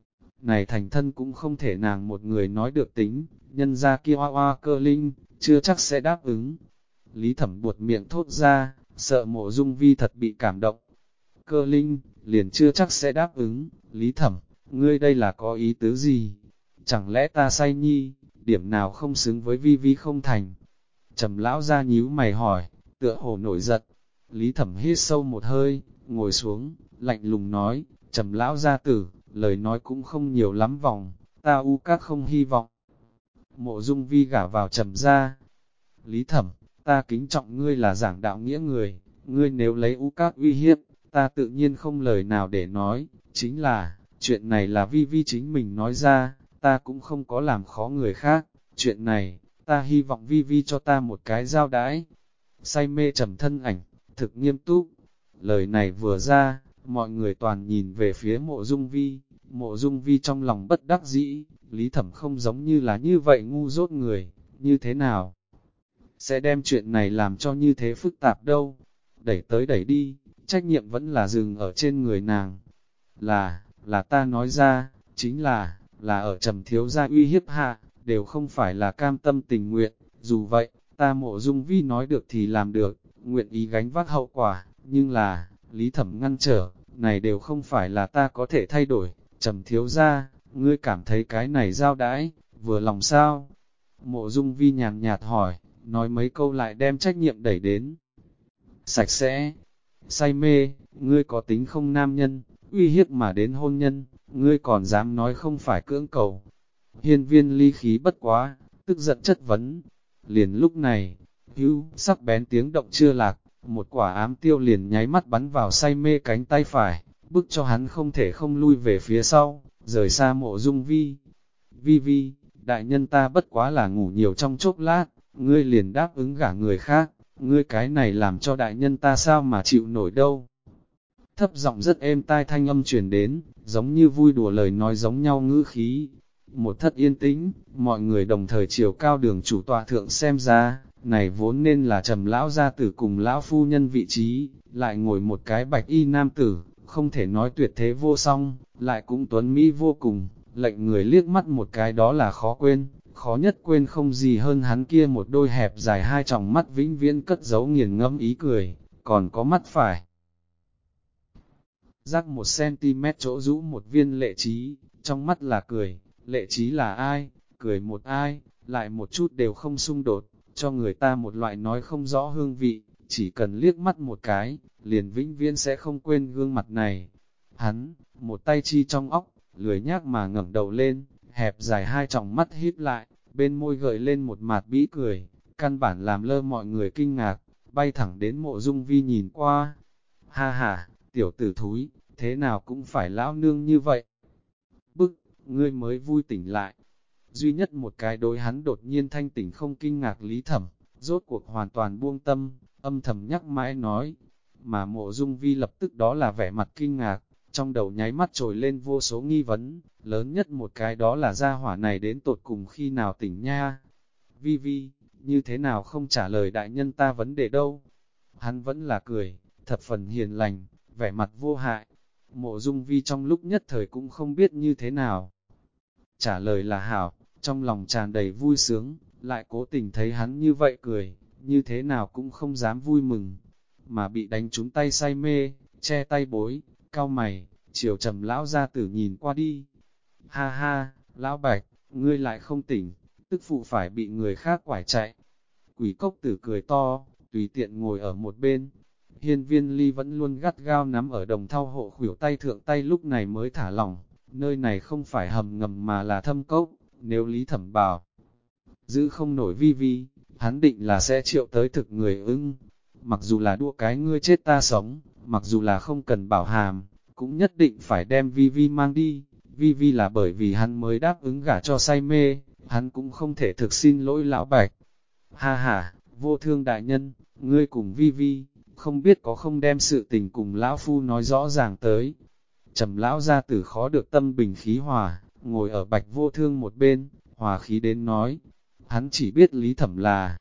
Này thành thân cũng không thể nàng một người nói được tính, nhân ra kia hoa hoa cơ linh, chưa chắc sẽ đáp ứng. Lý Thẩm buột miệng thốt ra, sợ Mộ Dung Vi thật bị cảm động. Cơ linh, liền chưa chắc sẽ đáp ứng. Lý Thẩm, ngươi đây là có ý tứ gì? Chẳng lẽ ta say nhi, điểm nào không xứng với Vi Vi không thành? Trầm lão ra nhíu mày hỏi, tựa hồ nổi giận. Lý Thẩm hít sâu một hơi, ngồi xuống, lạnh lùng nói, Trầm lão gia tử, lời nói cũng không nhiều lắm vòng, ta u các không hy vọng. Mộ Dung Vi gả vào Trầm gia. Lý Thẩm, ta kính trọng ngươi là giảng đạo nghĩa người, ngươi nếu lấy u các uy hiếp, ta tự nhiên không lời nào để nói, chính là, chuyện này là Vi Vi chính mình nói ra, ta cũng không có làm khó người khác, chuyện này, ta hy vọng Vi Vi cho ta một cái giao đãi. Say mê Trầm thân ảnh, thực nghiêm túc, lời này vừa ra, mọi người toàn nhìn về phía Mộ Dung Vi, Mộ Dung Vi trong lòng bất đắc dĩ, Lý Thẩm không giống như là như vậy ngu dốt người, như thế nào? Sẽ đem chuyện này làm cho như thế phức tạp đâu? Đẩy tới đẩy đi, trách nhiệm vẫn là dừng ở trên người nàng. Là ta nói ra, chính là ở Trầm thiếu gia uy hiếp hạ, đều không phải là cam tâm tình nguyện, dù vậy, ta Mộ Dung Vi nói được thì làm được, nguyện ý gánh vác hậu quả, nhưng là, Lý Thẩm ngăn trở, này đều không phải là ta có thể thay đổi, Trầm thiếu gia, ngươi cảm thấy cái này giao đãi, vừa lòng sao? Mộ Dung Vi nhàn nhạt hỏi, nói mấy câu lại đem trách nhiệm đẩy đến. Sạch sẽ, say mê, ngươi có tính không nam nhân, uy hiếp mà đến hôn nhân, ngươi còn dám nói không phải cưỡng cầu. Hiên Viên Ly khí bất quá, tức giận chất vấn. Liền lúc này, sắc bén tiếng động chưa lạc, một quả ám tiêu liền nháy mắt bắn vào say mê cánh tay phải, bức cho hắn không thể không lui về phía sau, rời xa Mộ Dung Vi. Vi, đại nhân ta bất quá là ngủ nhiều trong chốc lát, ngươi liền đáp ứng gả người khác, ngươi cái này làm cho đại nhân ta sao mà chịu nổi đâu. Thấp giọng rất êm tai thanh âm truyền đến, giống như vui đùa lời nói giống nhau ngữ khí. Một thất yên tĩnh, mọi người đồng thời chiều cao đường chủ tọa thượng xem ra, này vốn nên là Trầm lão gia tử cùng lão phu nhân vị trí, lại ngồi một cái bạch y nam tử, không thể nói tuyệt thế vô song, lại cũng tuấn mỹ vô cùng, lệnh người liếc mắt một cái đó là khó quên, khó nhất quên không gì hơn hắn kia một đôi hẹp dài hai tròng mắt vĩnh viễn cất giấu nghiền ngẫm ý cười, còn có mắt phải. Rắc 1cm chỗ rũ một viên lệ trí, trong mắt là cười, lệ trí là ai, cười một ai, lại một chút đều không xung đột, cho người ta một loại nói không rõ hương vị, chỉ cần liếc mắt một cái, liền vĩnh viễn sẽ không quên gương mặt này. Hắn, một tay chi trong óc, lười nhác mà ngẩng đầu lên, hẹp dài hai tròng mắt híp lại, bên môi gợi lên một mạt bĩ cười, căn bản làm lơ mọi người kinh ngạc, bay thẳng đến Mộ Dung Vi nhìn qua. Ha ha, tiểu tử thúi, thế nào cũng phải lão nương như vậy. Bức, ngươi mới vui tỉnh lại. Duy nhất một cái đối hắn đột nhiên thanh tỉnh không kinh ngạc Lý Thẩm, rốt cuộc hoàn toàn buông tâm, âm thầm nhắc mãi nói. Mà Mộ Dung Vi lập tức đó là vẻ mặt kinh ngạc, trong đầu nháy mắt trồi lên vô số nghi vấn, lớn nhất một cái đó là gia hỏa này đến tột cùng khi nào tỉnh nha. Vi, như thế nào không trả lời đại nhân ta vấn đề đâu. Hắn vẫn là cười, thập phần hiền lành, vẻ mặt vô hại. Mộ Dung Vi trong lúc nhất thời cũng không biết như thế nào. Trả lời là hảo, trong lòng tràn đầy vui sướng, lại cố tình thấy hắn như vậy cười, như thế nào cũng không dám vui mừng. Mà bị đánh trúng tay say mê, che tay bối, cau mày, chiều Trầm lão gia tử nhìn qua đi. Ha ha, lão Bạch, ngươi lại không tỉnh, tức phụ phải bị người khác quải chạy. Quỷ cốc tử cười to, tùy tiện ngồi ở một bên. Hiên Viên Ly vẫn luôn gắt gao nắm ở đồng thau hộ khuỷu tay thượng tay lúc này mới thả lỏng. Nơi này không phải hầm ngầm mà là thâm cốc, nếu Lý Thẩm bảo giữ không nổi Vi, hắn định là sẽ triệu tới thực người ưng. Mặc dù là đua cái ngươi chết ta sống, mặc dù là không cần bảo hàm, cũng nhất định phải đem Vi mang đi. Vi là bởi vì hắn mới đáp ứng gả cho say mê, hắn cũng không thể thực xin lỗi lão Bạch. Ha ha, vô thương đại nhân, ngươi cùng Vi, không biết có không đem sự tình cùng lão phu nói rõ ràng tới. Trầm lão gia tử khó được tâm bình khí hòa, ngồi ở Bạch vô thương một bên, hòa khí đến nói. Hắn chỉ biết Lý Thẩm là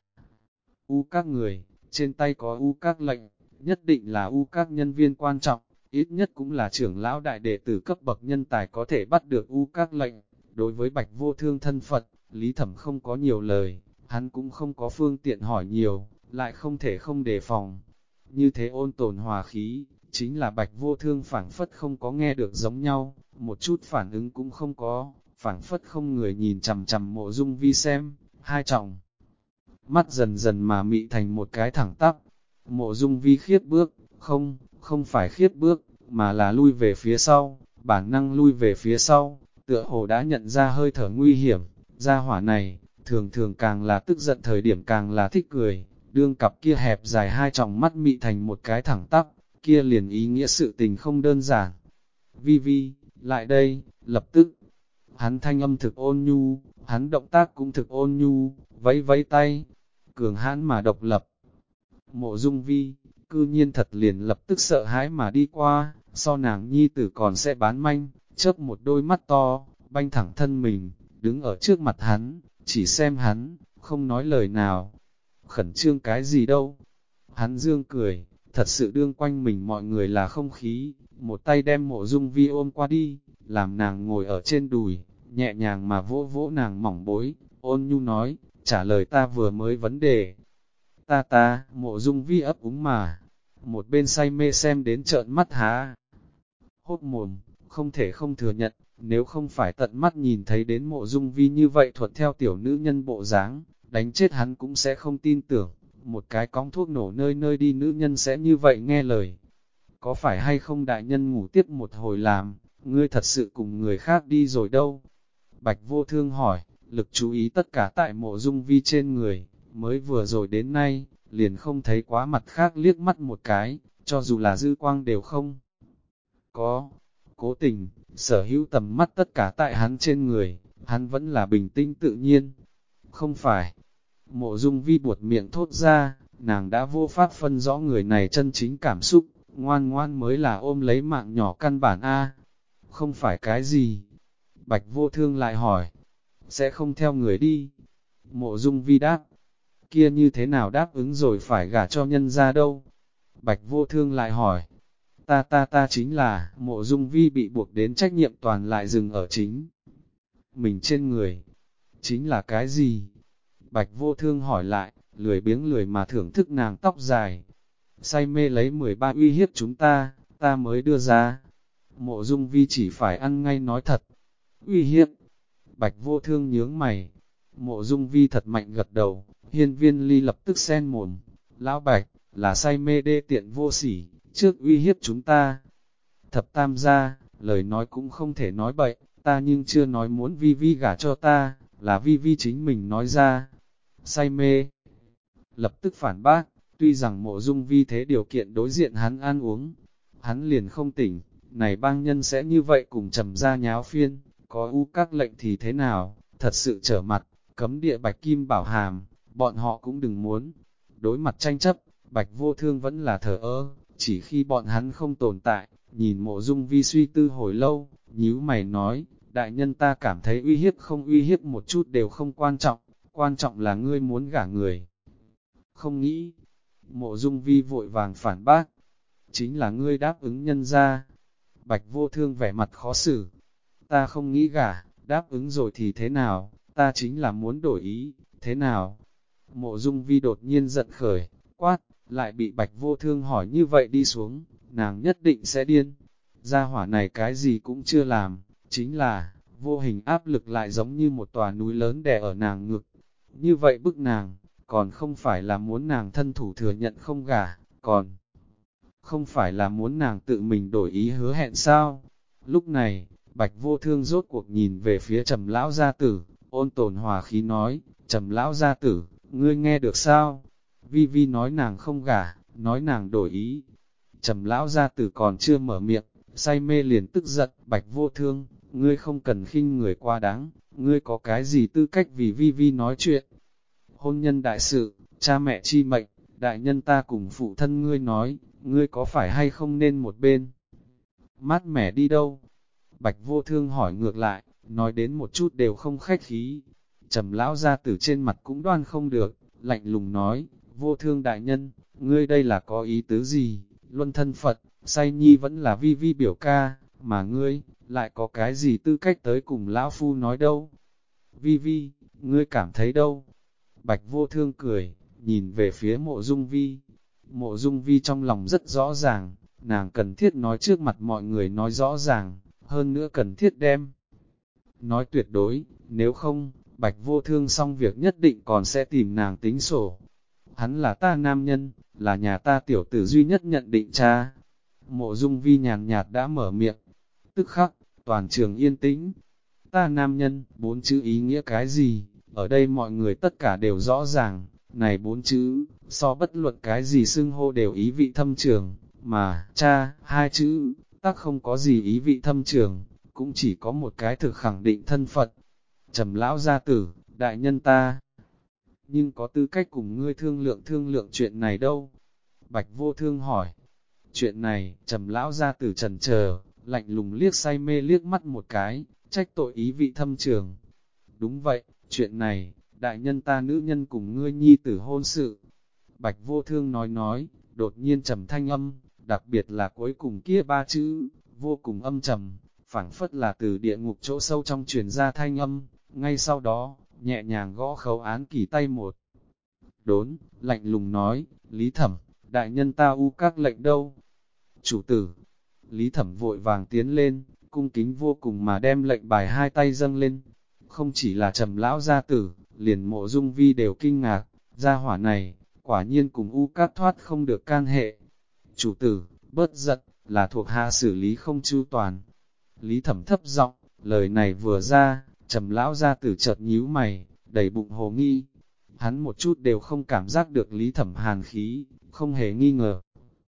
u các người, trên tay có u các lệnh, nhất định là u các nhân viên quan trọng, ít nhất cũng là trưởng lão đại đệ tử cấp bậc nhân tài có thể bắt được u các lệnh. Đối với Bạch vô thương thân phận, Lý Thẩm không có nhiều lời, hắn cũng không có phương tiện hỏi nhiều, lại không thể không đề phòng. Như thế ôn tồn hòa khí, chính là Bạch vô thương phảng phất không có nghe được giống nhau, một chút phản ứng cũng không có, phảng phất không người nhìn chằm chằm Mộ Dung Vi xem, hai tròng mắt dần dần mà mị thành một cái thẳng tắp. Mộ Dung Vi khiếp bước, không phải khiếp bước, mà là lui về phía sau, bản năng lui về phía sau, tựa hồ đã nhận ra hơi thở nguy hiểm. Gia hỏa này, thường thường càng là tức giận thời điểm càng là thích cười, đương cặp kia hẹp dài hai tròng mắt mị thành một cái thẳng tắp, kia liền ý nghĩa sự tình không đơn giản. Vi, lại đây, lập tức. Hắn thanh âm thực ôn nhu, hắn động tác cũng thực ôn nhu, vẫy tay, cường hãn mà độc lập. Mộ Dung Vi, cư nhiên thật liền lập tức sợ hãi mà đi qua, so nàng nhi tử còn sẽ bán manh, chớp một đôi mắt to, banh thẳng thân mình, đứng ở trước mặt hắn, chỉ xem hắn, không nói lời nào. Khẩn trương cái gì đâu. Hắn dương cười, thật sự đương quanh mình mọi người là không khí, một tay đem Mộ Dung Vi ôm qua đi, làm nàng ngồi ở trên đùi, nhẹ nhàng mà vỗ vỗ nàng mỏng bối, ôn nhu nói, trả lời ta vừa mới vấn đề. Ta, Mộ Dung Vi ấp úng mà, một bên say mê xem đến trợn mắt há hốt mồm, không thể không thừa nhận, nếu không phải tận mắt nhìn thấy đến Mộ Dung Vi như vậy thuận theo tiểu nữ nhân bộ dáng, đánh chết hắn cũng sẽ không tin tưởng, một cái cóng thuốc nổ nơi nơi đi nữ nhân sẽ như vậy nghe lời. Có phải hay không đại nhân ngủ tiếp một hồi làm, ngươi thật sự cùng người khác đi rồi đâu? Bạch Vô Thương hỏi, lực chú ý tất cả tại Mộ Dung Vi trên người, mới vừa rồi đến nay, liền không thấy quá mặt khác liếc mắt một cái, cho dù là dư quang đều không. Có, cố tình, sở hữu tầm mắt tất cả tại hắn trên người, hắn vẫn là bình tĩnh tự nhiên. Không phải, Mộ Dung Vi buột miệng thốt ra, nàng đã vô pháp phân rõ người này chân chính cảm xúc, ngoan ngoan mới là ôm lấy mạng nhỏ căn bản A. Không phải cái gì? Bạch Vô Thương lại hỏi, sẽ không theo người đi. Mộ Dung Vi đáp, kia như thế nào đáp ứng rồi phải gả cho nhân ra đâu? Bạch Vô Thương lại hỏi, ta chính là, Mộ Dung Vi bị buộc đến trách nhiệm toàn lại dừng ở chính mình trên người. Chính là cái gì? Bạch Vô Thương hỏi lại, lười biếng lười mà thưởng thức nàng tóc dài. Say mê lấy 13 uy hiếp chúng ta mới đưa ra. Mộ Dung Vi chỉ phải ăn ngay nói thật. Uy hiếp. Bạch Vô Thương nhướng mày. Mộ Dung Vi thật mạnh gật đầu, Hiên Viên Ly lập tức xen mồm. Lão Bạch, là say mê đê tiện vô sỉ, trước uy hiếp chúng ta. Thập Tam gia, lời nói cũng không thể nói bậy, ta nhưng chưa nói muốn Vi Vi gả cho ta, là Vi Vi chính mình nói ra. Say mê. Lập tức phản bác, tuy rằng Mộ Dung Vi thế điều kiện đối diện hắn ăn uống, hắn liền không tỉnh, này bang nhân sẽ như vậy cùng trầm ra nháo phiên, có u các lệnh thì thế nào, thật sự trở mặt, cấm địa Bạch Kim Bảo Hàm, bọn họ cũng đừng muốn. Đối mặt tranh chấp, Bạch Vô Thương vẫn là thờ ơ, chỉ khi bọn hắn không tồn tại, nhìn Mộ Dung Vi suy tư hồi lâu, nhíu mày nói, đại nhân ta cảm thấy uy hiếp không uy hiếp một chút đều không quan trọng là ngươi muốn gả người. Không nghĩ, Mộ Dung Vi vội vàng phản bác, chính là ngươi đáp ứng nhân ra. Bạch Vô Thương vẻ mặt khó xử, ta không nghĩ gả, đáp ứng rồi thì thế nào, ta chính là muốn đổi ý, thế nào? Mộ Dung Vi đột nhiên giận khởi, quát, lại bị Bạch Vô Thương hỏi như vậy đi xuống, nàng nhất định sẽ điên. Gia hỏa này cái gì cũng chưa làm, chính là, vô hình áp lực lại giống như một tòa núi lớn đè ở nàng ngực. Như vậy bức nàng, còn không phải là muốn nàng thân thủ thừa nhận không gả, còn không phải là muốn nàng tự mình đổi ý hứa hẹn sao? Lúc này, Bạch Vô Thương rốt cuộc nhìn về phía Trầm lão gia tử, ôn tồn hòa khí nói, Trầm lão gia tử, ngươi nghe được sao? Vi Vi nói nàng không gả, nói nàng đổi ý. Trầm lão gia tử còn chưa mở miệng, say mê liền tức giận, Bạch Vô Thương, ngươi không cần khinh người quá đáng, ngươi có cái gì tư cách vì Vi Vi nói chuyện? Hôn nhân đại sự, cha mẹ chi mệnh, đại nhân ta cùng phụ thân ngươi nói, ngươi có phải hay không nên một bên? Mát mẻ đi đâu? Bạch Vô Thương hỏi ngược lại, nói đến một chút đều không khách khí. Trầm lão gia tử trên mặt cũng đoan không được, lạnh lùng nói, Vô Thương đại nhân, ngươi đây là có ý tứ gì? Luân thân Phật, say nhi vẫn là Vi Vi biểu ca, mà ngươi, lại có cái gì tư cách tới cùng lão phu nói đâu? Vi Vi, ngươi cảm thấy đâu? Bạch Vô Thương cười, nhìn về phía Mộ Dung Vi. Mộ Dung Vi trong lòng rất rõ ràng, nàng cần thiết nói trước mặt mọi người nói rõ ràng, hơn nữa cần thiết đem. Nói tuyệt đối, nếu không, Bạch Vô Thương xong việc nhất định còn sẽ tìm nàng tính sổ. Hắn là ta nam nhân, là nhà ta tiểu tử duy nhất nhận định cha. Mộ Dung Vi nhàn nhạt đã mở miệng. Tức khắc, toàn trường yên tĩnh. Ta nam nhân, 4 chữ ý nghĩa cái gì? Ở đây mọi người tất cả đều rõ ràng. Này 4 chữ, so bất luận cái gì xưng hô đều ý vị thâm trường. Mà, cha, 2 chữ, tắc không có gì ý vị thâm trường, cũng chỉ có một cái thực khẳng định thân phận. Trầm lão gia tử, đại nhân ta, nhưng có tư cách cùng ngươi thương lượng chuyện này đâu? Bạch Vô Thương hỏi. Chuyện này, Trầm lão gia tử trần chờ, lạnh lùng liếc say mê liếc mắt một cái, trách tội ý vị thâm trường. Đúng vậy, chuyện này, đại nhân ta nữ nhân cùng ngươi nhi tử hôn sự. Bạch Vô Thương nói, đột nhiên trầm thanh âm, đặc biệt là cuối cùng kia 3 chữ, vô cùng âm trầm, phảng phất là từ địa ngục chỗ sâu trong truyền ra thanh âm, ngay sau đó, nhẹ nhàng gõ khấu án kỷ tay một. Đốn, lạnh lùng nói, Lý Thẩm, đại nhân ta u các lệnh đâu? Chủ tử, Lý Thẩm vội vàng tiến lên, cung kính vô cùng mà đem lệnh bài hai tay dâng lên. Không chỉ là Trầm lão gia tử, liền Mộ Dung Vi đều kinh ngạc, gia hỏa này, quả nhiên cùng U Cát thoát không được can hệ. Chủ tử, bớt giận, là thuộc hạ xử lý không chu toàn. Lý Thẩm thấp giọng, lời này vừa ra, Trầm lão gia tử chợt nhíu mày, đầy bụng hồ nghi. Hắn một chút đều không cảm giác được Lý Thẩm hàn khí, không hề nghi ngờ.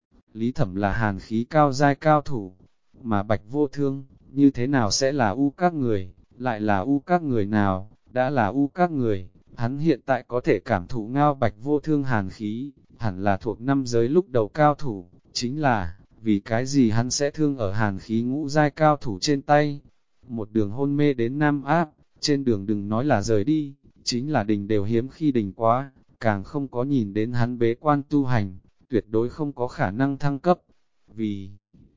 Lý Thẩm là hàn khí cao giai cao thủ, mà Bạch Vô Thương, như thế nào sẽ là U Các người, lại là U Các người nào, đã là U Các người, hắn hiện tại có thể cảm thụ ngao Bạch Vô Thương hàn khí, hẳn là thuộc năm giới lúc đầu cao thủ, chính là, vì cái gì hắn sẽ thương ở hàn khí ngũ giai cao thủ trên tay. Một đường hôn mê đến Nam Áp, trên đường đừng nói là rời đi, chính là đình đều hiếm khi đình quá, càng không có nhìn đến hắn bế quan tu hành, tuyệt đối không có khả năng thăng cấp. Vì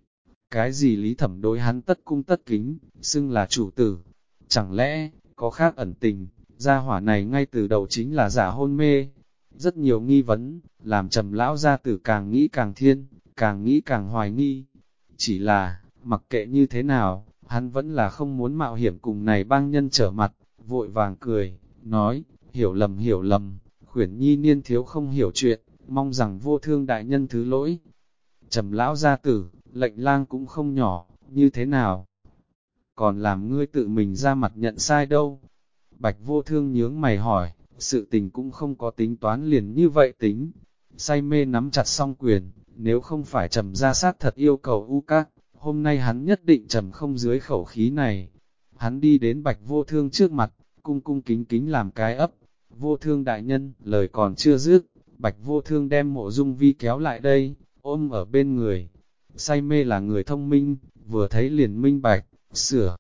cái gì Lý Thẩm đối hắn tất cung tất kính, xưng là chủ tử, chẳng lẽ có khác ẩn tình, gia hỏa này ngay từ đầu chính là giả hôn mê. Rất nhiều nghi vấn, làm Trầm lão gia tử càng nghĩ càng thiên, càng nghĩ càng hoài nghi. Chỉ là, mặc kệ như thế nào, hắn vẫn là không muốn mạo hiểm cùng này bang nhân trở mặt, vội vàng cười, nói, hiểu lầm, khuyển nhi niên thiếu không hiểu chuyện, mong rằng Vô Thương đại nhân thứ lỗi. Trầm lão gia tử, lệnh lang cũng không nhỏ, như thế nào? Còn làm ngươi tự mình ra mặt nhận sai đâu? Bạch Vô Thương nhướng mày hỏi, sự tình cũng không có tính toán liền như vậy tính. Say mê nắm chặt song quyền, nếu không phải Trầm ra sát thật yêu cầu U Các, hôm nay hắn nhất định Trầm không dưới khẩu khí này. Hắn đi đến Bạch Vô Thương trước mặt, cung cung kính kính làm cái ấp. Vô Thương đại nhân, lời còn chưa dứt, Bạch Vô Thương đem Mộ Dung Vi kéo lại đây, ôm ở bên người. Say mê là người thông minh, vừa thấy liền minh bạch, sửa.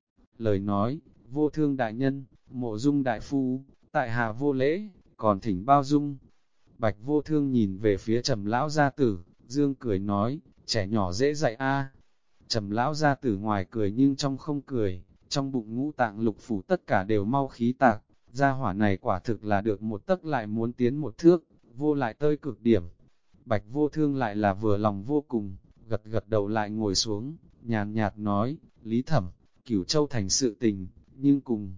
Lời nói, Vô Thương đại nhân, Mộ Dung đại phu, tại hạ vô lễ, còn thỉnh bao dung. Bạch Vô Thương nhìn về phía Trầm lão gia tử, dương cười nói, trẻ nhỏ dễ dạy a. Trầm lão gia tử ngoài cười nhưng trong không cười, trong bụng ngũ tạng lục phủ tất cả đều mau khí tạc, gia hỏa này quả thực là được một tấc lại muốn tiến một thước, vô lại tơi cực điểm. Bạch Vô Thương lại là vừa lòng vô cùng, gật gật đầu lại ngồi xuống, nhàn nhạt nói, Lý Thẩm, Cửu Châu thành sự tình, nhưng cùng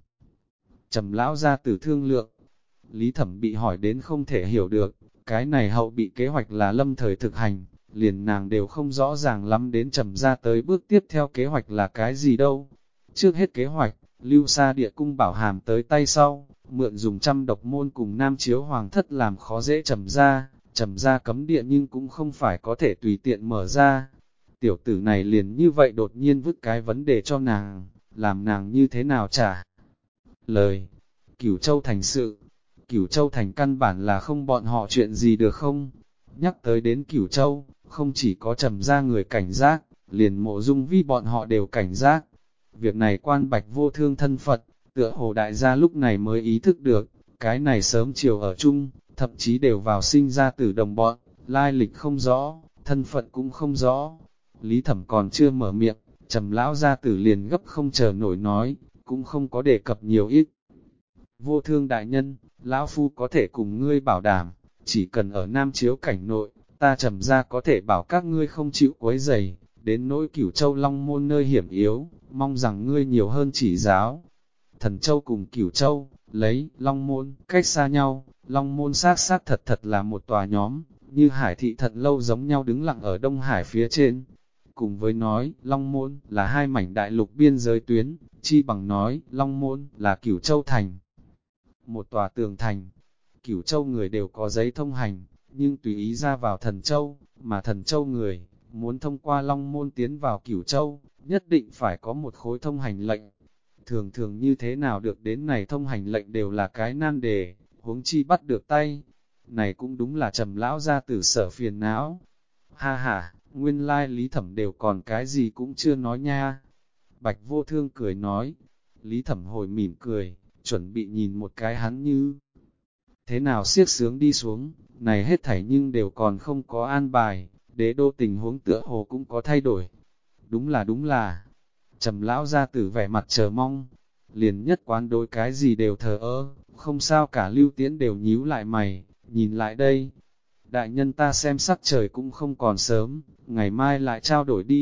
Trầm lão gia tử thương lượng. Lý Thẩm bị hỏi đến không thể hiểu được, cái này hậu bị kế hoạch là lâm thời thực hành, liền nàng đều không rõ ràng lắm đến Trầm ra tới bước tiếp theo kế hoạch là cái gì đâu. Trước hết kế hoạch, lưu xa địa cung bảo hàm tới tay sau, mượn dùng trăm độc môn cùng nam chiếu hoàng thất làm khó dễ Trầm ra cấm địa nhưng cũng không phải có thể tùy tiện mở ra. Tiểu tử này liền như vậy đột nhiên vứt cái vấn đề cho nàng, làm nàng như thế nào trả lời. Cửu Châu thành sự, Cửu Châu thành căn bản là không bọn họ chuyện gì được không? Nhắc tới đến Cửu Châu, không chỉ có Trầm ra người cảnh giác, liền Mộ Dung Vi bọn họ đều cảnh giác. Việc này quan Bạch Vô Thương thân Phật, tựa hồ đại gia lúc này mới ý thức được, cái này sớm chiều ở chung, thậm chí đều vào sinh ra tử đồng bọn, lai lịch không rõ, thân phận cũng không rõ. Lý Thẩm còn chưa mở miệng, Trầm lão gia tử liền gấp không chờ nổi nói, cũng không có đề cập nhiều ít. Vô Thương đại nhân, lão phu có thể cùng ngươi bảo đảm, chỉ cần ở Nam Chiếu cảnh nội, ta Trầm ra có thể bảo các ngươi không chịu quấy rầy, đến nỗi Cửu Châu Long Môn nơi hiểm yếu, mong rằng ngươi nhiều hơn chỉ giáo. Thần Châu cùng Cửu Châu, lấy Long Môn, cách xa nhau, Long Môn xác thật là một tòa nhóm, như Hải thị Thận Lâu giống nhau đứng lặng ở Đông Hải phía trên. Cùng với nói, Long Môn là hai mảnh đại lục biên giới tuyến, chi bằng nói, Long Môn là Cửu Châu thành. Một tòa tường thành, Cửu Châu người đều có giấy thông hành, nhưng tùy ý ra vào Thần Châu, mà Thần Châu người, muốn thông qua Long Môn tiến vào Cửu Châu, nhất định phải có một khối thông hành lệnh. Thường thường như thế nào được đến này thông hành lệnh đều là cái nan đề, huống chi bắt được tay. Này cũng đúng là Trầm lão gia tử sở phiền não. Ha ha, nguyên lai Lý Thẩm đều còn cái gì cũng chưa nói nha. Bạch Vô Thương cười nói. Lý Thẩm hồi mỉm cười, chuẩn bị nhìn một cái hắn như thế nào siết sướng đi xuống, này hết thảy nhưng đều còn không có an bài, đế đô tình huống tựa hồ cũng có thay đổi. Đúng là, Trầm lão gia tử vẻ mặt chờ mong, liền nhất quán đối cái gì đều thờ ơ, không sao cả. Lưu Tiễn đều nhíu lại mày, nhìn lại đây. Đại nhân ta xem sắc trời cũng không còn sớm, ngày mai lại trao đổi đi,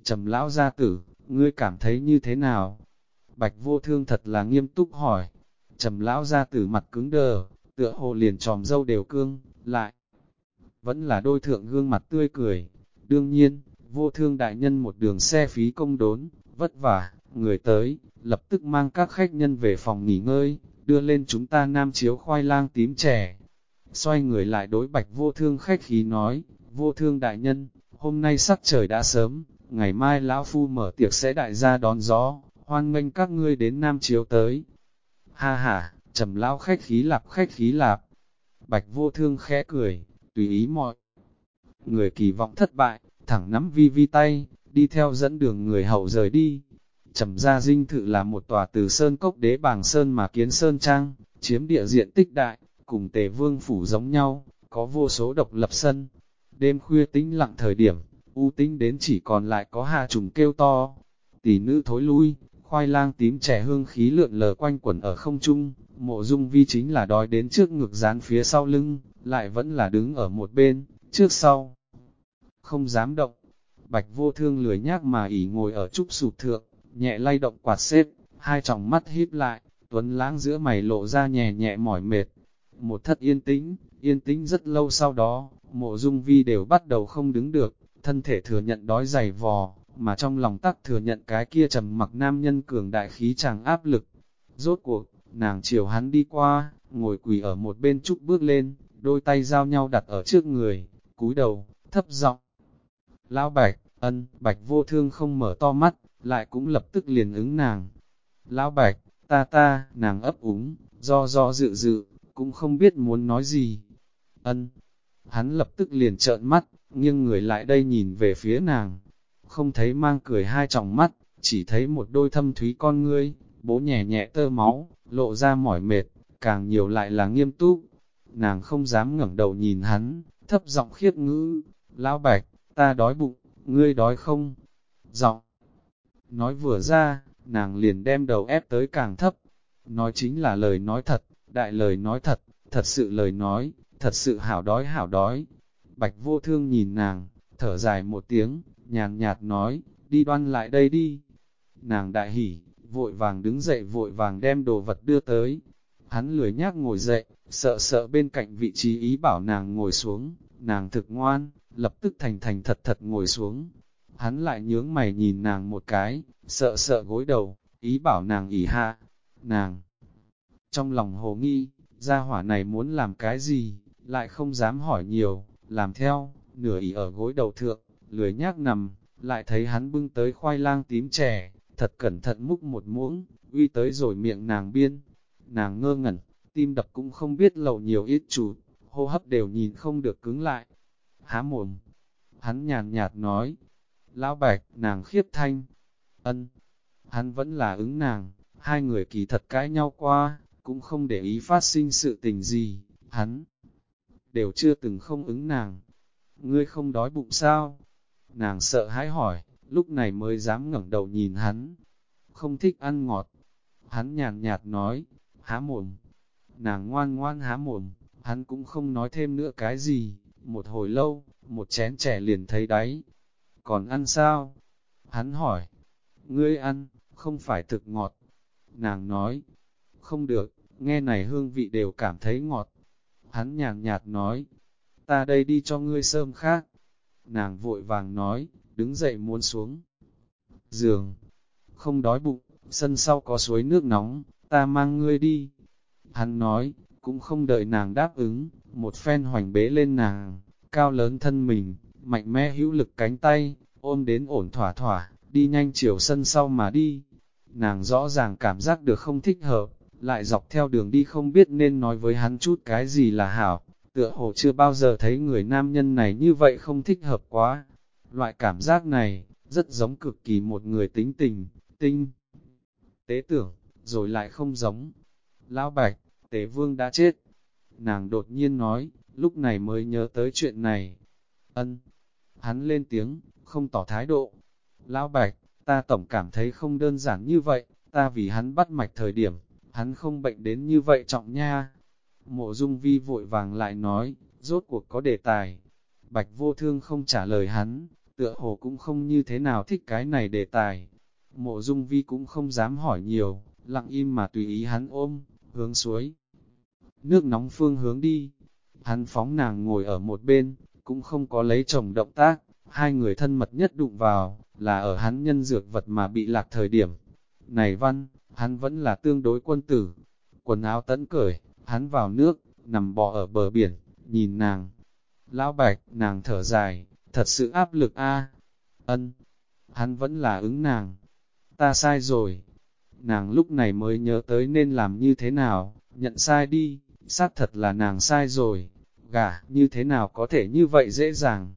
Trầm lão gia tử, ngươi cảm thấy như thế nào? Bạch Vô Thương thật là nghiêm túc hỏi. Trầm lão gia tử mặt cứng đờ, tựa hồ liền tròm dâu đều cương, lại vẫn là đôi thượng gương mặt tươi cười. Đương nhiên, Vô Thương đại nhân một đường xe phí công đốn, vất vả, người tới, lập tức mang các khách nhân về phòng nghỉ ngơi, đưa lên chúng ta nam chiếu khoai lang tím chè. Xoay người lại đối Bạch Vô Thương khách khí nói, Vô Thương đại nhân, hôm nay sắc trời đã sớm, ngày mai lão phu mở tiệc sẽ đại gia đón gió, hoan nghênh các ngươi đến nam chiếu tới. Ha ha, Trầm lão khách khí lạp. Bạch Vô Thương khẽ cười, tùy ý mọi người kỳ vọng thất bại, thẳng nắm vi vi tay, đi theo dẫn đường người hậu rời đi. Trầm gia dinh thự là một tòa từ sơn cốc đế bàng sơn mà kiến sơn trang, chiếm địa diện tích đại, cùng Tề Vương phủ giống nhau, có vô số độc lập sân. Đêm khuya tĩnh lặng thời điểm, u tĩnh đến chỉ còn lại có hà trùng kêu to. Tỷ nữ thối lui, khoai lang tím trẻ hương khí lượn lờ quanh quẩn ở không trung, Mộ Dung Vi chính là đói đến trước ngực dán phía sau lưng, lại vẫn là đứng ở một bên, trước sau. Không dám động. Bạch Vô Thương lười nhác mà ỉ ngồi ở trúc sụp thượng, nhẹ lay động quạt xếp, hai tròng mắt híp lại, tuấn lãng giữa mày lộ ra nhẹ nhẹ mỏi mệt. Một thất yên tĩnh rất lâu sau đó, Mộ Dung Vi đều bắt đầu không đứng được, thân thể thừa nhận đói dày vò, mà trong lòng tắc thừa nhận cái kia trầm mặc nam nhân cường đại khí chàng áp lực. Rốt cuộc, nàng chiều hắn đi qua, ngồi quỳ ở một bên trúc bước lên, đôi tay giao nhau đặt ở trước người, cúi đầu, thấp giọng. Lão Bạch, Bạch Vô Thương không mở to mắt, lại cũng lập tức liền ứng nàng. Lão Bạch, nàng ấp úng, do dự, cũng không biết muốn nói gì. Hắn lập tức liền trợn mắt, nghiêng người lại đây nhìn về phía nàng. Không thấy mang cười hai tròng mắt, chỉ thấy một đôi thâm thúy con ngươi, bố nhẹ nhẹ tơ máu, lộ ra mỏi mệt, càng nhiều lại là nghiêm túc. Nàng không dám ngẩng đầu nhìn hắn, thấp giọng khiếp ngữ, Lão Bạch, ta đói bụng, ngươi đói không? Giọng nói vừa ra, nàng liền đem đầu ép tới càng thấp. Nói chính là lời nói thật, đại lời nói thật, thật sự lời nói, thật sự hảo đói. Bạch Vô Thương nhìn nàng, thở dài một tiếng, nhàn nhạt nói, đi đoan lại đây đi. Nàng đại hỉ, vội vàng đứng dậy vội vàng đem đồ vật đưa tới. Hắn lười nhác ngồi dậy, sợ bên cạnh vị trí ý bảo nàng ngồi xuống, nàng thực ngoan, lập tức thành thật ngồi xuống. Hắn lại nhướng mày nhìn nàng một cái, sợ gối đầu, ý bảo nàng ỉ hạ. Nàng trong lòng hồ nghi, gia hỏa này muốn làm cái gì, lại không dám hỏi nhiều, làm theo, nửa ỉ ở gối đầu thượng, lười nhác nằm, lại thấy hắn bưng tới khoai lang tím chè, thật cẩn thận múc một muỗng, uy tới rồi miệng nàng biên. Nàng ngơ ngẩn, tim đập cũng không biết lầu nhiều ít chút, hô hấp đều nhìn không được cứng lại. Há mồm, hắn nhàn nhạt nói, Lão Bạch, nàng khiếp thanh. Hắn vẫn là ứng nàng, hai người kỳ thật cãi nhau qua, cũng không để ý phát sinh sự tình gì, hắn đều chưa từng không ứng nàng. Ngươi không đói bụng sao? Nàng sợ hãi hỏi, lúc này mới dám ngẩng đầu nhìn hắn. Không thích ăn ngọt. Hắn nhàn nhạt nói, há mồm. Nàng ngoan há mồm, hắn cũng không nói thêm nữa cái gì. Một hồi lâu, một chén chè liền thấy đáy. Còn ăn sao? Hắn hỏi, ngươi ăn, không phải thực ngọt. Nàng nói, không được, nghe này hương vị đều cảm thấy ngọt. Hắn nhàn nhạt nói, ta đây đi cho ngươi sơm khác. Nàng vội vàng nói, đứng dậy muốn xuống giường. Không đói bụng, sân sau có suối nước nóng, ta mang ngươi đi. Hắn nói, cũng không đợi nàng đáp ứng, một phen hoành bế lên nàng, cao lớn thân mình, mạnh mẽ hữu lực cánh tay, ôm đến ổn thỏa, đi nhanh chiều sân sau mà đi. Nàng rõ ràng cảm giác được không thích hợp, lại dọc theo đường đi không biết nên nói với hắn chút cái gì là hảo, tựa hồ chưa bao giờ thấy người nam nhân này như vậy không thích hợp quá. Loại cảm giác này, rất giống cực kỳ một người tính tình, tinh, tế tưởng, rồi lại không giống. Lão Bạch, Tế Vương đã chết. Nàng đột nhiên nói, lúc này mới nhớ tới chuyện này. Hắn lên tiếng, không tỏ thái độ. Lão Bạch, ta tổng cảm thấy không đơn giản như vậy, ta vì hắn bắt mạch thời điểm, hắn không bệnh đến như vậy trọng nha. Mộ Dung Vi vội vàng lại nói, rốt cuộc có đề tài. Bạch Vô Thương không trả lời hắn, tựa hồ cũng không như thế nào thích cái này đề tài. Mộ Dung Vi cũng không dám hỏi nhiều, lặng im mà tùy ý hắn ôm, hướng suối. Nước nóng phương hướng đi, hắn phóng nàng ngồi ở một bên, cũng không có lấy chồng động tác, hai người thân mật nhất đụng vào, là ở hắn nhân dược vật mà bị lạc thời điểm. Này văn, hắn vẫn là tương đối quân tử, quần áo tẫn cởi, hắn vào nước, nằm bò ở bờ biển, nhìn nàng. Lão Bạch, nàng thở dài, thật sự áp lực a. Ân, hắn vẫn là ứng nàng. Ta sai rồi. Nàng lúc này mới nhớ tới nên làm như thế nào, nhận sai đi, xác thật là nàng sai rồi. Gả, như thế nào có thể như vậy dễ dàng.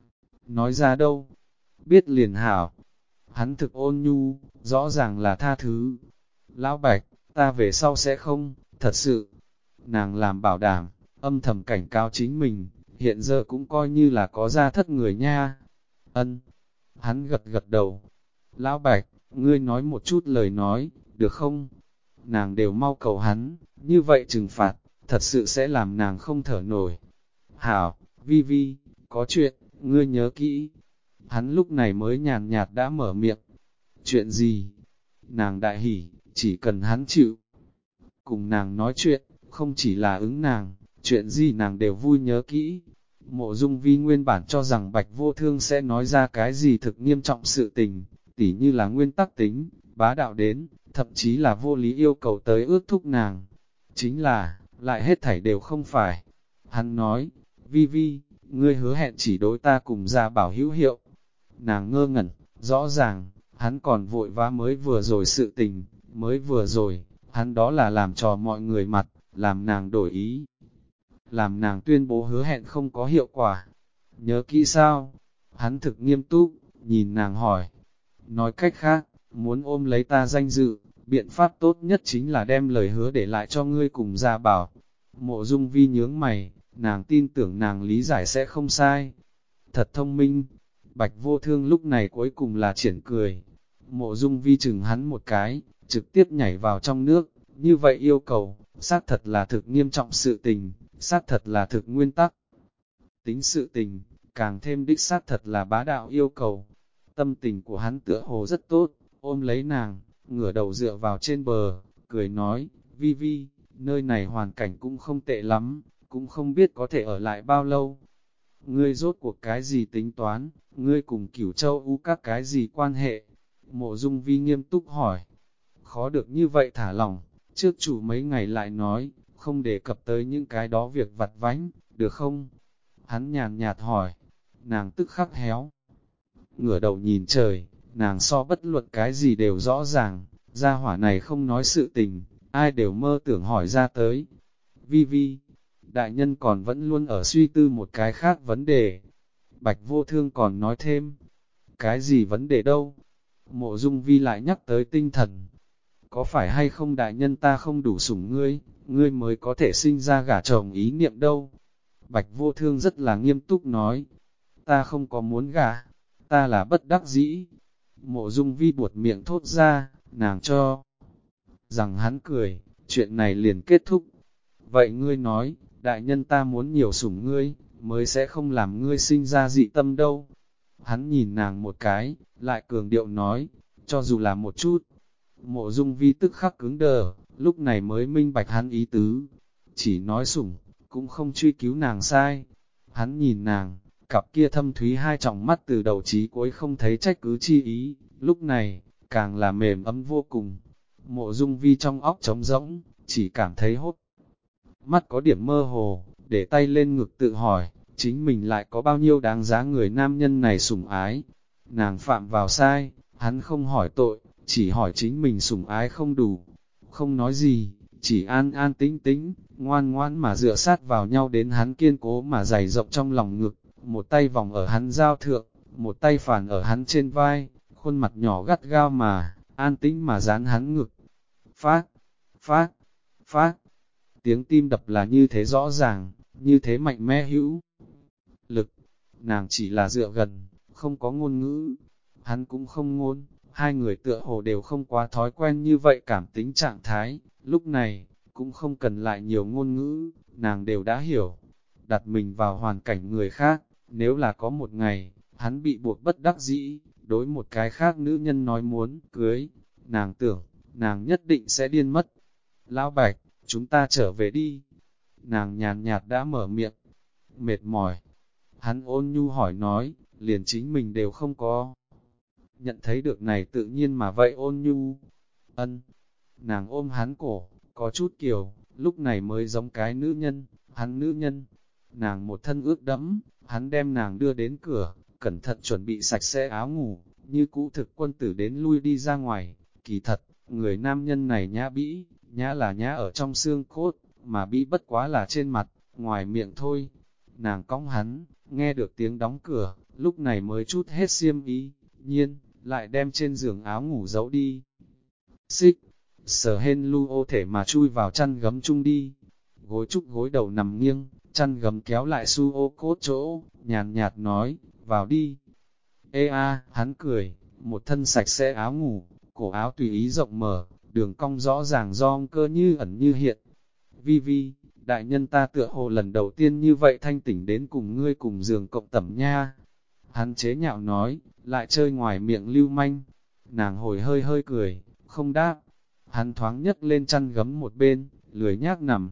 Nói ra đâu, biết liền hảo. Hắn thực ôn nhu, rõ ràng là tha thứ. Lão Bạch, ta về sau sẽ không, thật sự. Nàng làm bảo đảm, âm thầm cảnh cáo chính mình, hiện giờ cũng coi như là có gia thất người nha. Ân, hắn gật gật đầu. Lão Bạch, ngươi nói một chút lời nói, được không? Nàng đều mau cầu hắn, như vậy trừng phạt, thật sự sẽ làm nàng không thở nổi. Hảo, Vi Vi, có chuyện, ngươi nhớ kỹ. Hắn lúc này mới nhàn nhạt đã mở miệng. Chuyện gì? Nàng đại hỉ, chỉ cần hắn chịu. Cùng nàng nói chuyện, không chỉ là ứng nàng, chuyện gì nàng đều vui nhớ kỹ. Mộ Dung Vi nguyên bản cho rằng Bạch Vô Thương sẽ nói ra cái gì thực nghiêm trọng sự tình, tỉ như là nguyên tắc tính, bá đạo đến, thậm chí là vô lý yêu cầu tới ước thúc nàng. Chính là, lại hết thảy đều không phải. Hắn nói, Vi Vi, ngươi hứa hẹn chỉ đối ta cùng Gia Bảo hữu hiệu. Nàng ngơ ngẩn, rõ ràng, hắn còn vội vã mới vừa rồi sự tình, mới vừa rồi, hắn đó là làm trò mọi người mặt, làm nàng đổi ý. Làm nàng tuyên bố hứa hẹn không có hiệu quả. Nhớ kỹ sao? Hắn thực nghiêm túc, nhìn nàng hỏi. Nói cách khác, muốn ôm lấy ta danh dự, biện pháp tốt nhất chính là đem lời hứa để lại cho ngươi cùng Gia Bảo. Mộ Dung Vi nhướng mày, nàng tin tưởng nàng lý giải sẽ không sai. Thật thông minh. Bạch Vô Thương lúc này cuối cùng là triển cười. Mộ Dung Vi chừng hắn một cái, trực tiếp nhảy vào trong nước, như vậy yêu cầu, xác thật là thực nghiêm trọng sự tình, xác thật là thực nguyên tắc. Tính sự tình, càng thêm đích xác thật là bá đạo yêu cầu. Tâm tình của hắn tựa hồ rất tốt, ôm lấy nàng, ngửa đầu dựa vào trên bờ, cười nói, Vi Vi, nơi này hoàn cảnh cũng không tệ lắm, cũng không biết có thể ở lại bao lâu. Ngươi rốt cuộc cái gì tính toán, ngươi cùng Cửu Châu U các cái gì quan hệ? Mộ Dung Vi nghiêm túc hỏi. Khó được như vậy thả lỏng, trước chủ mấy ngày lại nói, không đề cập tới những cái đó việc vặt vãnh, được không? Hắn nhàn nhạt hỏi, nàng tức khắc héo. Ngửa đầu nhìn trời, nàng so bất luận cái gì đều rõ ràng, gia hỏa này không nói sự tình, ai đều mơ tưởng hỏi ra tới. Vi Vi, đại nhân còn vẫn luôn ở suy tư một cái khác vấn đề. Bạch Vô Thương còn nói thêm, cái gì vấn đề đâu? Mộ Dung Vi lại nhắc tới tinh thần. Có phải hay không đại nhân ta không đủ sủng ngươi, ngươi mới có thể sinh ra gả chồng ý niệm đâu? Bạch Vô Thương rất là nghiêm túc nói, ta không có muốn gả, ta là bất đắc dĩ. Mộ Dung Vi buột miệng thốt ra, nàng cho rằng hắn cười, chuyện này liền kết thúc. Vậy ngươi nói, đại nhân ta muốn nhiều sủng ngươi, mới sẽ không làm ngươi sinh ra dị tâm đâu. Hắn nhìn nàng một cái, lại cường điệu nói, cho dù là một chút. Mộ Dung Vi tức khắc cứng đờ, lúc này mới minh bạch hắn ý tứ. Chỉ nói sủng, cũng không truy cứu nàng sai. Hắn nhìn nàng, cặp kia thâm thúy hai tròng mắt từ đầu chí cuối không thấy trách cứ chi ý, lúc này, càng là mềm ấm vô cùng. Mộ Dung Vi trong óc trống rỗng, chỉ cảm thấy hốt. Mắt có điểm mơ hồ, để tay lên ngực tự hỏi, chính mình lại có bao nhiêu đáng giá người nam nhân này sủng ái. Nàng phạm vào sai, hắn không hỏi tội, chỉ hỏi chính mình sủng ái không đủ. Không nói gì, chỉ an an tĩnh tĩnh, ngoan ngoan mà dựa sát vào nhau đến hắn kiên cố mà dày rộng trong lòng ngực, một tay vòng ở hắn giao thượng, một tay phản ở hắn trên vai, khuôn mặt nhỏ gắt gao mà, an tĩnh mà dán hắn ngực. Phát, phát, phát, tiếng tim đập là như thế rõ ràng, như thế mạnh mẽ hữu lực. Nàng chỉ là dựa gần, không có ngôn ngữ, hắn cũng không ngôn, hai người tựa hồ đều không quá thói quen như vậy cảm tính trạng thái, lúc này, cũng không cần lại nhiều ngôn ngữ, nàng đều đã hiểu. Đặt mình vào hoàn cảnh người khác, nếu là có một ngày, Hắn bị buộc bất đắc dĩ, đối một cái khác nữ nhân nói muốn cưới, nàng tưởng, nàng nhất định sẽ điên mất. Lão Bạch, chúng ta trở về đi. Nàng nhàn nhạt đã mở miệng, mệt mỏi. Hắn ôn nhu hỏi nói, liền chính mình đều không có. Nhận thấy được này tự nhiên mà vậy ôn nhu. Ân, nàng ôm hắn cổ, có chút kiều, lúc này mới giống cái nữ nhân, hắn nữ nhân. Nàng một thân ướt đẫm, hắn đem nàng đưa đến cửa, cẩn thận chuẩn bị sạch sẽ áo ngủ, như cũ thực quân tử đến lui đi ra ngoài. Kỳ thật, người nam nhân này nhã bĩ, nhã là nhã ở trong xương cốt, mà bĩ bất quá là trên mặt, ngoài miệng thôi. Nàng cõng hắn, nghe được tiếng đóng cửa, lúc này mới chút hết xiêm ý, nhiên, lại đem trên giường áo ngủ giấu đi. Xích, sở hên lu ô thể mà chui vào chăn gấm chung đi. Gối trúc gối đầu nằm nghiêng, chăn gấm kéo lại su ô cốt chỗ, nhàn nhạt nói, vào đi. Ê a, hắn cười, một thân sạch sẽ áo ngủ, cổ áo tùy ý rộng mở, đường cong rõ ràng do cơ như ẩn như hiện. Vi vi, đại nhân ta tựa hồ lần đầu tiên như vậy thanh tỉnh đến cùng ngươi cùng giường cộng tẩm nha. Hắn chế nhạo nói, lại chơi ngoài miệng lưu manh. Nàng hồi hơi hơi cười, không đáp. Hắn thoáng nhấc lên chăn gấm một bên, lười nhác nằm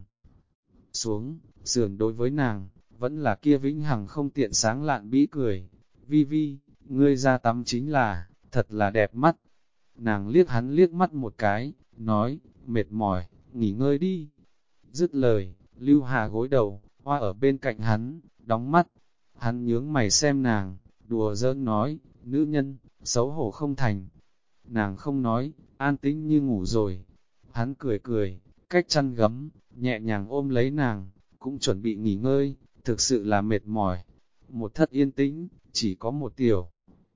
xuống, sườn đối với nàng, vẫn là kia vĩnh hằng không tiện sáng lạn bĩ cười. Vi vi, ngươi ra tắm chính là, thật là đẹp mắt. Nàng liếc hắn liếc mắt một cái, nói, mệt mỏi, nghỉ ngơi đi. Dứt lời, Lưu Hà gối đầu, hoa ở bên cạnh hắn, đóng mắt. Hắn nhướng mày xem nàng, đùa giỡn nói, nữ nhân, xấu hổ không thành. Nàng không nói, an tĩnh như ngủ rồi. Hắn cười cười, cách chăn gấm, nhẹ nhàng ôm lấy nàng, cũng chuẩn bị nghỉ ngơi, thực sự là mệt mỏi. Một thất yên tĩnh, chỉ có một tiểu.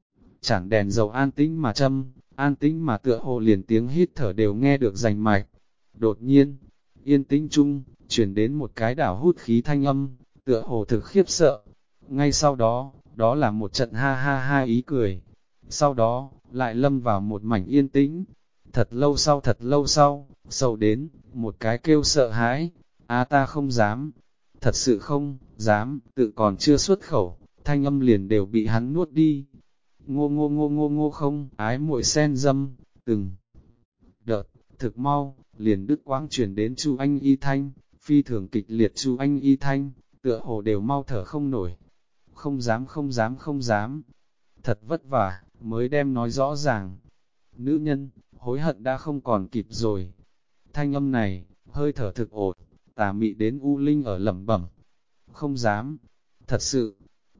Chản đèn dầu an tĩnh mà châm, an tĩnh mà tựa hồ liền tiếng hít thở đều nghe được rành mạch. Đột nhiên, yên tĩnh chung, chuyển đến một cái đảo hút khí thanh âm, tựa hồ thực khiếp sợ. Ngay sau đó, đó là một trận ha ha ha ý cười. Sau đó, lại lâm vào một mảnh yên tĩnh. Thật lâu sau, sầu đến, một cái kêu sợ hãi. Ta không dám, thật sự không, dám, tự còn chưa xuất khẩu, thanh âm liền đều bị hắn nuốt đi. Ngô ngô ngô ngô ngô không, ái muội sen dâm, từng đợt, thực mau, liền đứt quãng chuyển đến Chu Anh Y thanh, phi thường kịch liệt Chu Anh Y thanh, tựa hồ đều mau thở không nổi. Không dám không dám không dám, thật vất vả, mới đem nói rõ ràng. Nữ nhân, hối hận đã không còn kịp rồi. Thanh âm này, hơi thở thực ổn, tà mị đến u linh ở lẩm bẩm. Không dám, thật sự,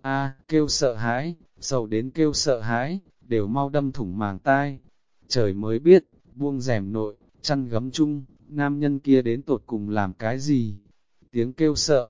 kêu sợ hãi, sầu đến kêu sợ hãi, đều mau đâm thủng màng tai. Trời mới biết, buông rèm nội, chăn gấm chung, nam nhân kia đến tột cùng làm cái gì? Tiếng kêu sợ.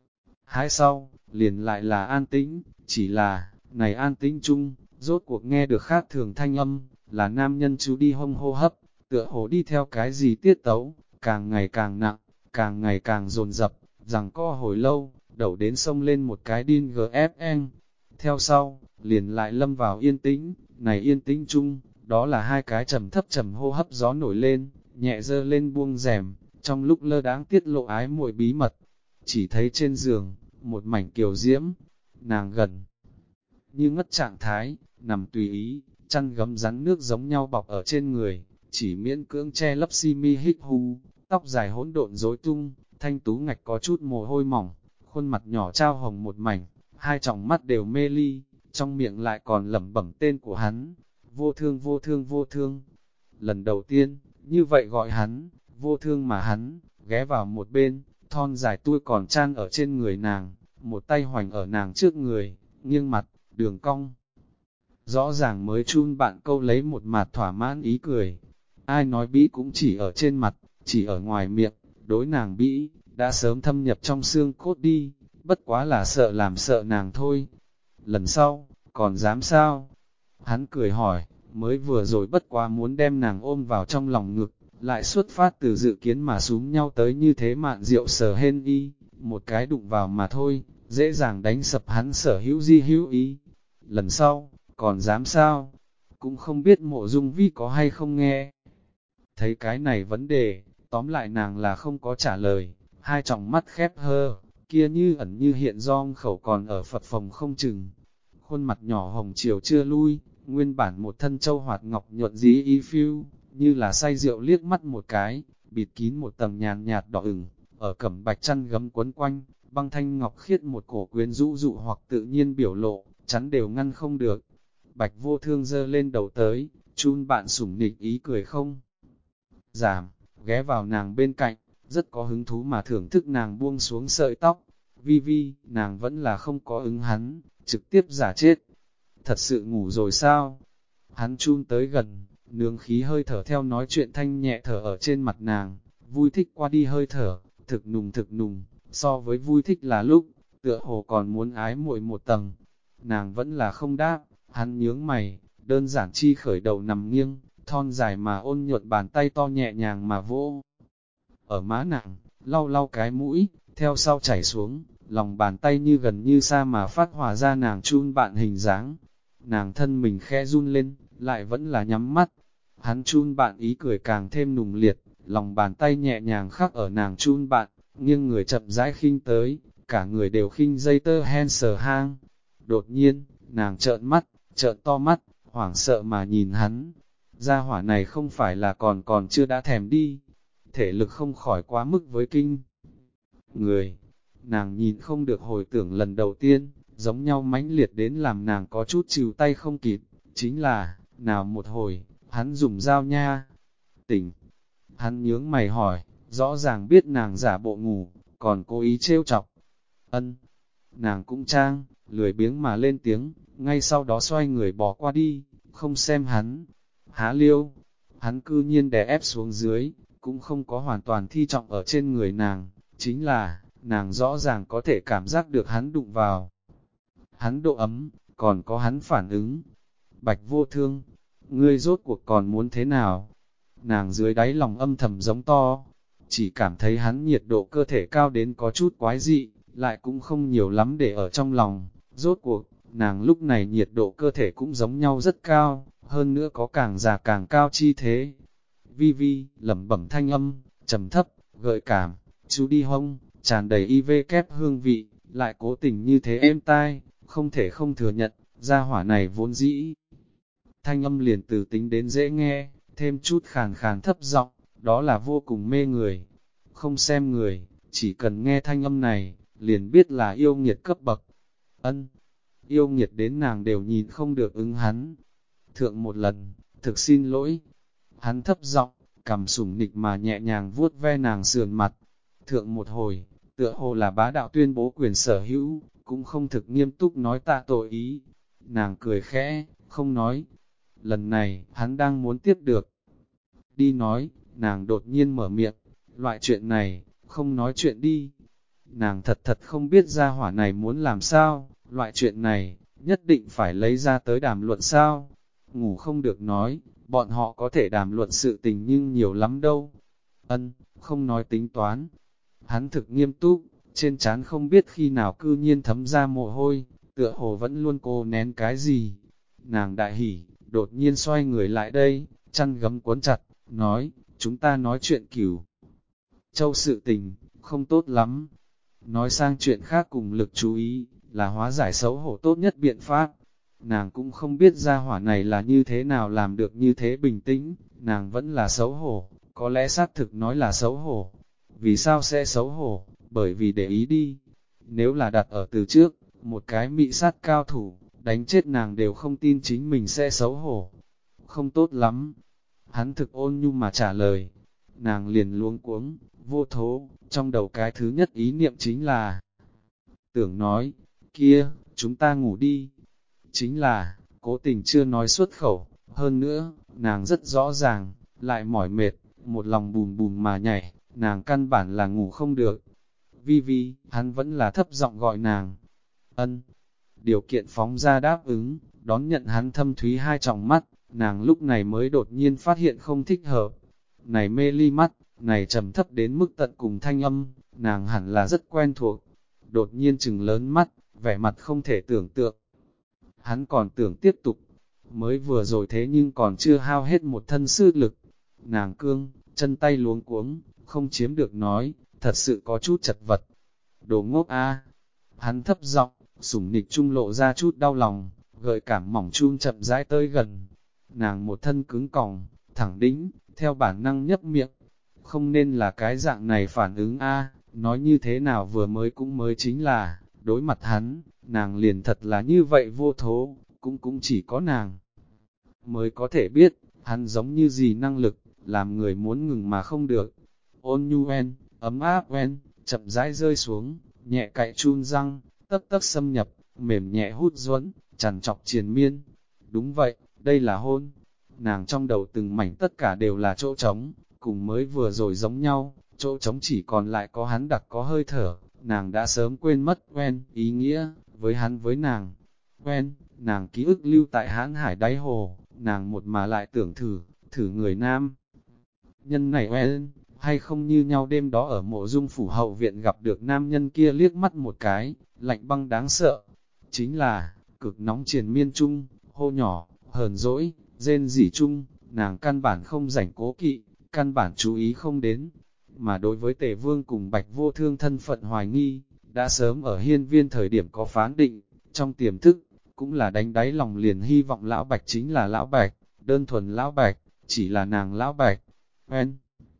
Hãi sau, liền lại là an tĩnh, chỉ là, này an tĩnh chung, rốt cuộc nghe được khác thường thanh âm, là nam nhân chú đi hông hô hấp, tựa hồ đi theo cái gì tiết tấu, càng ngày càng nặng, càng ngày càng dồn dập, rằng co hồi lâu, đẩu đến sông lên một cái đin GFN. Theo sau, liền lại lâm vào yên tĩnh, này yên tĩnh chung, đó là hai cái trầm thấp trầm hô hấp gió nổi lên, nhẹ dơ lên buông rèm, trong lúc lơ đãng tiết lộ ái muội bí mật. Chỉ thấy trên giường, một mảnh kiều diễm, nàng gần như ngất trạng thái, nằm tùy ý, chăn gấm rắn nước giống nhau bọc ở trên người, chỉ miễn cưỡng che lấp si mi hích hu, tóc dài hỗn độn rối tung, thanh tú ngạch có chút mồ hôi mỏng, khuôn mặt nhỏ trao hồng một mảnh, hai tròng mắt đều mê ly, trong miệng lại còn lẩm bẩm tên của hắn, vô thương vô thương vô thương. Lần đầu tiên, như vậy gọi hắn, vô thương mà hắn, ghé vào một bên, thon dài tui còn chan ở trên người nàng, một tay hoành ở nàng trước người, nghiêng mặt, đường cong. Rõ ràng mới chun bạn câu lấy một mặt thỏa mãn ý cười. Ai nói bĩ cũng chỉ ở trên mặt, chỉ ở ngoài miệng, đối nàng bĩ, đã sớm thâm nhập trong xương cốt đi, bất quá là sợ làm sợ nàng thôi. Lần sau, còn dám sao? Hắn cười hỏi, mới vừa rồi bất quá muốn đem nàng ôm vào trong lòng ngực, lại xuất phát từ dự kiến mà súm nhau tới như thế mạn rượu sờ hên y, một cái đụng vào mà thôi, dễ dàng đánh sập hắn sở hữu di hữu ý. Lần sau, còn dám sao? Cũng không biết mộ dung vi có hay không nghe. Thấy cái này vấn đề, tóm lại nàng là không có trả lời, hai tròng mắt khép hơ, kia như ẩn như hiện do khẩu còn ở phập phồng không chừng. khuôn mặt nhỏ hồng chiều chưa lui, nguyên bản một thân châu hoạt ngọc nhuận dí y phiêu, như là say rượu liếc mắt một cái, bịt kín một tầng nhàn nhạt đỏ ửng, ở cẩm bạch chăn gấm quấn quanh, băng thanh ngọc khiết một cổ quyến rũ dụ hoặc tự nhiên biểu lộ, chắn đều ngăn không được. Bạch Vô Thương giơ lên đầu tới, chun bạn sủng nịch ý cười không giảm, ghé vào nàng bên cạnh, rất có hứng thú mà thưởng thức nàng buông xuống sợi tóc. Vi vi, nàng vẫn là không có ứng hắn, trực tiếp giả chết. Thật sự ngủ rồi sao? Hắn chun tới gần, nướng khí hơi thở theo nói chuyện thanh nhẹ thở ở trên mặt nàng, vui thích qua đi hơi thở, thực nùng, so với vui thích là lúc, tựa hồ còn muốn ái muội một tầng. Nàng vẫn là không đáp, hắn nhướng mày, đơn giản chi khởi đầu nằm nghiêng, thon dài mà ôn nhuận bàn tay to nhẹ nhàng mà vỗ. Ở má nàng, lau lau cái mũi, theo sau chảy xuống, lòng bàn tay như gần như xa mà phát hỏa ra nàng chun bạn hình dáng. Nàng thân mình khẽ run lên, lại vẫn là nhắm mắt. Hắn chun bạn ý cười càng thêm nùng liệt, lòng bàn tay nhẹ nhàng khắc ở nàng chun bạn, nghiêng người chậm rãi khinh tới, cả người đều khinh dây tơ hen sờ hang. Đột nhiên, nàng trợn mắt, trợn to mắt, hoảng sợ mà nhìn hắn. Gia hỏa này không phải là còn chưa đã thèm đi. Thể lực không khỏi quá mức với kinh người. Nàng nhìn không được hồi tưởng lần đầu tiên, giống nhau mãnh liệt đến làm nàng có chút chịu tay không kịp, chính là, nào một hồi, hắn dùng dao nha. Tỉnh, hắn nhướng mày hỏi, rõ ràng biết nàng giả bộ ngủ, còn cố ý trêu chọc. Ân, nàng cũng trang, lười biếng mà lên tiếng, ngay sau đó xoay người bỏ qua đi, không xem hắn. Há liêu, hắn cư nhiên đè ép xuống dưới, cũng không có hoàn toàn thi trọng ở trên người nàng, chính là, nàng rõ ràng có thể cảm giác được hắn đụng vào. Hắn độ ấm, còn có hắn phản ứng. Bạch Vô Thương, ngươi rốt cuộc còn muốn thế nào? Nàng dưới đáy lòng âm thầm giống to, chỉ cảm thấy hắn nhiệt độ cơ thể cao đến có chút quái dị, lại cũng không nhiều lắm để ở trong lòng. Rốt cuộc, nàng lúc này nhiệt độ cơ thể cũng giống nhau rất cao, hơn nữa có càng già càng cao chi thế. Vi vi, lẩm bẩm thanh âm, trầm thấp, gợi cảm, chú đi hông, tràn đầy IV kép hương vị, lại cố tình như thế êm tai, không thể không thừa nhận, gia hỏa này vốn dĩ. Thanh âm liền từ tính đến dễ nghe, thêm chút khàn khàn thấp giọng, đó là vô cùng mê người. Không xem người, chỉ cần nghe thanh âm này, liền biết là yêu nghiệt cấp bậc. Ân, yêu nghiệt đến nàng đều nhìn không được ứng hắn. Thượng một lần, thực xin lỗi. Hắn thấp giọng, cầm sủng nịch mà nhẹ nhàng vuốt ve nàng sườn mặt. Thượng một hồi, tựa hồ là bá đạo tuyên bố quyền sở hữu, cũng không thực nghiêm túc nói tạ tội ý. Nàng cười khẽ, không nói. Lần này, hắn đang muốn tiếp được. Đi nói, nàng đột nhiên mở miệng, loại chuyện này, không nói chuyện đi. Nàng thật không biết gia hỏa này muốn làm sao, loại chuyện này, nhất định phải lấy ra tới đàm luận sao. Ngủ không được nói, bọn họ có thể đàm luận sự tình nhưng nhiều lắm đâu. Ân, không nói tính toán. Hắn thực nghiêm túc, trên trán không biết khi nào cư nhiên thấm ra mồ hôi, tựa hồ vẫn luôn cô nén cái gì. Nàng đại hỉ, đột nhiên xoay người lại đây, chăn gấm cuốn chặt, nói, chúng ta nói chuyện cửu. Châu sự tình, không tốt lắm. Nói sang chuyện khác cùng lực chú ý, là hóa giải xấu hổ tốt nhất biện pháp. Nàng cũng không biết gia hỏa này là như thế nào làm được như thế bình tĩnh, nàng vẫn là xấu hổ, có lẽ xác thực nói là xấu hổ. Vì sao sẽ xấu hổ? Bởi vì để ý đi. Nếu là đặt ở từ trước, một cái mị sát cao thủ, đánh chết nàng đều không tin chính mình sẽ xấu hổ. Không tốt lắm. Hắn thực ôn nhu mà trả lời. Nàng liền luống cuống, vô thố, trong đầu cái thứ nhất ý niệm chính là tưởng nói, kia, chúng ta ngủ đi. Chính là, cố tình chưa nói xuất khẩu, hơn nữa, nàng rất rõ ràng, lại mỏi mệt, một lòng bùm bùm mà nhảy, nàng căn bản là ngủ không được. Vi vi, hắn vẫn là thấp giọng gọi nàng. Ân, điều kiện phóng ra đáp ứng, đón nhận hắn thâm thúy hai tròng mắt, nàng lúc này mới đột nhiên phát hiện không thích hợp. Này mê ly mắt, này trầm thấp đến mức tận cùng thanh âm, nàng hẳn là rất quen thuộc. Đột nhiên trừng lớn mắt, vẻ mặt không thể tưởng tượng. Hắn còn tưởng tiếp tục, mới vừa rồi thế nhưng còn chưa hao hết một thân sư lực. Nàng cương, chân tay luống cuống, không chiếm được nói, thật sự có chút chật vật. Đồ ngốc a. Hắn thấp giọng, Sủng nịch trung lộ ra chút đau lòng, gợi cảm mỏng chun chậm rãi tới gần. Nàng một thân cứng còng, thẳng đĩnh, theo bản năng nhấp miệng. Không nên là cái dạng này phản ứng a, nói như thế nào vừa mới cũng mới chính là, đối mặt hắn, nàng liền thật là như vậy vô thố, cũng chỉ có nàng mới có thể biết, hắn giống như gì năng lực, làm người muốn ngừng mà không được. Ôn nhu en, ấm áp en, chậm rãi rơi xuống, nhẹ cạy chun răng, tấc tấc xâm nhập, mềm nhẹ hút duẫn, trằn trọc triền miên. Đúng vậy, đây là hôn. Nàng trong đầu từng mảnh tất cả đều là chỗ trống, cùng mới vừa rồi giống nhau, chỗ trống chỉ còn lại có hắn đặc có hơi thở, nàng đã sớm quên mất quen, ý nghĩa, với hắn với nàng. Quen, nàng ký ức lưu tại hãn hải đáy hồ, nàng một mà lại tưởng thử người nam. Nhân này quen, hay không như nhau đêm đó ở mộ dung phủ hậu viện gặp được nam nhân kia liếc mắt một cái, lạnh băng đáng sợ. Chính là, cực nóng triền miên chung, hô nhỏ, hờn dỗi, rên rỉ chung, nàng căn bản không rảnh cố kỵ, căn bản chú ý không đến. Mà đối với Tề Vương cùng Bạch Vô Thương thân phận hoài nghi, đã sớm ở hiên viên thời điểm có phán định, trong tiềm thức, cũng là đánh đáy lòng liền hy vọng Lão Bạch chính là Lão Bạch, đơn thuần Lão Bạch, chỉ là nàng Lão Bạch. En.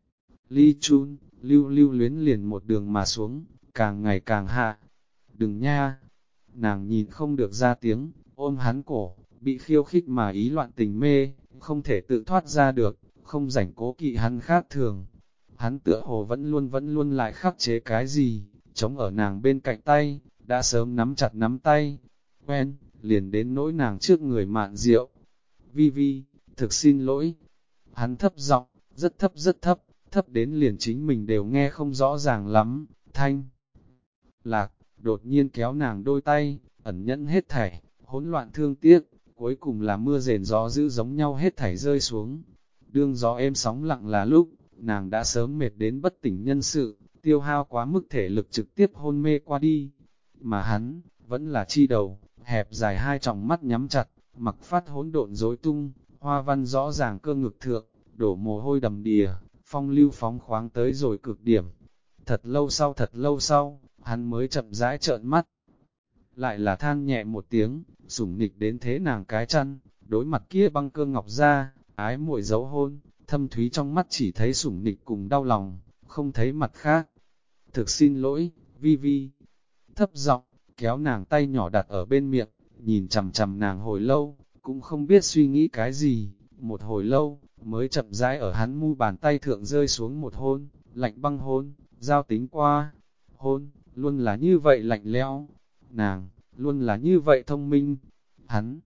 Ly chun, lưu luyến liền một đường mà xuống, càng ngày càng hạ. Đừng nha! Nàng nhìn không được ra tiếng, ôm hắn cổ, bị khiêu khích mà ý loạn tình mê, không thể tự thoát ra được, không rảnh cố kỵ hắn khác thường. Hắn tựa hồ vẫn luôn lại khắc chế cái gì, chống ở nàng bên cạnh tay, đã sớm nắm chặt nắm tay. Quen, liền đến nỗi nàng trước người mạn rượu. Vi Vi, thực xin lỗi. Hắn thấp giọng, rất thấp, thấp đến liền chính mình đều nghe không rõ ràng lắm. Thanh Lạc, đột nhiên kéo nàng đôi tay, ẩn nhẫn hết thảy, hỗn loạn thương tiếc, cuối cùng là mưa rền gió dữ giống nhau hết thảy rơi xuống. Đương gió êm sóng lặng là lúc, nàng đã sớm mệt đến bất tỉnh nhân sự, tiêu hao quá mức thể lực trực tiếp hôn mê qua đi. Mà hắn, vẫn là chi đầu, hẹp dài hai tròng mắt nhắm chặt, mặc phát hỗn độn rối tung, hoa văn rõ ràng cơ ngực thượng, đổ mồ hôi đầm đìa, phong lưu phóng khoáng tới rồi cực điểm. Thật lâu sau, hắn mới chậm rãi trợn mắt. Lại là than nhẹ một tiếng, sủng nịch đến thế nàng cái chăn, đối mặt kia băng cơ ngọc ra, ái muội dấu hôn, thâm thúy trong mắt chỉ thấy sủng nịch cùng đau lòng, không thấy mặt khác. Thực xin lỗi, Vi Vi. Thấp giọng, kéo nàng tay nhỏ đặt ở bên miệng, nhìn chằm chằm nàng hồi lâu, cũng không biết suy nghĩ cái gì, một hồi lâu, mới chậm rãi ở hắn mu bàn tay thượng rơi xuống một hôn, lạnh băng hôn, giao tính qua. Hôn, luôn là như vậy lạnh lẽo, nàng, luôn là như vậy thông minh. Hắn,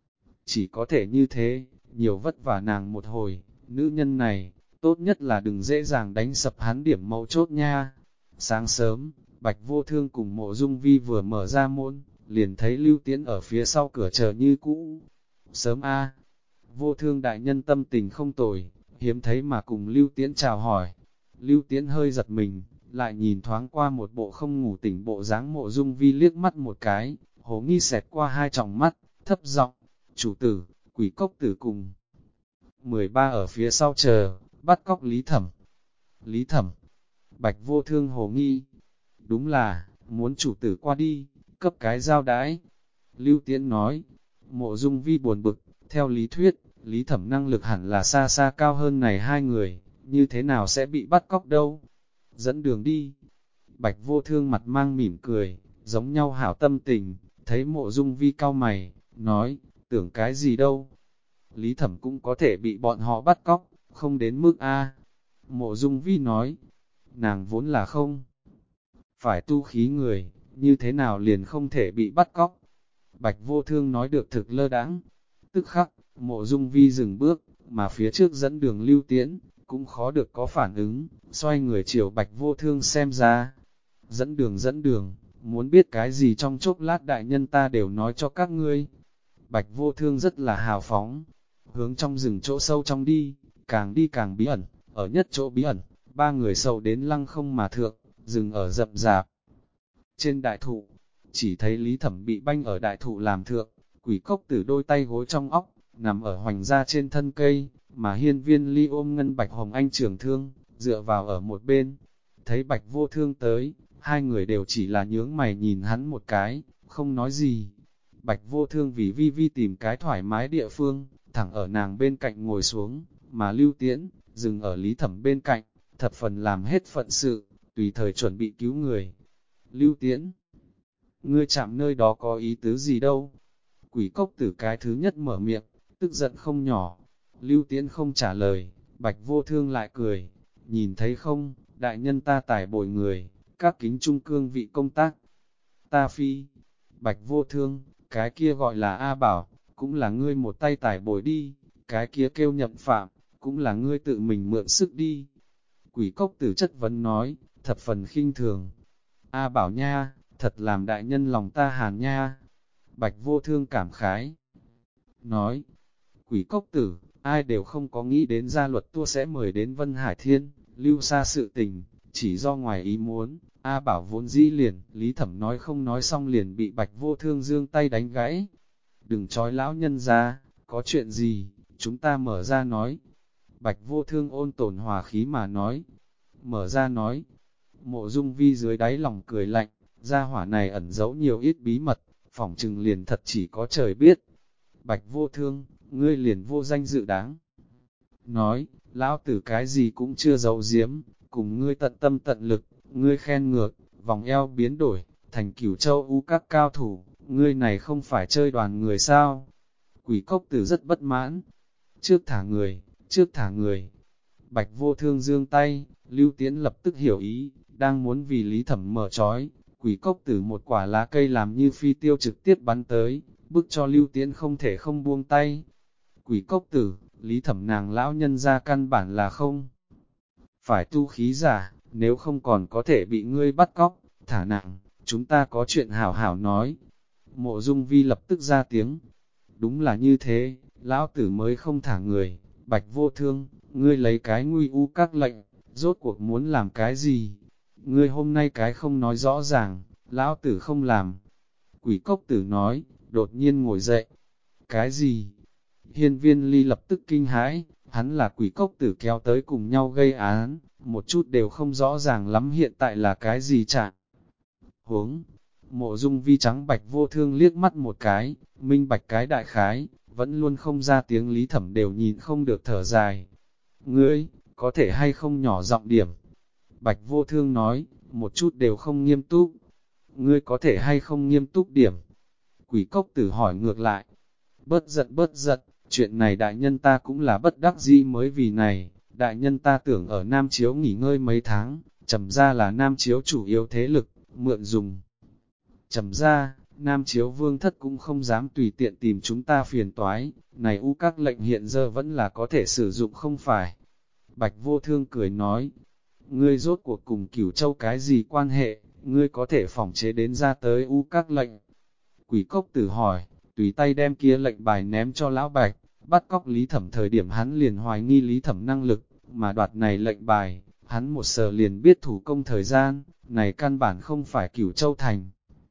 chỉ có thể như thế, nhiều vất vả nàng một hồi, nữ nhân này, tốt nhất là đừng dễ dàng đánh sập hắn điểm mấu chốt nha. Sáng sớm, Bạch Vô Thương cùng Mộ Dung Vi vừa mở ra môn, liền thấy Lưu Tiễn ở phía sau cửa chờ như cũ. Sớm a, Vô Thương đại nhân tâm tình không tồi, hiếm thấy mà cùng Lưu Tiễn chào hỏi. Lưu Tiễn hơi giật mình, lại nhìn thoáng qua một bộ không ngủ tỉnh bộ dáng Mộ Dung Vi liếc mắt một cái, hồ nghi xẹt qua hai tròng mắt, thấp giọng, chủ tử, quỷ cốc tử cùng. 13 ở phía sau chờ, bắt cóc Lý Thẩm. Lý Thẩm, Bạch Vô Thương hồ nghi, đúng là, muốn chủ tử qua đi, cấp cái giao đãi. Lưu Tiễn nói, Mộ Dung Vi buồn bực, theo lý thuyết, Lý Thẩm năng lực hẳn là xa xa cao hơn này hai người, như thế nào sẽ bị bắt cóc đâu? Dẫn đường đi. Bạch Vô Thương mặt mang mỉm cười, giống nhau hảo tâm tình, thấy Mộ Dung Vi cau mày, nói, tưởng cái gì đâu? Lý Thẩm cũng có thể bị bọn họ bắt cóc, không đến mức A. Mộ Dung Vi nói, nàng vốn là không phải tu khí người, như thế nào liền không thể bị bắt cóc. Bạch Vô Thương nói được thực lơ đãng. Tức khắc, Mộ Dung Vi dừng bước, mà phía trước dẫn đường Lưu Tiễn, cũng khó được có phản ứng, xoay người chiều Bạch Vô Thương xem ra. Dẫn đường, muốn biết cái gì trong chốc lát đại nhân ta đều nói cho các ngươi. Bạch Vô Thương rất là hào phóng, hướng trong rừng chỗ sâu trong đi càng bí ẩn, ở nhất chỗ bí ẩn, ba người sầu đến lăng không mà thượng, rừng ở rậm rạp. Trên đại thụ, chỉ thấy Lý Thẩm bị banh ở đại thụ làm thượng, quỷ cốc tử đôi tay gối trong óc, nằm ở hoành ra trên thân cây, mà hiên viên ly ôm ngân bạch hồng anh trường thương, dựa vào ở một bên. Thấy Bạch Vô Thương tới, hai người đều chỉ là nhướng mày nhìn hắn một cái, không nói gì. Bạch Vô Thương vì Vi Vi tìm cái thoải mái địa phương, thẳng ở nàng bên cạnh ngồi xuống, mà Lưu Tiễn, dừng ở Lý Thẩm bên cạnh, thập phần làm hết phận sự, tùy thời chuẩn bị cứu người. Lưu Tiễn, ngươi chạm nơi đó có ý tứ gì đâu? Quỷ cốc tử cái thứ nhất mở miệng, tức giận không nhỏ. Lưu Tiễn không trả lời, Bạch Vô Thương lại cười, nhìn thấy không, đại nhân ta tải bồi người, các kính trung cương vị công tác. Ta phi, Bạch Vô Thương, cái kia gọi là A Bảo, cũng là ngươi một tay tải bồi đi, cái kia kêu Nhậm Phạm, cũng là ngươi tự mình mượn sức đi. Quỷ cốc tử chất vấn nói, thập phần khinh thường. A Bảo nha, thật làm đại nhân lòng ta hàn nha. Bạch Vô Thương cảm khái, nói, quỷ cốc tử, ai đều không có nghĩ đến gia luật tua sẽ mời đến Vân Hải Thiên, lưu xa sự tình, chỉ do ngoài ý muốn, A Bảo vốn dĩ liền, Lý Thẩm nói không nói xong liền bị Bạch Vô Thương giương tay đánh gãy. Đừng trói lão nhân ra, có chuyện gì, chúng ta mở ra nói. Bạch Vô Thương ôn tồn hòa khí mà nói, mở ra nói. Mộ Dung Vi dưới đáy lòng cười lạnh, gia hỏa này ẩn giấu nhiều ít bí mật, phỏng chừng liền thật chỉ có trời biết. Bạch Vô Thương, ngươi liền vô danh dự đáng. Nói, lão tử cái gì cũng chưa giấu giếm, cùng ngươi tận tâm tận lực, ngươi khen ngược, vòng eo biến đổi, thành Cửu Châu u các cao thủ, ngươi này không phải chơi đoàn người sao? Quỷ cốc tử rất bất mãn. Trước thả người, trước thả người. Bạch Vô Thương giương tay, Lưu Tiễn lập tức hiểu ý, đang muốn vì Lý Thẩm mở trói, quỷ cốc tử một quả lá cây làm như phi tiêu trực tiếp bắn tới, bức cho Lưu Tiễn không thể không buông tay. Quỷ cốc tử, Lý Thẩm nàng lão nhân ra căn bản là không phải tu khí giả, nếu không còn có thể bị ngươi bắt cóc, thả nặng, chúng ta có chuyện hảo hảo nói. Mộ Dung Vi lập tức ra tiếng, đúng là như thế, lão tử mới không thả người. Bạch Vô Thương, ngươi lấy cái nguy u các lệnh, rốt cuộc muốn làm cái gì? Ngươi hôm nay cái không nói rõ ràng, lão tử không làm. Quỷ cốc tử nói, đột nhiên ngồi dậy. Cái gì? Hiên Viên Ly lập tức kinh hãi, hắn là quỷ cốc tử kéo tới cùng nhau gây án, một chút đều không rõ ràng lắm hiện tại là cái gì trạng. Huống, Mộ Dung Vi trắng Bạch Vô Thương liếc mắt một cái, minh bạch cái đại khái, vẫn luôn không ra tiếng. Lý Thẩm đều nhìn không được thở dài. Ngươi, có thể hay không nhỏ giọng điểm? Bạch Vô Thương nói, một chút đều không nghiêm túc. Ngươi có thể hay không nghiêm túc điểm? Quỷ cốc tử hỏi ngược lại. Bớt giận, chuyện này đại nhân ta cũng là bất đắc dĩ mới vì này. Đại nhân ta tưởng ở Nam Chiếu nghỉ ngơi mấy tháng, trầm ra là Nam Chiếu chủ yếu thế lực, mượn dùng. Trầm ra, Nam Chiếu Vương thất cũng không dám tùy tiện tìm chúng ta phiền toái, này u các lệnh hiện giờ vẫn là có thể sử dụng không phải. Bạch Vô Thương cười nói, ngươi rốt cuộc cùng Cửu Châu cái gì quan hệ, ngươi có thể phỏng chế đến ra tới u các lệnh. Quỷ cốc tử hỏi, tùy tay đem kia lệnh bài ném cho lão Bạch, bắt cóc Lý Thẩm thời điểm hắn liền hoài nghi Lý Thẩm năng lực, mà đoạt này lệnh bài, hắn một sờ liền biết thủ công thời gian, này căn bản không phải Cửu Châu thành.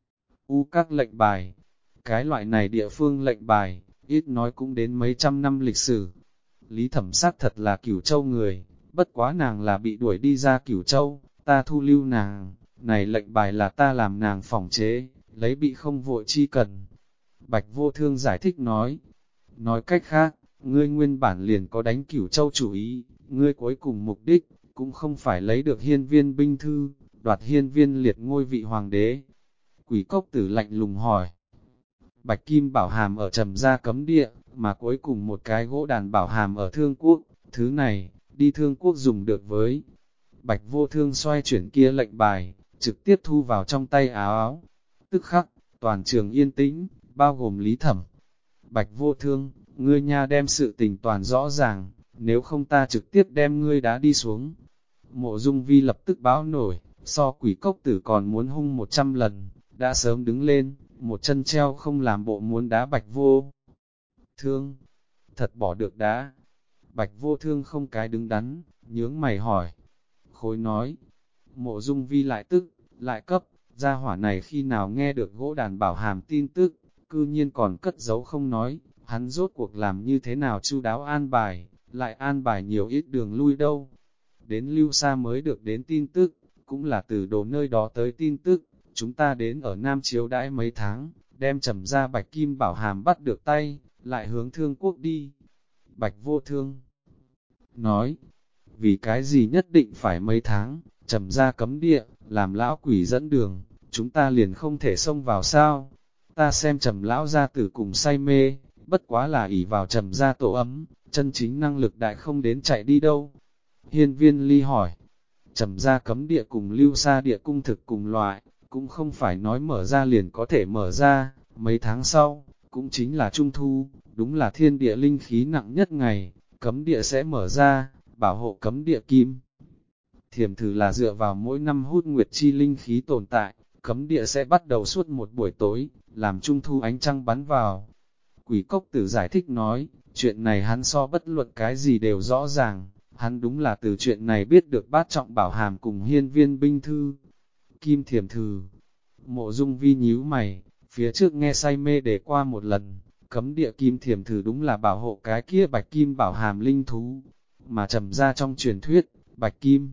U các lệnh bài, cái loại này địa phương lệnh bài, ít nói cũng đến mấy trăm năm lịch sử. Lý Thẩm xác thật là Cửu Châu người, bất quá nàng là bị đuổi đi ra Cửu Châu, ta thu lưu nàng, này lệnh bài là ta làm nàng phỏng chế, lấy bị không vội chi cần. Bạch Vô Thương giải thích nói cách khác, ngươi nguyên bản liền có đánh Cửu Châu chủ ý, ngươi cuối cùng mục đích, cũng không phải lấy được hiên viên binh thư, đoạt hiên viên liệt ngôi vị hoàng đế. Quỷ cốc tử lạnh lùng hỏi. Bạch Kim Bảo Hàm ở Trầm Gia cấm địa, mà cuối cùng một cái gỗ đàn Bảo Hàm ở Thương Quốc, thứ này, đi Thương Quốc dùng được với. Bạch Vô Thương xoay chuyển kia lệnh bài, trực tiếp thu vào trong tay áo. Tức khắc, toàn trường yên tĩnh, bao gồm Lý Thẩm. Bạch Vô Thương, ngươi nha đem sự tình toàn rõ ràng, nếu không ta trực tiếp đem ngươi đá đi xuống. Mộ Dung Vi lập tức báo nổi, so quỷ cốc tử còn muốn hung 100 lần, đã sớm đứng lên, một chân treo không làm bộ muốn đá Bạch Vô Thương. Thật bỏ được đá. Bạch Vô Thương không cái đứng đắn, nhướng mày hỏi. Khối nói, Mộ Dung Vi lại tức, lại cấp, gia hỏa này khi nào nghe được gỗ đàn Bảo Hàm tin tức, cư nhiên còn cất giấu không nói, hắn rốt cuộc làm như thế nào chu đáo an bài, lại an bài nhiều ít đường lui đâu. Đến Lưu Sa mới được đến tin tức, cũng là từ đồ nơi đó tới tin tức, chúng ta đến ở Nam Chiếu đãi mấy tháng, đem Trầm gia Bạch Kim Bảo Hàm bắt được tay, lại hướng Thương Quốc đi. Bạch Vô Thương nói, vì cái gì nhất định phải mấy tháng, Trầm gia cấm địa, làm lão quỷ dẫn đường, chúng ta liền không thể xông vào sao? Ta xem Trầm lão gia tử cùng say mê, bất quá là ỷ vào Trầm gia tổ ấm, chân chính năng lực đại không đến chạy đi đâu. Hiên Viên Ly hỏi, Trầm gia cấm địa cùng Lưu Sa địa cung thực cùng loại, cũng không phải nói mở ra liền có thể mở ra, mấy tháng sau, cũng chính là Trung Thu, đúng là thiên địa linh khí nặng nhất ngày, cấm địa sẽ mở ra, bảo hộ cấm địa kim. Thiểm thử là dựa vào mỗi năm hút nguyệt chi linh khí tồn tại, cấm địa sẽ bắt đầu suốt một buổi tối, làm Trung Thu ánh trăng bắn vào. Quỷ Cốc Tử giải thích nói, chuyện này hắn so bất luận cái gì đều rõ ràng, hắn đúng là từ chuyện này biết được Bát Trọng Bảo Hàm cùng Hiên Viên binh thư. Kim Thiểm thử, Mộ Dung Vi nhíu mày, phía trước nghe say mê để qua một lần, cấm địa Kim Thiểm thử đúng là bảo hộ cái kia Bạch Kim Bảo Hàm linh thú, mà Trầm ra trong truyền thuyết, Bạch Kim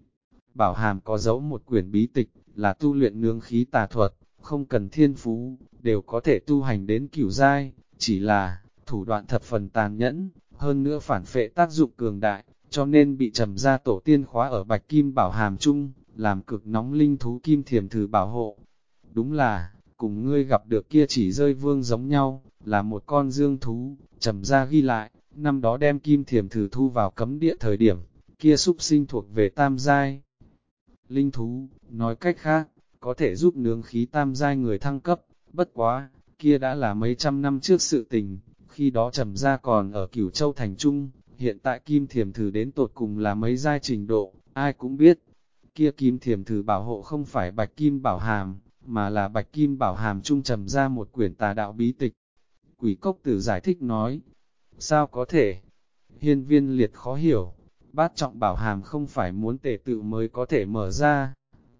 Bảo Hàm có giấu một quyển bí tịch, là tu luyện nương khí tà thuật, không cần thiên phú, đều có thể tu hành đến cửu giai, chỉ là, thủ đoạn thập phần tàn nhẫn, hơn nữa phản phệ tác dụng cường đại, cho nên bị Trầm gia tổ tiên khóa ở Bạch Kim Bảo Hàm chung, làm cực nóng linh thú Kim Thiểm thử bảo hộ. Đúng là, cùng ngươi gặp được kia chỉ rơi vương giống nhau, là một con dương thú, Trầm gia ghi lại, năm đó đem Kim Thiểm thử thu vào cấm địa thời điểm, kia súc sinh thuộc về tam giai. Linh thú, nói cách khác, có thể giúp nướng khí tam giai người thăng cấp, bất quá, kia đã là mấy trăm năm trước sự tình, khi đó Trầm gia còn ở Cửu Châu thành trung, hiện tại Kim Thiểm thử đến tột cùng là mấy giai trình độ, ai cũng biết. Kia Kim Thiểm thử bảo hộ không phải Bạch Kim Bảo Hàm, mà là Bạch Kim Bảo Hàm trung Trầm gia một quyển tà đạo bí tịch. Quỷ Cốc Tử giải thích nói, sao có thể? Hiên Viên Liệt khó hiểu, Bát Trọng Bảo Hàm không phải muốn tề tự mới có thể mở ra.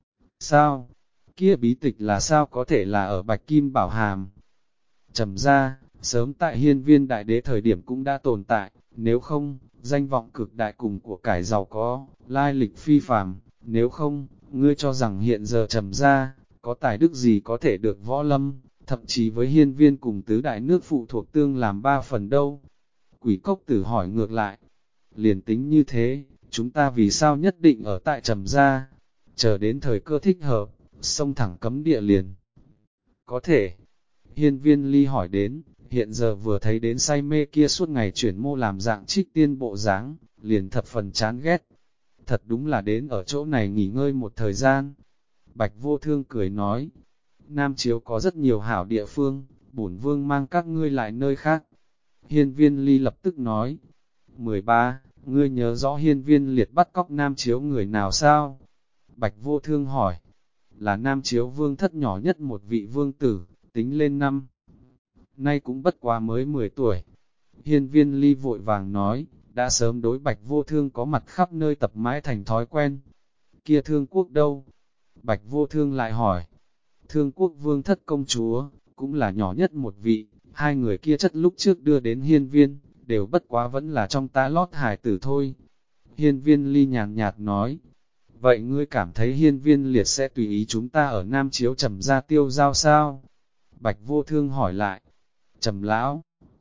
Sao? Kia bí tịch là sao có thể là ở Bạch Kim Bảo Hàm? Trầm gia, sớm tại Hiên Viên Đại Đế thời điểm cũng đã tồn tại, nếu không, danh vọng cực đại cùng của cải giàu có, lai lịch phi phàm, nếu không, ngươi cho rằng hiện giờ Trầm gia, có tài đức gì có thể được võ lâm, thậm chí với Hiên Viên cùng tứ đại nước phụ thuộc tương làm ba phần đâu? Quỷ Cốc Tử hỏi ngược lại, liền tính như thế, chúng ta vì sao nhất định ở tại Trầm gia, chờ đến thời cơ thích hợp, xông thẳng cấm địa liền. Có thể, Hiên Viên Ly hỏi đến, hiện giờ vừa thấy đến say mê kia suốt ngày chuyển mô làm dạng trích tiên bộ dáng, liền thập phần chán ghét. Thật đúng là đến ở chỗ này nghỉ ngơi một thời gian. Bạch Vô Thương cười nói, Nam Chiếu có rất nhiều hảo địa phương, bổn vương mang các ngươi lại nơi khác. Hiên Viên Ly lập tức nói, 13, ngươi nhớ rõ Hiên Viên Liệt bắt cóc Nam Chiếu người nào sao? Bạch Vô Thương hỏi, là Nam Chiếu vương thất nhỏ nhất một vị vương tử, tính lên năm. Nay cũng bất quá mới 10 tuổi. Hiên Viên Ly vội vàng nói, đã sớm đối Bạch Vô Thương có mặt khắp nơi tập mãi thành thói quen. Kia Thương Quốc đâu? Bạch Vô Thương lại hỏi, Thương Quốc vương thất công chúa, cũng là nhỏ nhất một vị, hai người kia chất lúc trước đưa đến Hiên Viên, đều bất quá vẫn là trong tá lót hài tử thôi. Hiên Viên Ly nhàn nhạt nói, vậy ngươi cảm thấy Hiên Viên Liệt sẽ tùy ý chúng ta ở Nam Chiếu Trầm gia tiêu giao sao? Bạch Vô Thương hỏi lại, Trầm lão,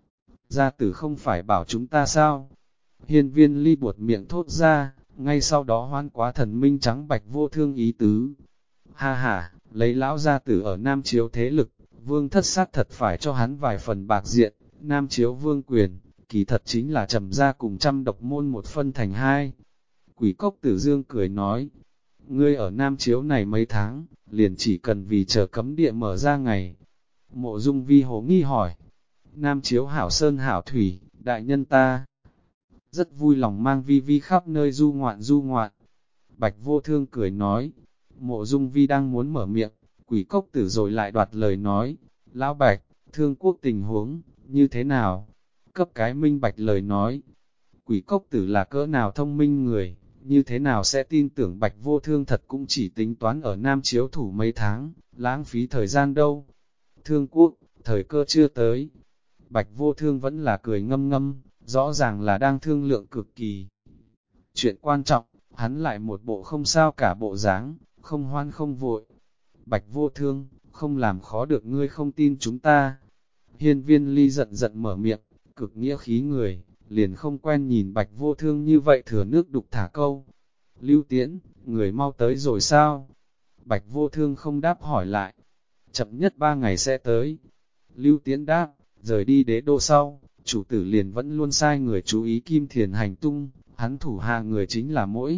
gia tử không phải bảo chúng ta sao? Hiên Viên Ly buột miệng thốt ra, ngay sau đó hoan quá thần minh trắng Bạch Vô Thương ý tứ. Ha ha, lấy lão gia tử ở Nam Chiếu thế lực, vương thất xác thật phải cho hắn vài phần bạc diện, Nam Chiếu vương quyền, kỳ thật chính là Trầm gia cùng trăm độc môn một phân thành hai. Quỷ Cốc Tử Dương cười nói, ngươi ở Nam Chiếu này mấy tháng, liền chỉ cần vì chờ cấm địa mở ra ngày. Mộ Dung Vi hồ nghi hỏi, Nam Chiếu hảo sơn hảo thủy, đại nhân ta rất vui lòng mang Vi Vi khắp nơi du ngoạn du ngoạn. Bạch Vô Thương cười nói, Mộ Dung Vi đang muốn mở miệng, Quỷ Cốc Tử rồi lại đoạt lời nói, Lão Bạch, Thương Quốc tình huống, như thế nào? Cấp cái minh bạch lời nói, Quỷ Cốc Tử là cỡ nào thông minh người, như thế nào sẽ tin tưởng Bạch Vô Thương thật cũng chỉ tính toán ở Nam Chiếu thủ mấy tháng, lãng phí thời gian đâu. Thương Quốc, thời cơ chưa tới. Bạch Vô Thương vẫn là cười ngâm ngâm, rõ ràng là đang thương lượng cực kỳ. Chuyện quan trọng, hắn lại một bộ không sao cả bộ dáng, không hoan không vội. Bạch Vô Thương, không làm khó được ngươi không tin chúng ta. Hiên Viên Ly giận giận mở miệng, cực nghĩa khí người, liền không quen nhìn Bạch Vô Thương như vậy thừa nước đục thả câu. Lưu Tiễn, người mau tới rồi sao? Bạch Vô Thương không đáp hỏi lại. Chậm nhất 3 ngày sẽ tới. Lưu Tiễn đáp, rời đi đế đô sau, chủ tử liền vẫn luôn sai người chú ý Kim Thiền hành tung, hắn thủ hạ người chính là mỗi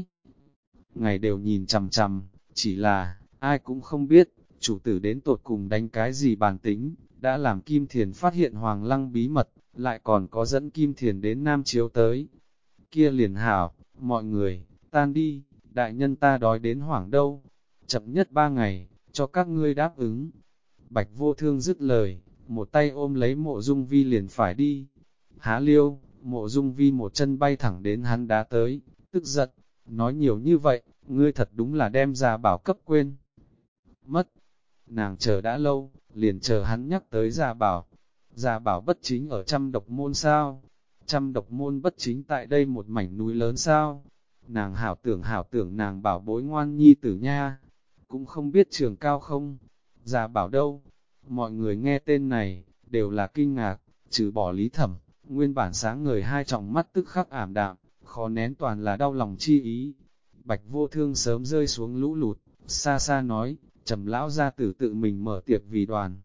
ngày đều nhìn chằm chằm, chỉ là, ai cũng không biết, chủ tử đến tột cùng đánh cái gì bản tính, đã làm Kim Thiền phát hiện Hoàng Lăng bí mật, lại còn có dẫn Kim Thiền đến Nam Chiếu tới. Kia liền hảo, mọi người, tan đi, đại nhân ta đói đến hoảng đâu, chậm nhất 3 ngày, cho các ngươi đáp ứng. Bạch Vô Thương dứt lời, một tay ôm lấy Mộ Dung Vi liền phải đi. Há liêu, Mộ Dung Vi một chân bay thẳng đến hắn đá tới, tức giận, nói nhiều như vậy, ngươi thật đúng là đem ra bảo cấp quên. Mất, nàng chờ đã lâu, liền chờ hắn nhắc tới Gia Bảo. Gia Bảo bất chính ở Trăm Độc Môn sao? Trăm Độc Môn bất chính tại đây một mảnh núi lớn sao? Nàng hảo tưởng nàng bảo bối ngoan nhi tử nha. Cũng không biết trường cao không? Gia Bảo đâu? Mọi người nghe tên này, đều là kinh ngạc, trừ bỏ Lý Thẩm, nguyên bản sáng ngời hai tròng mắt tức khắc ảm đạm, khó nén toàn là đau lòng chi ý. Bạch Vô Thương sớm rơi xuống lũ lụt, xa xa nói, Trầm lão gia tử tự mình mở tiệc vì đoàn.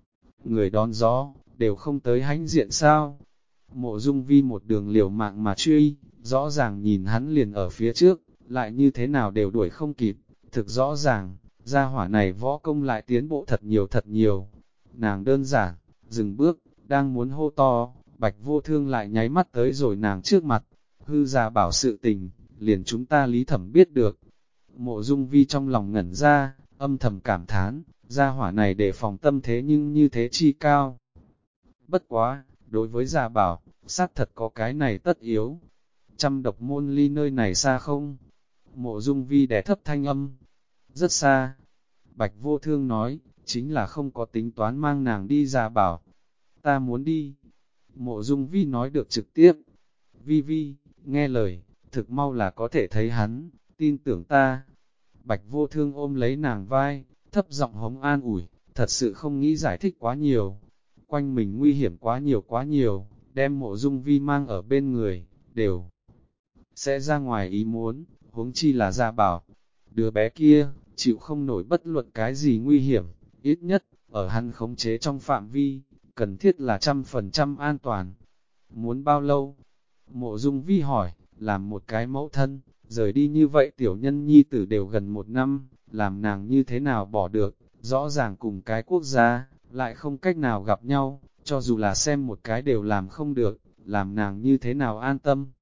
Người đón gió, đều không tới hãnh diện sao? Mộ Dung Vi một đường liều mạng mà truy, rõ ràng nhìn hắn liền ở phía trước, lại như thế nào đều đuổi không kịp, thực rõ ràng, gia hỏa này võ công lại tiến bộ thật nhiều. Nàng đơn giản, dừng bước, đang muốn hô to, Bạch Vô Thương lại nháy mắt tới rồi nàng trước mặt, hư Gia Bảo sự tình, liền chúng ta Lý Thẩm biết được. Mộ Dung Vi trong lòng ngẩn ra, âm thầm cảm thán, gia hỏa này để phòng tâm thế nhưng như thế chi cao. Bất quá, đối với Gia Bảo, xác thật có cái này tất yếu. Trăm Độc Môn ly nơi này xa không? Mộ Dung Vi đè thấp thanh âm. Rất xa. Bạch Vô Thương nói, chính là không có tính toán mang nàng đi Gia Bảo. Ta muốn đi. Mộ Dung Vi nói được trực tiếp. Vi Vi, nghe lời, thực mau là có thể thấy hắn, tin tưởng ta. Bạch Vô Thương ôm lấy nàng vai, thấp giọng hống an ủi, thật sự không nghĩ giải thích quá nhiều. Quanh mình nguy hiểm quá nhiều, đem Mộ Dung Vi mang ở bên người, đều sẽ ra ngoài ý muốn, huống chi là Gia Bảo. Đứa bé kia, chịu không nổi bất luận cái gì nguy hiểm, ít nhất, ở hắn khống chế trong phạm vi, cần thiết là 100% an toàn. Muốn bao lâu? Mộ Dung Vi hỏi, làm một cái mẫu thân, rời đi như vậy tiểu nhân nhi tử đều gần 1 năm, làm nàng như thế nào bỏ được, rõ ràng cùng cái quốc gia, lại không cách nào gặp nhau, cho dù là xem một cái đều làm không được, làm nàng như thế nào an tâm.